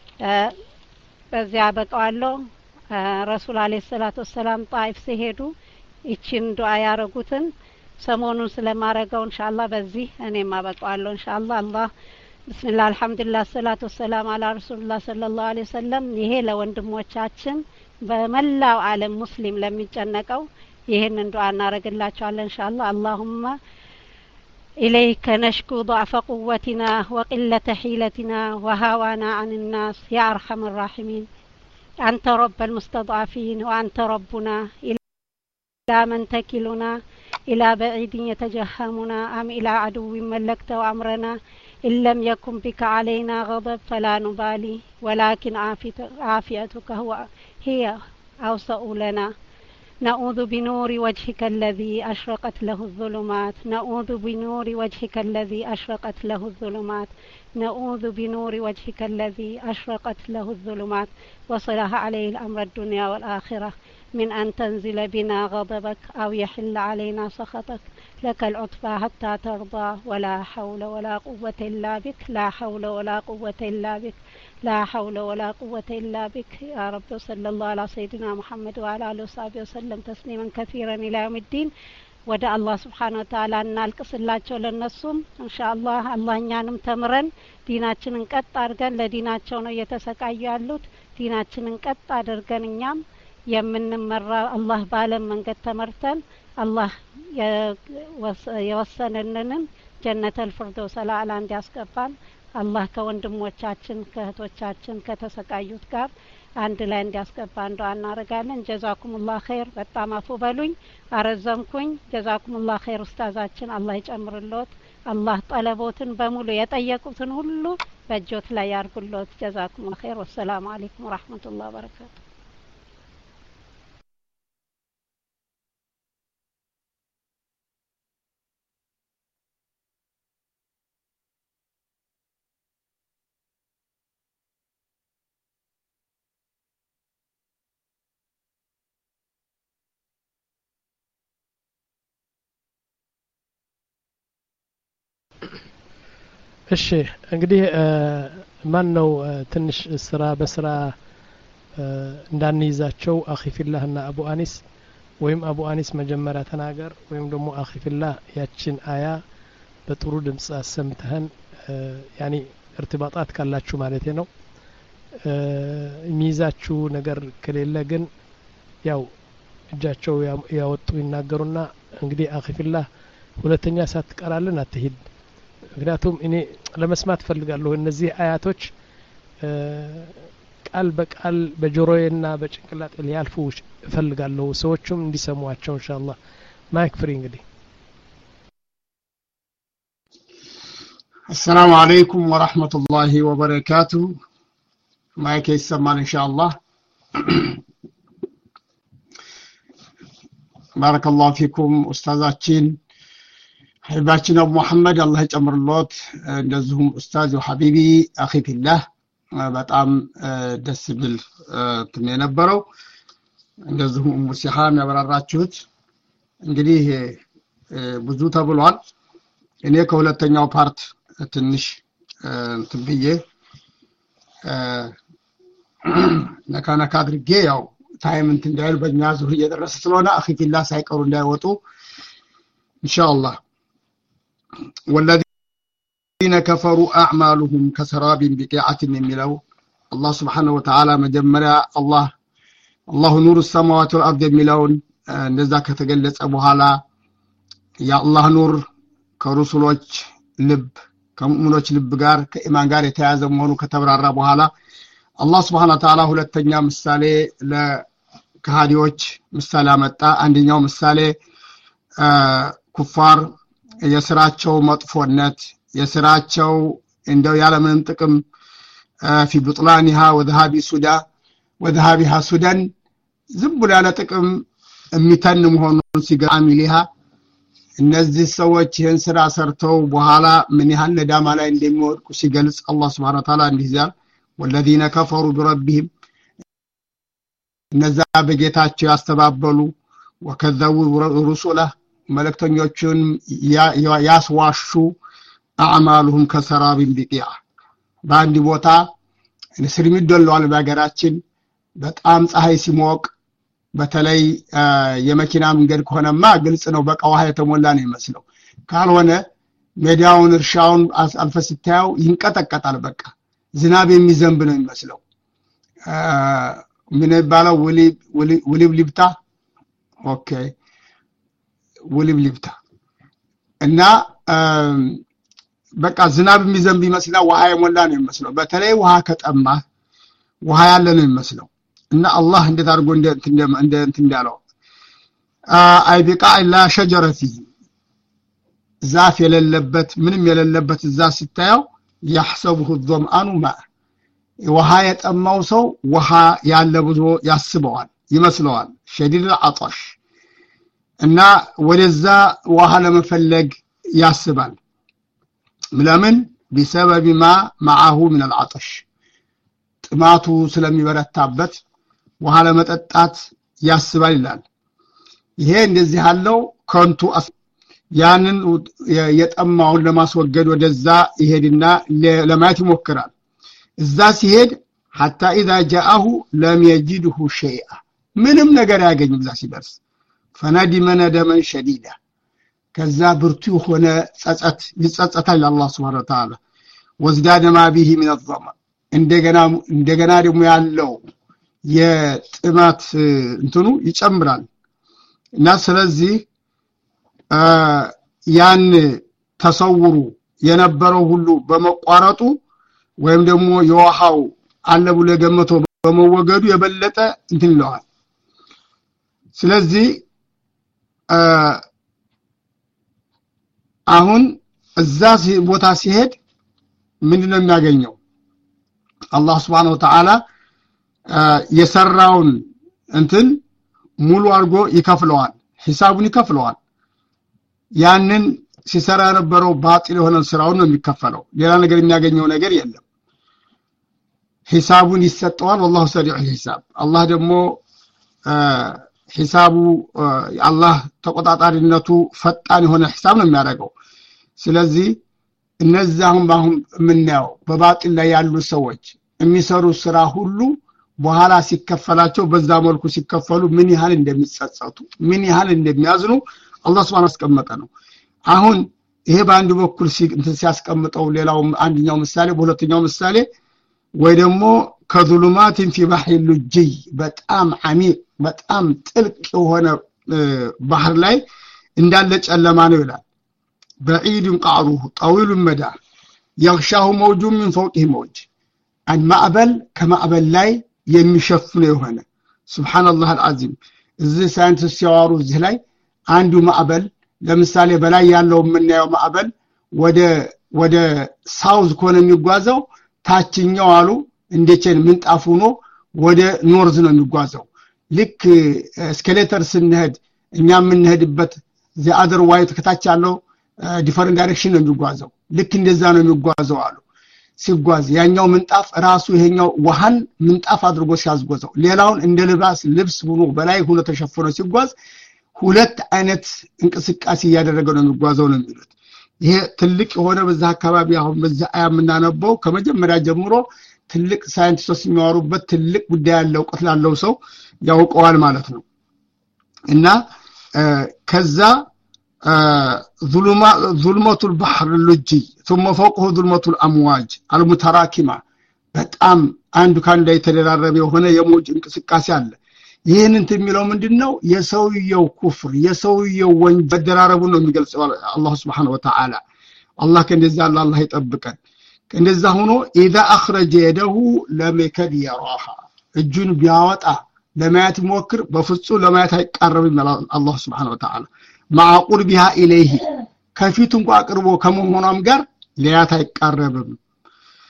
በዚያ በቃዋለው ረሱል አለይሂ ሰላቱ ወሰለም ጣይፍ ሲሄዱ ይችን ዱዓ ያረጉትን ሰሞኑን ስለማረጋው ኢንሻአላህ በዚህ እኔም አበቃዋለሁ ኢንሻአላህ። አላህ ቢስሚላህ አልহামዱሊላህ ሰላቱ ወሰላም አላ ረሱልላህ ሰለላሁ ዐለይሂ ወሰለም። ይሄ ለወንድሞቻችን በመላው ዓለም ሙስሊም ለሚጨነቀው ይሄንን ዱዓ እናረጋላችኋለን ኢንሻአላህ። አላሁመ إليك نشكو ضعف قوتنا وقلة حيلتنا وهوانا عن الناس يا أرحم الراحمين. أنت رب المستضعفين وأنت ربنا. إلى من تكلنا؟ إلى بعيد يتجهمنا أم إلى عدو ملكت أمرنا؟ إن لم يكن بك علينا غضب فلا نبالي ولكن عافيتك هو هي أوسع لنا. نعوذ بنور وجهك الذي أشرقت له الظلمات. نعوذ بنور وجهك الذي أشرقت له الظلمات. نعوذ بنور وجهك الذي أشرقت له الظلمات وصلح عليه الأمر الدنيا والآخرة من أن تنزل بنا غضبك أو يحل علينا سخطك. لك العتبى حتى ترضى ولا حول ولا قوة إلا بك. لا حول ولا قوة إلا بك. لا حول ولا قوة إلا بك يا رب. صلى الله على سيدنا محمد وعلى آله وصحبه وسلم تسليما كثيرا إلى يوم الدين. ወደ አላህ Subhanahu Wa Ta'ala እናልቅስላቸው ለነሱም ኢንሻአላህ። አላህ እኛንም ተምረን ዲናችንን ቀጥ አድርገን ለዲናቸው ነው እየተሰቃዩ ያሉት። ዲናችንን ቀጥ አድርገን እኛም የምንመራ አላህ ባለም መንገድ ተመርተን አላህ የወሰነንን ጀነተል ፊርደውስ አልአላ እንዲያስገባን አላህ ከወንድሞቻችን ከእህቶቻችን ከተሰቃዩት ጋር አንድ ላይ እንዲያስገባን ዱዓ እናረጋለን። ጀዛኩሙላህ ኸይር። በጣም አፉ በሉኝ አረዘምኩኝ። ጀዛኩሙላህ ኸይር ኡስታዛችን አላህ ይጨምርልዎት። አላህ ጠለቦትን በሙሉ የጠየቁትን ሁሉ በእጆት ላይ ያርጉልዎት። ጀዛኩሙላህ ኸይር። ወሰላሙ አለይኩም ወራህመቱላሂ ወበረካቱ። እሺ እንግዲህ ማን ነው ትንሽ ስራ በስራ እንዳንይዛቸው አኺፊላህና አቡ አኒስ ወይም አቡ አኒስ መጀመሪያ ተናገር ወይም ደግሞ አኺፊላህ ያችን አያ በጥሩ ድምጽ አሰምተህን ያኒ እርትባጣት ካላችሁ ማለት ነው። የሚይዛችሁ ነገር ከሌለ ግን ያው እጃቸው ያወጡ ይናገሩና እንግዲህ አኺፊላህ ሁለተኛ ሳትቀራለን አትሂድ። ምክንያቱም እኔ ለመስማት ፈልጋለሁ እነዚህ አያቶች ቃል በቃል በጆሮዬና በጭንቅላቴ ሊያልፉ ፈልጋለሁ ሰዎችም እንዲሰሙዋቸው ኢንሻአላህ። ማይክ ፍሪ እንግዲህ። السلام عليكم ورحمة الله وبركاته. ማይክ ይሰማል ኢንሻአላህ። بارك الله فيكم ኡስታዛችን حباچنا محمد الله يጨምርልዎት። እንደዚሁም ኡስታዝ ወሐቢቢ አኺ ፊላህ በጣም ደስ ብል ትም የነበረው እንደዚሁም ኡሙ ሲሃም ያበራራችሁት እንግዲህ ብዙ ተብሏል። እኔ ከሁለተኛው ፓርት ትንሽ ትብዬ ነካነካ አድርጌ ያው ታይም እንት እንዳይል በእኛ ዙር እየደረሰ ስለሆነ አኺ ፊላህ ሳይቀሩ እንዳይወጡ ኢንሻአላህ። والذين كفروا أعمالهم كسراب بقيعة من ملو. الله سبحانه وتعالى مجمرا الله الله نور السماوات والأرض ملون نزا كتجلس أبو هلا يا الله نور كرسولوች ልብ ከሙእሚኖች ልብ ጋር ከኢማን ጋር የተያዘ መሆኑ ከተብራራ በኋላ አላህ Subhanahu Wa Ta'ala ሁለተኛ ምሳሌ ለከሃዲዎች ምሳሌ አመጣ። አንደኛው ምሳሌ ኩፋር የስራቸው መጥፎነት የስራቸው እንደው ያለ ምንም ጥቅም في بطلانها وذهاب السودان وذهابها السودان ዝም ብሎ ያለ ጥቅም የሚተን መሆኑን ሲገራሚሊሃ እነዚህ ሰዎች ይህን ስራ ሰርተው በኋላ ምን ያህል ነዳማ ላይ እንደሚወድቁ ሲገልጽ አላህ Subhanahu Wa Ta'ala እንዲህ ይላል والذين كفروا بربهم እነዛ በጌታቸው ያስተባበሉ وكذبوا رسله መልእክተኞቹን ያስዋሹ አዕማሉሁም ከሰራብ ቢቂዓ በአንድ ቦታ እስሪም ይደለዋል በአገራችን በጣም ፀሐይ ሲሞቅ በተለይ የመኪና መንገድ ከሆነማ ግልጽ ነው በቃ ውሃ የተሞላ ነው ይመስለው ካልሆነ ሜዳውን እርሻውን አልፈስታው ይንቀጠቀጣል በቃ ዝናብ የሚዘንብ ነው ይመስለው ምን ይባላል ወሊ ወሊ ሊብታ ኦኬ ወሊ ሊብታ እና በቃ ዝናብ የሚዘንብ ይመስላል ውሃ የሞላ ነው ይመስለው በተለይ ውሃ ከጠማ ውሃ ያለ ነው ይመስለው እና አላህ እንዴት አድርጎ እንደ እንደ እንት እንዳለው አይ ቢቃ ኢላ ሸጀረቲ ዛፍ የሌለበት ምንም የሌለበት እዛ ሲታየው يحسبه الظمآن ماء ውሃ የጠማው ሰው ውሃ ያለ ብዙ ያስበዋል ይመስለዋል شديد العطش እና ወደዛ ውሃ ለመፈለግ ያስባል ለምን بسبب ما معه من العطش ጥማቱ ስለሚበረታበት ውሃ ለመጠጣት ያስባል ይላል ይሄ እንደዚህ ያለው ከንቱ ያንን የጠማውን ለማስወገድ ወደዛ ይሄድና ለማየት ይሞክራል እዛ ሲሄድ حتى اذا جاءه لم يجده شيئا ምንም ነገር ያገኝም እዛ ሲደርስ فندم ندما شديدا ከዛ ብርቱ ሆነ ጸጸት ይጸጸታል አላህ Subhanahu Wa Ta'ala وازداد ما به من الظما እንደገና እንደገና ደግሞ ያለው የጥማት እንትኑ ይጨምራል እና ስለዚህ ያን ተሰውሩ የነበረው ሁሉ በመቋረጡ ወይም ደግሞ የውሃው አለ ብሎ ገመቶ በመወገዱ የበለጠ እንትን ይለዋል ስለዚህ አሁን እዛ ቦታ ሲሄድ ምንድነው የሚያገኘው አላህ Subhanahu Wa Ta'ala የሰራውን እንትን ሙሉ አርጎ ይከፍለዋል ሂሳቡን ይከፍለዋል ያንን ሲሰራ የነበረው ባጢል የሆነ ስራውን ነው የሚከፈለው ሌላ ነገር የሚያገኘው ነገር የለም ሂሳቡን ይሰጠዋል والله سريع الحساب አላህ ደግሞ ሂሳቡ አላህ ተቆጣጣሪነቱ ፈጣን የሆነ ሂሳብ ነው የሚያደርገው ስለዚህ እነዛሁን ባሁን ምንያው በባጢል ላይ ያሉ ሰዎች የሚሰሩ ስራ ሁሉ በኋላ ሲከፈላቸው በዛ መልኩ ሲከፈሉ ምን ያህል እንደሚጸጸቱ ምን ያህል እንደሚያዝኑ አላህ Subhanahu አስቀመጠ ነው አሁን ይሄ በአንድ በኩል ሲያስቀምጠው ሌላው አንደኛው ምሳሌ በሁለተኛው ምሳሌ ወይ ደግሞ ከዙሉማቲን في بحر اللجي በጣም عميق በጣም ጥልቅ የሆነ ባህር ላይ እንዳለ ጨለማ ነው ይላል بعيد قعره طويل المدى يغشاه موج من فوقه موج المعبل كمعبل ላይ የሚሸፍነው የሆነ ሱብሃንአላህ አልዓዚም እዚህ ሳይንቲስት ሲያወሩ እዚህ ላይ አንዱ ማዕበል ለምሳሌ በላይ ያለው ምንያው ማዕበል ወደ ወደ ሳውዝ ኮነ የሚጓዘው ታችኛው አሉ እንደቸን ምንጣፍ ሆኖ ወደ ኖርዝ ነው የሚጓዘው ልክ ስኬሌተር ስንሄድ እኛ ምንሄድበት the other way ተከታች ያለው different direction ነው የሚጓዘው ልክ እንደዛ ነው የሚጓዘው አሉ ሲጓዝ ያኛው ምንጣፍ ራሱ ይሄኛው ውሃን ምንጣፍ አድርጎ ሲያዝጎዘው ሌላውን እንደ ልባስ ልብስ ሆኖ በላይ ሆኖ ተሸፍኖ ሲጓዝ ሁለት አይነት እንቅስቃሴ ያደረገ ነው የሚጓዘው ነው የሚሉት ይሄ ትልቅ የሆነ በዛ አካባቢ አሁን በዛ አያምናነበው ከመጀመሪያ ጀምሮ ትልቅ ሳይንቲስቶች የሚያወሩበት ትልቅ ጉዳይ ያለው ቁጥር ያለው ሰው ያውቀዋል ማለት ነው እና ከዛ ظلمات ظلمة البحر اللجي ثم فوقه ظلمة الأمواج المتراكمة በጣም አንዱ ካን ላይ ተደራረበ የሆነ የሞጅ እንቅስቃሴ አለ ይሄን እንትን የሚለው ምንድነው የሰውየው ኩፍር የሰውየው ወንጀል በደራረቡ ነው የሚገልጸው አላህ Subhanahu Wa Ta'ala አላህ ከእንደዛ አላህ ይጠብቀን ከእንደዛ ሆኖ اذا اخرج يده لم يكد يراها እጁን ቢያወጣ ለማየት ሞክር በፍጹም ለማየት አይቀርብም አላህ Subhanahu Wa Ta'ala ማዕቁል ቢሃ ኢለይሂ ከፊቱ እንኳን አቅርቦ ከመሆኗም ጋር ሊያት አይቀርብም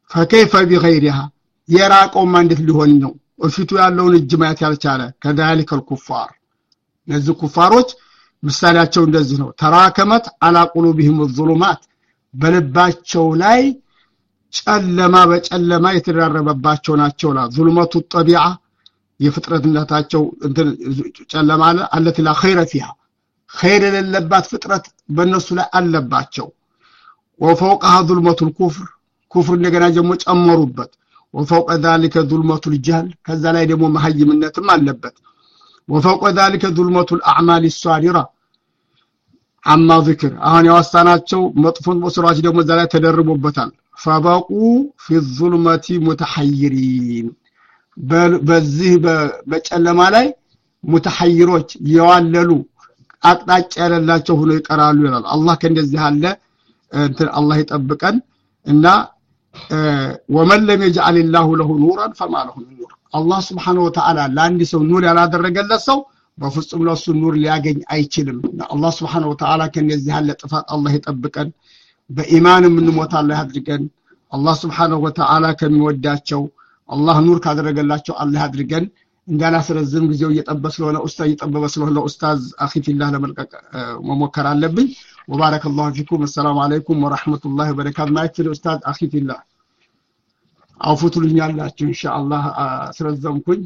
فكيف بغيرها يراقوا ما እንዴት ሊሆን ነው እፊቱ ያለውን እጅ ማየት ያልቻለ كذلك الكفار እነዚህ ኩፋሮች ምሳሌያቸው እንደዚህ ነው ተራከመት على قلوبهم الظلمات በልባቸው ላይ ጨለማ በጨለማ የተደራረበባቸው ናቸው ላ ظلمات الطبيعه የፍጥረትነታቸው ጨለማ አለ التي لا خير فيها خير ለለባት ፍጥረት በእነሱ ላይ አለባቸው وفوقها ظلمة الكفر كفر እንደገና ደግሞ ጨመሩበት وفوق ذلك ظلمة الجهل ከዛ ላይ ደግሞ መሐይምነትም አለበት وفوق ذلك ظلمة الأعمال الصادرة عما ذكر አሁን ያወሳናቸው መጥፎን መስራች ደግሞ እዛ ላይ ተደርቦበታል فبقوا في الظلمة متحيرين በዚህ በጨለማ ላይ متحيروች يوالሉ አቅጣጫ ያለላቸው ሆኖ ይቀራሉ ይላል አላህ ከእንደዚህ አለ الله يطبقن ان ومن لم يجعل الله له نورا فما له من نور الله سبحانه وتعالى لاندي سو نور ያላደረገለት ሰው በፍጹም ለሱ ኑር ሊያገኝ አይችልም الله سبحانه وتعالى ከነዚህ ያለ ጥፋት الله يطبقن በኢማን እንሞት الله ያድርገን الله سبحانه وتعالى ከሚወዳቸው الله ኑር ካደረገላቸው الله ያድርገን እንጋላ ስለዝም ጊዜው እየጠበስ ስለሆነ ኡስታዝ እየጠበበ ስለሆነ ኡስታዝ አኺ ፊላህ ለመልቀቅ መሞከር አለብኝ وبارك الله فيكم السلام عليكم ورحمة الله وبركاته معك الأستاذ أخي في الله عفوتوا لي ያላችሁ إن شاء الله ስለዘምኩኝ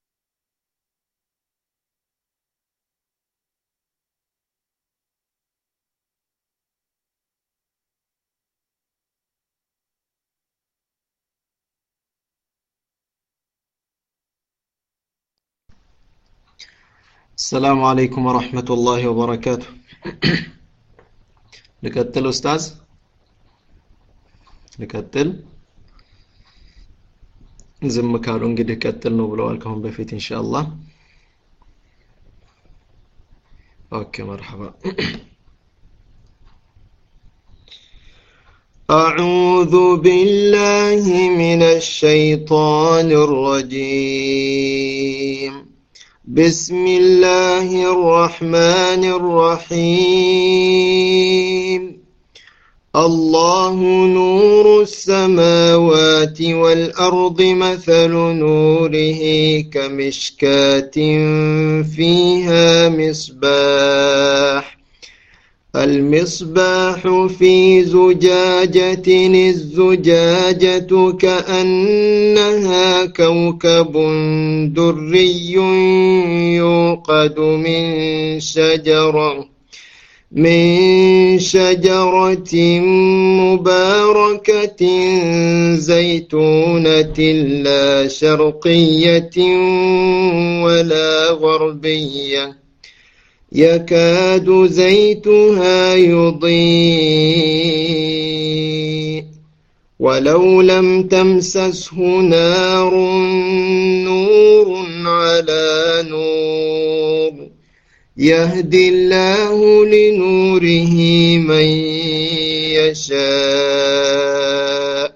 السلام عليكم ورحمة الله وبركاته نكتل أستاذ نكتل زم كارون قد كتل نبلو لكم بفيت إن شاء الله أوكي مرحبا أعوذ بالله من الشيطان الرجيم بسم الله الرحمن الرحيم الله نور السماوات والأرض مثل نوره كمشكاة فيها مصباح المصباح في زجاجة الزجاجة كأنها كوكب دري يوقد من شجرة من شجرة مباركة زيتونة لا شرقية ولا غربية يكاد زيتها يضيء ولو لم تمسسه نار نور على نور يهدي الله لنوره من يشاء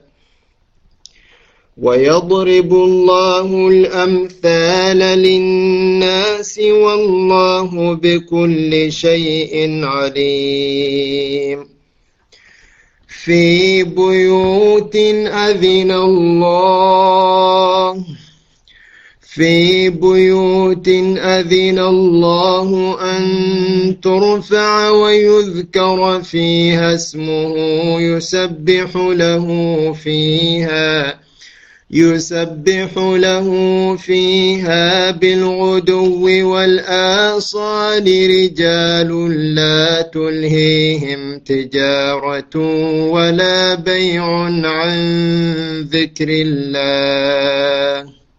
ويضرب الله الأمثال للناس والله بكل شيء عليم في بيوت أذن الله في بيوت أذن الله أن ترفع ويذكر فيها اسمه يسبح له فيها يسبح له فيها بالغدو والآصال رجال لا تلهيهم تجارة ولا بيع عن ذكر الله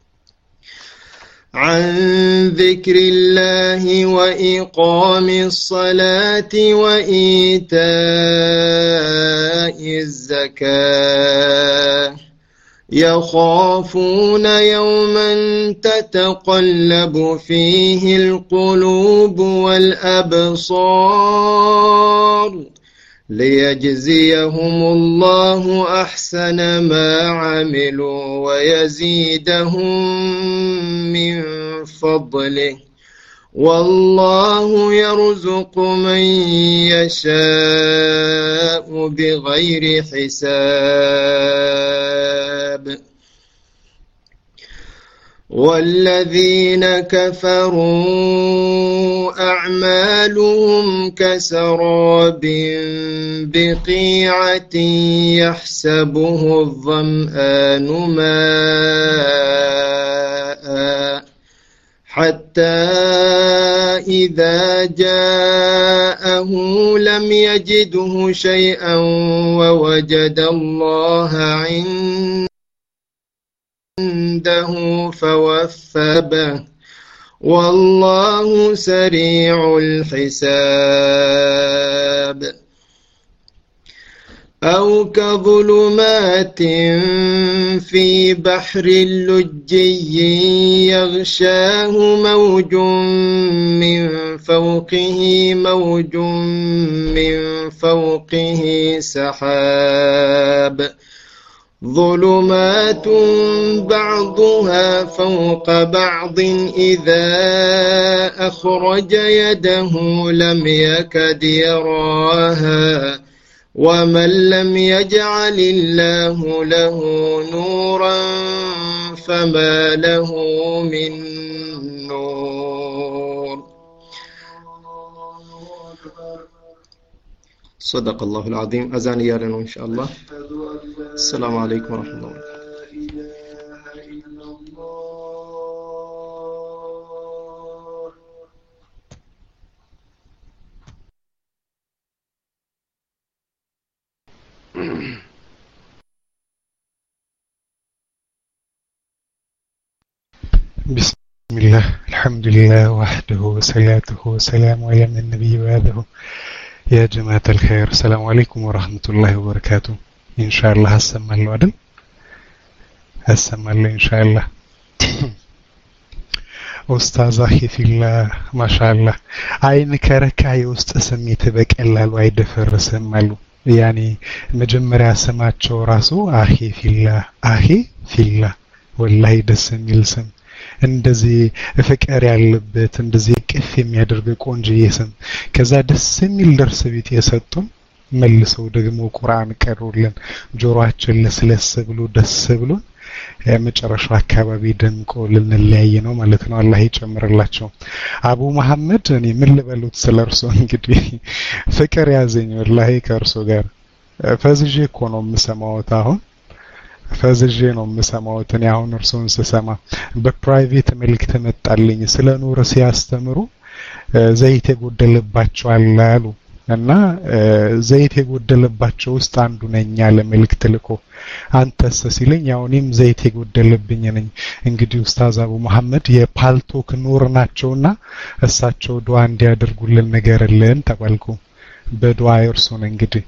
عن ذكر الله وإقام الصلاة وإيتاء الزكاة يخافون يوما تتقلب فيه القلوب والأبصار ليجزيهم الله أحسن ما عملوا ويزيدهم من فضله والله يرزق من يشاء بغير حساب والذين كفروا أعمالهم كسراب بقيعة يحسبه الظمآن ماء حتى إذا جاءه لم يجده شيئا ووجد الله عنده فوثبه والله سريع الحساب أو كظلمات في بحر لجي يغشاه موج من فوقه موج من فوقه سحاب ظلمات بعضها فوق بعض إذا أخرج يده لم يكد يراها ومن لم يجعل الله له نورا فما له من نور. صدق الله العظيم. أذان يارن إن شاء الله. السلام عليكم ورحمة الله وبركاته. بسم الله الحمد لله وحده وصلاته وسلام على النبي وآله. يا جماعة الخير السلام عليكم ورحمة الله وبركاته. إن شاء الله هسمع له عدل هسمع له إن شاء الله. أستاذ أخي في الله ما شاء الله عين كركاي وستسمي تبك إلا الوايد فرس ماله يعني مجمرة سمعت شو راسو أخي في الله أخي في الله والله دسم يلسم እንደዚህ ፍቅር ያለበት እንደዚህ ቅፍ የሚያደርግ ቆንጆዬ ስም ከዛ ደስ የሚል ደርስ ቤት የሰጡን መልሰው ደግሞ ቁርአን ቀሩልን ጆሮአችን ለስለስ ብሎ ደስ ብሎን የመጨረሻው አካባቢ ደምቆ ልንለያይ ነው ማለት ነው። አላህ ይጨምርላቸው። አቡ መሐመድ እኔ ምን ልበሉት ስለርሶ እንግዲህ ፍቅር ያዘኝ ወላሂ ከርሶ ጋር ፈዝጄ እኮ ነው የምሰማው አሁን ፈዝጄ ነው የምሰማው እኔ አሁን እርሶን ስሰማ በፕራይቬት መልእክት መጣልኝ ስለ ኑር ሲያስተምሩ ዘይት የጎደለባቸው አላሉ እና ዘይት የጎደለባቸው ውስጥ አንዱ ነኝ ያለ መልእክት ልኮ አንተስ ሲለኝ ያው እኔም ዘይት የጎደለብኝ ነኝ። እንግዲህ ኡስታዝ አቡ መሐመድ የፓልቶክ ኑር ናቸውና እሳቸው ዱዓ እንዲያደርጉልን ነገርልን ተባልኩ። በዱዓ እርሶን እንግዲህ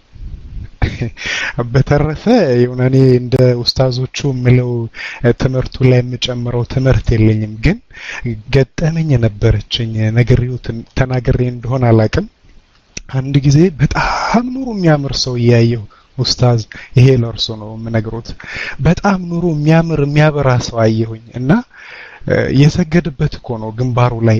በተረፈ የሆነኔ እንደ ኡስታዞቹ ምለው ትምርቱ ላይ የምጨምረው ትምርት የለኝም ግን ገጠመኝ ነበርችኝ ነገርዩ ተናገሬ እንደሆነ አላቅም። አንድ ጊዜ በጣም ኑሩ የሚያምር ሰው ያየው ኡስታዝ ይሄ ለርሶ ነው ምነግሮት በጣም ኑሩ የሚያምር የሚያበራ ሰው አየሁኝ እና የሰገደበት እኮ ነው ግንባሩ ላይ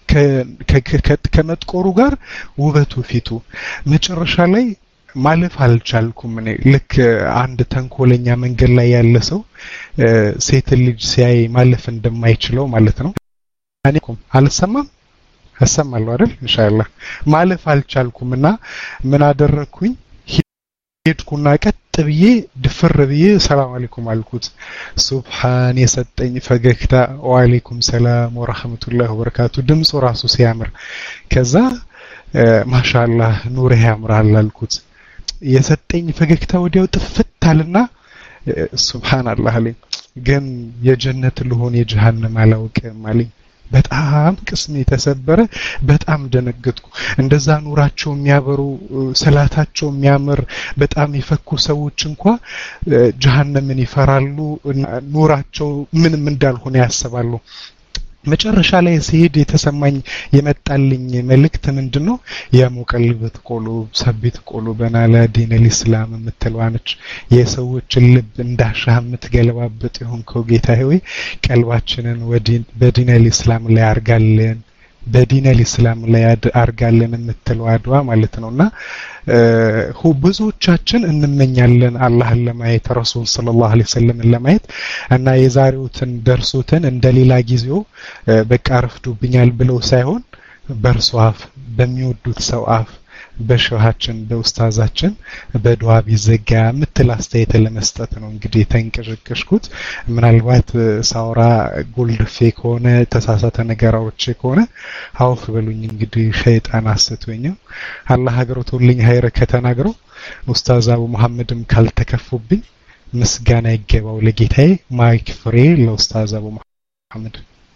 ከመጥቆሩ ጋር ውበቱ ፊቱ መጨረሻ ላይ ማለፍ አልቻልኩም። እኔ ልክ አንድ ተንኮለኛ መንገድ ላይ ያለ ሰው ሴት ልጅ ሲያይ ማለፍ እንደማይችለው ማለት ነው። እኔኩም አልሰማም አሰማለሁ አይደል ኢንሻአላህ ማለፍ አልቻልኩምና ምን አደረኩኝ ሄድኩና ቀጥ ብዬ ድፍር ብዬ ሰላም አለይኩም አልኩት። ሱብሃን የሰጠኝ ፈገግታ ወአለይኩም ሰላም ወራህመቱላሂ ወበረካቱ ድምጹ ራሱ ሲያምር ከዛ ማሻአላህ ኑር ያምራል አልኩት። የሰጠኝ ፈገግታ ወዲያው ጥፍታልና ሱብሃንአላህ አለኝ ግን የጀነት ልሆን የጀሃነም አላውቅም አለኝ። በጣም ቅስሜ ተሰበረ። በጣም ደነገጥኩ። እንደዛ ኑራቸው የሚያበሩ ሰላታቸው የሚያምር በጣም ይፈኩ ሰዎች እንኳን ጀሃነምን ይፈራሉ ኑራቸው ምንም እንዳልሆነ ያስባሉ። መጨረሻ ላይ ሲሄድ የተሰማኝ የመጣልኝ መልእክት ምንድነው ያ ሙቀልበት ቁሉብ ሰቢት ቁሉበና ለዲን الاسلام የምትለዋነች የሰዎች ልብ እንዳሻህ የምትገለባበት ይሁን ከጌታዬ ወይ ቀልባችንን ወዲን በዲን الاسلام ላይ አርጋለን በዲን አልእስላም ላይ አርጋለን የምትለው አድዋ ማለት ነውና ሁ ብዙዎቻችን እንመኛለን አላህን ለማየት ረሱል ሰለላሁ ዐለይሂ ወሰለም ለማየት እና የዛሬውትን ደርሶትን እንደሌላ ጊዜው በቃ ረፍዶብኛል ብለው ሳይሆን በርሱ አፍ በሚወዱት ሰው አፍ በሸሃችን በኡስታዛችን በዱዓ ቢዘጋ ምትል አስተያየት ለመስጠት ነው እንግዲህ ተንቀሽቀሽኩት ምናልባት ሳውራ ጎልድ ፌክ ሆነ ተሳሳተ ነገራዎች ከሆነ አውፍ በሉኝ እንግዲህ ሸይጣን አሰቶኝም አላህ ሀገሮቶልኝ ሀይረ ከተናገረው ኡስታዝ አቡ መሐመድም ካልተከፉብኝ ምስጋና ይገባው ለጌታዬ ማይክ ፍሬ ለኡስታዝ አቡ መሐመድ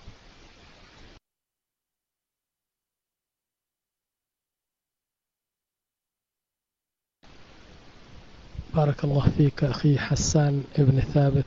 بارك الله فيك أخي حسان ابن ثابت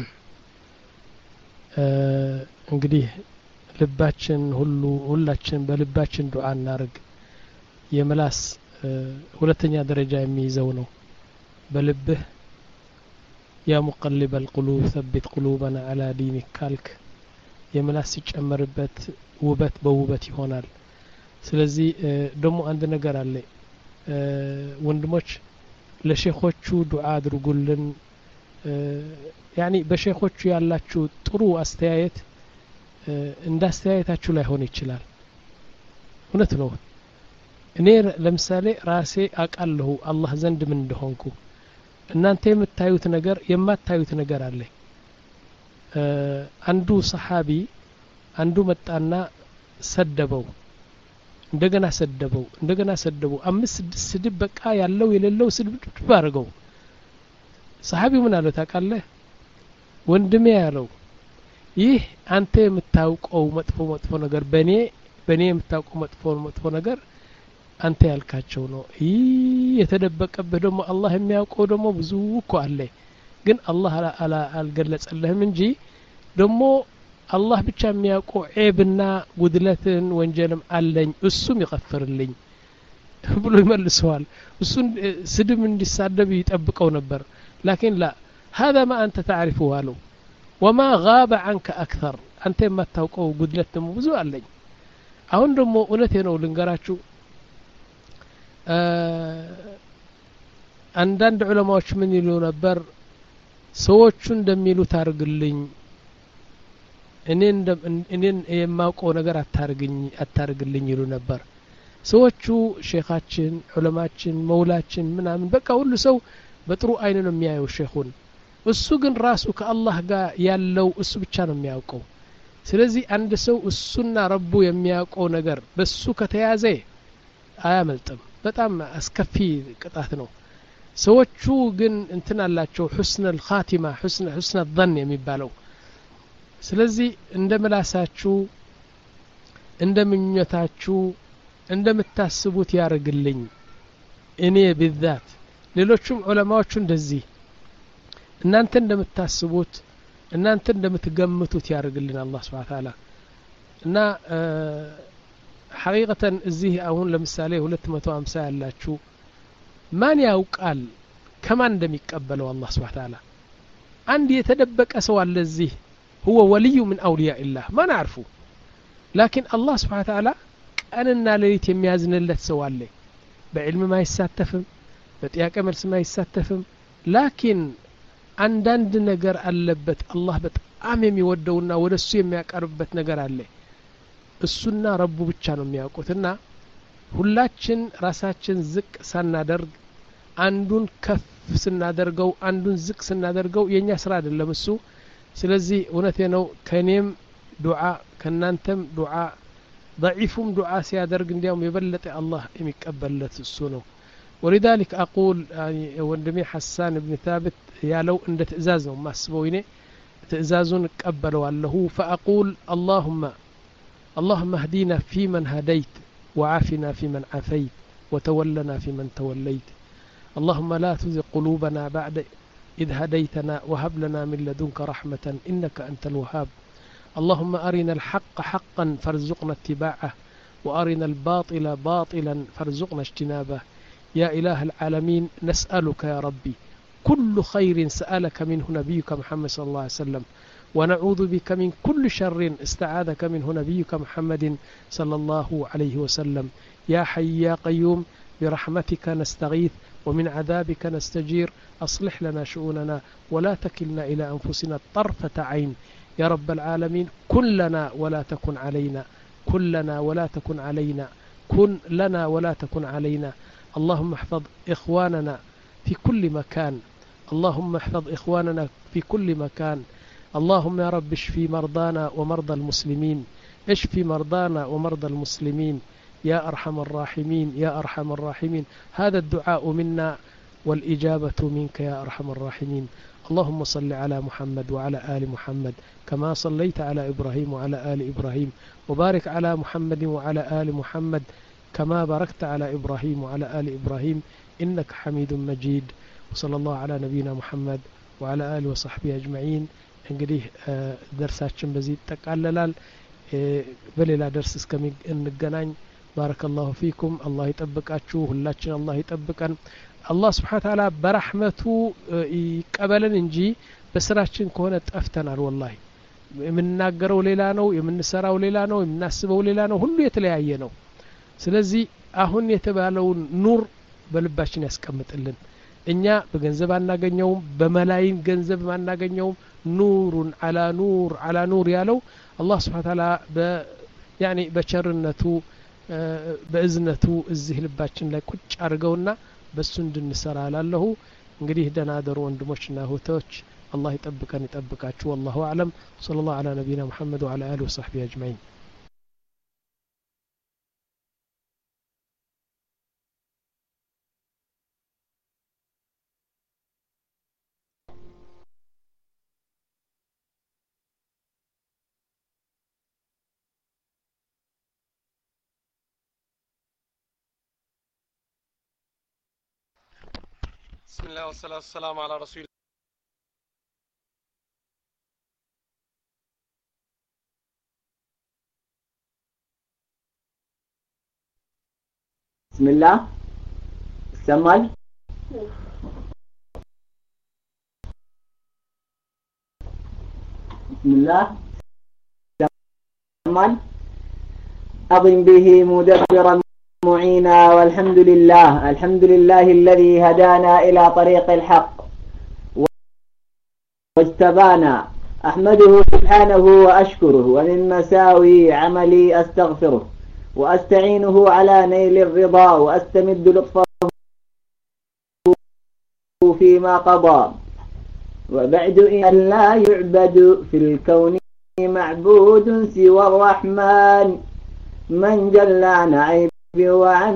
እንግዲህ ልባችን ሁሉ ሁላችን በልባችን ዱዓ እናርግ የምላስ ሁለተኛ ደረጃ የሚይዘው ነው በልብህ ያ ሙቀልብ القلوب ثبت قلوبنا على دينك ካልክ የምላስ ሲጨመርበት ውበት በውበት ይሆናል ስለዚህ ደግሞ አንድ ነገር አለ ወንድሞች ለሼኾቹ ዱዓ አድርጉልን ያኒ በሼኾቹ ያላችሁ ጥሩ አስተያየት እንዳስተያየታችሁ ላይ ሆነ ይችላል እውነት ነው እኔ ለምሳሌ ራሴ አቃለሁ አላህ ዘንድ ምን እንደሆንኩ እናንተ የምታዩት ነገር የማታዩት ነገር አለ አንዱ ሰሃቢ አንዱ መጣና ሰደበው እንደገና ሰደበው እንደገና ሰደበው አምስት ስድስት ስድብ በቃ ያለው የሌለው ስድብ ባረገው ሰሃቢው ምን አለው ታውቃለህ ወንድሜ ያለው ይህ አንተ የምታውቀው መጥፎ መጥፎ ነገር በኔ በኔ የምታውቀው መጥፎ መጥፎ ነገር አንተ ያልካቸው ነው ይህ የተደበቀበት ደግሞ አላህ የሚያውቀው ደግሞ ብዙ እኮ አለ ግን አላህ አላ አልገለጸልህም እንጂ ደግሞ አላህ ብቻ የሚያውቀው ዒብና ጉድለትን ወንጀልም አለኝ እሱም ይغفርልኝ ብሎ ይመልሰዋል እሱን ስድም እንዲሳደብ ይጠብቀው ነበር لكن لا هذا ما أنت تعرفه له وما غاب عنك أكثر أنت ما تتوقعه قدلت مبزو علي أهون دمو أولته نو لنقراتشو عندنا علماء من يلو نبر سوچو እንደሚሉ ታርግልኝ እኔን እኔን የማውቀው ነገር አታርግኝ አታርግልኝ ይሉ ነበር ሰዎቹ ሼኻችን ዑለማችን መውላችን ምናምን በቃ ሁሉ ሰው በጥሩ አይን ነው የሚያየው ሼኹን እሱ ግን ራሱ ከአላህ ጋር ያለው እሱ ብቻ ነው የሚያውቀው ስለዚህ አንድ ሰው እሱና ረቡ የሚያውቀው ነገር በሱ ከተያዘ አያመልጥም በጣም አስከፊ ቅጣት ነው ሰዎቹ ግን እንትን አላቸው حسن الخاتمه حسن حسن الظن የሚባለው ስለዚህ እንደምላሳችሁ እንደምኞታችሁ እንደምታስቡት ያርግልኝ እኔ بالذات ሌሎችም ዑለማዎቹ እንደዚህ እናንተ እንደምታስቡት እናንተ እንደምትገምቱት ያርግልን አላህ Subhanahu Wa Ta'ala እና حقيقة እዚህ አሁን ለምሳሌ ሁለት መቶ ሃምሳ ያላችሁ ማን ያውቃል ከማን እንደሚቀበለው አላህ Subhanahu Wa Ta'ala አንድ የተደበቀ ሰው አለ እዚህ هو ولي من أولياء الله ما نعرفه لكن الله سبحانه وتعالى ቀንና ሌሊት የሚያዝንለት ሰው አለ በዕልም ما يساتفم በጥያቄ መልስ ما يساتفم لكن አንዳንድ ነገር አለበት አላህ በጣም የሚወደውና ወደሱ የሚያቀርብበት ነገር አለ እሱና ረቡ ብቻ ነው የሚያውቁትና ሁላችን ራሳችን ዝቅ ሳናደርግ አንዱን ከፍ ስናደርገው አንዱን ዝቅ ስናደርገው የኛ ስራ አይደለም እሱ ስለዚህ እውነቴ ነው ከኔም ዱዓ ከናንተም ዱዓ ضعيفም ዱዓ ሲያደርግ እንዲያውም የበለጠ አላህ የሚቀበልለት እሱ ነው ولذلك اقول يعني ወንድሜ ሐሳን ابن ثابت ያለው እንደ ትእዛዝ ነው ማስበው እኔ ትእዛዙን እቀበለዋለሁ فاقول اللهم اللهم اهدنا فيمن هديت وعافنا فيمن عافيت وتولنا فيمن توليت اللهم لا تزغ قلوبنا بعد إذ هديتنا وهب لنا من لدنك رحمة إنك أنت الوهاب اللهم أرنا الحق حقا فارزقنا اتباعه وأرنا الباطل باطلا فارزقنا اجتنابه يا إله العالمين نسألك يا ربي كل خير سألك منه نبيك محمد صلى الله عليه وسلم ونعوذ بك من كل شر استعاذك منه نبيك محمد صلى الله عليه وسلم يا حي يا قيوم برحمتك نستغيث ومن عذابك نستجير أصلح لنا شؤوننا ولا تكلنا إلى أنفسنا طرفة عين يا رب العالمين كن لنا ولا تكن علينا كن لنا ولا تكن علينا كن لنا ولا تكن علينا اللهم احفظ إخواننا في كل مكان اللهم احفظ إخواننا في كل مكان اللهم يا رب اشفي مرضانا ومرضى المسلمين اشفي مرضانا ومرضى المسلمين يا أرحم الراحمين يا أرحم الراحمين هذا الدعاء منا والإجابة منك يا أرحم الراحمين اللهم صل على محمد وعلى آل محمد كما صليت على إبراهيم وعلى آل إبراهيم وبارك على محمد وعلى آل محمد كما باركت على إبراهيم وعلى آل إبراهيم إنك حميد مجيد وصلى الله على نبينا محمد وعلى آله وصحبه أجمعين እንግዲህ ደርሳችን በዚህ ተቃለላል በሌላ ደርስ እስከምንገናኝ ባረከላሁ ፊኩም አላህ ይጠብቃችሁ ሁላችን አላህ ይጠብቀን አላህ Subhanahu Ta'ala በረህመቱ ይቀበለን እንጂ በስራችን ከሆነ ጠፍተናል ወላሂ የምንናገረው ሌላ ነው የምንሰራው ሌላ ነው የምናስበው ሌላ ነው ሁሉ የተለያየ ነው ስለዚህ አሁን የተባለውን ኑር በልባችን ያስቀምጥልን እኛ በገንዘብ አናገኘውም በመላይን ገንዘብ አናገኘውም ኑሩን አላ ኑር አላ ኑር ያለው አላህ Subhanahu Ta'ala በ يعني በቸርነቱ በእዝነቱ እዚህ ልባችን ላይ ቁጭ አድርገውና በሱ እንድንሰራ ላለሁ እንግዲህ ደህና አደሩ ወንድሞችና እህቶች አላህ ይጠብቀን ይጠብቃችሁ والله اعلم صلى الله على نبينا محمد وعلى اله وصحبه اجمعين بسم الله والصلاة والسلام على رسول بسم الله سمال بسم الله سمال أظن به مدبرا معينا والحمد لله الحمد لله الذي هدانا إلى طريق الحق واجتبانا أحمده سبحانه وأشكره ومن مساوي عملي أستغفره وأستعينه على نيل الرضا وأستمد لطفه فيما قضى وبعد إن لا يعبد في الكون معبود سوى الرحمن من جل عن عيب وعن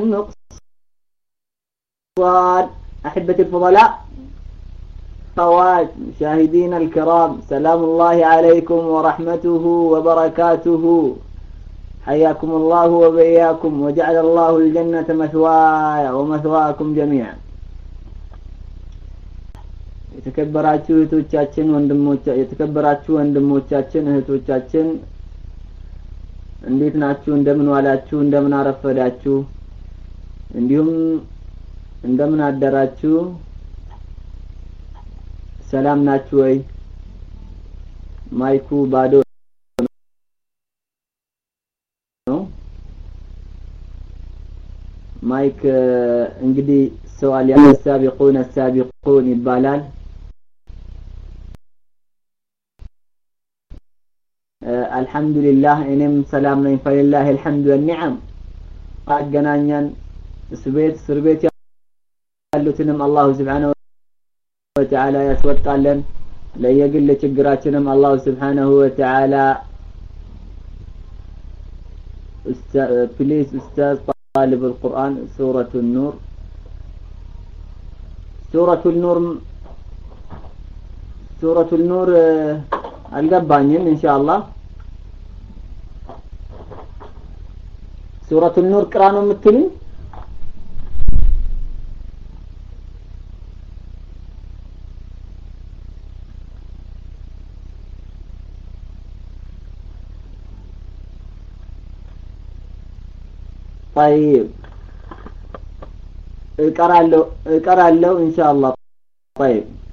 نقصان أحبة الفضلاء خوات مشاهدين الكرام سلام الله عليكم ورحمته وبركاته حياكم الله وبياكم وجعل الله الجنة مثواي ومثواكم جميعا የተከበራችሁ እህቶቻችን ወንድሞቻችን የተከበራችሁ ወንድሞቻችን እህቶቻችን እንዴት ናችሁ እንደምን ዋላችሁ እንደምን አረፈዳችሁ እንዲሁም እንደምን አደራችሁ ሰላም ናችሁ ወይ ማይኩ ባዶ ነው ማይክ እንግዲህ ሰዋል ያሳቢቁን السابقون ይባላል الحمد لله እኔም ሰላም ነኝ فلله الحمد والنعم አገናኛን ስቤት ስርቤት ያሉትንም አላህ Subhanahu Wa Ta'ala ያስወጣለን ለየግል ችግራችንም አላህ Subhanahu Wa Ta'ala please استاذ طالب القرآن سورة النور سورة النور سورة النور القبانين إن شاء الله سورة النور قرانو متلين طيب اقرالو اقرالو إن شاء الله طيب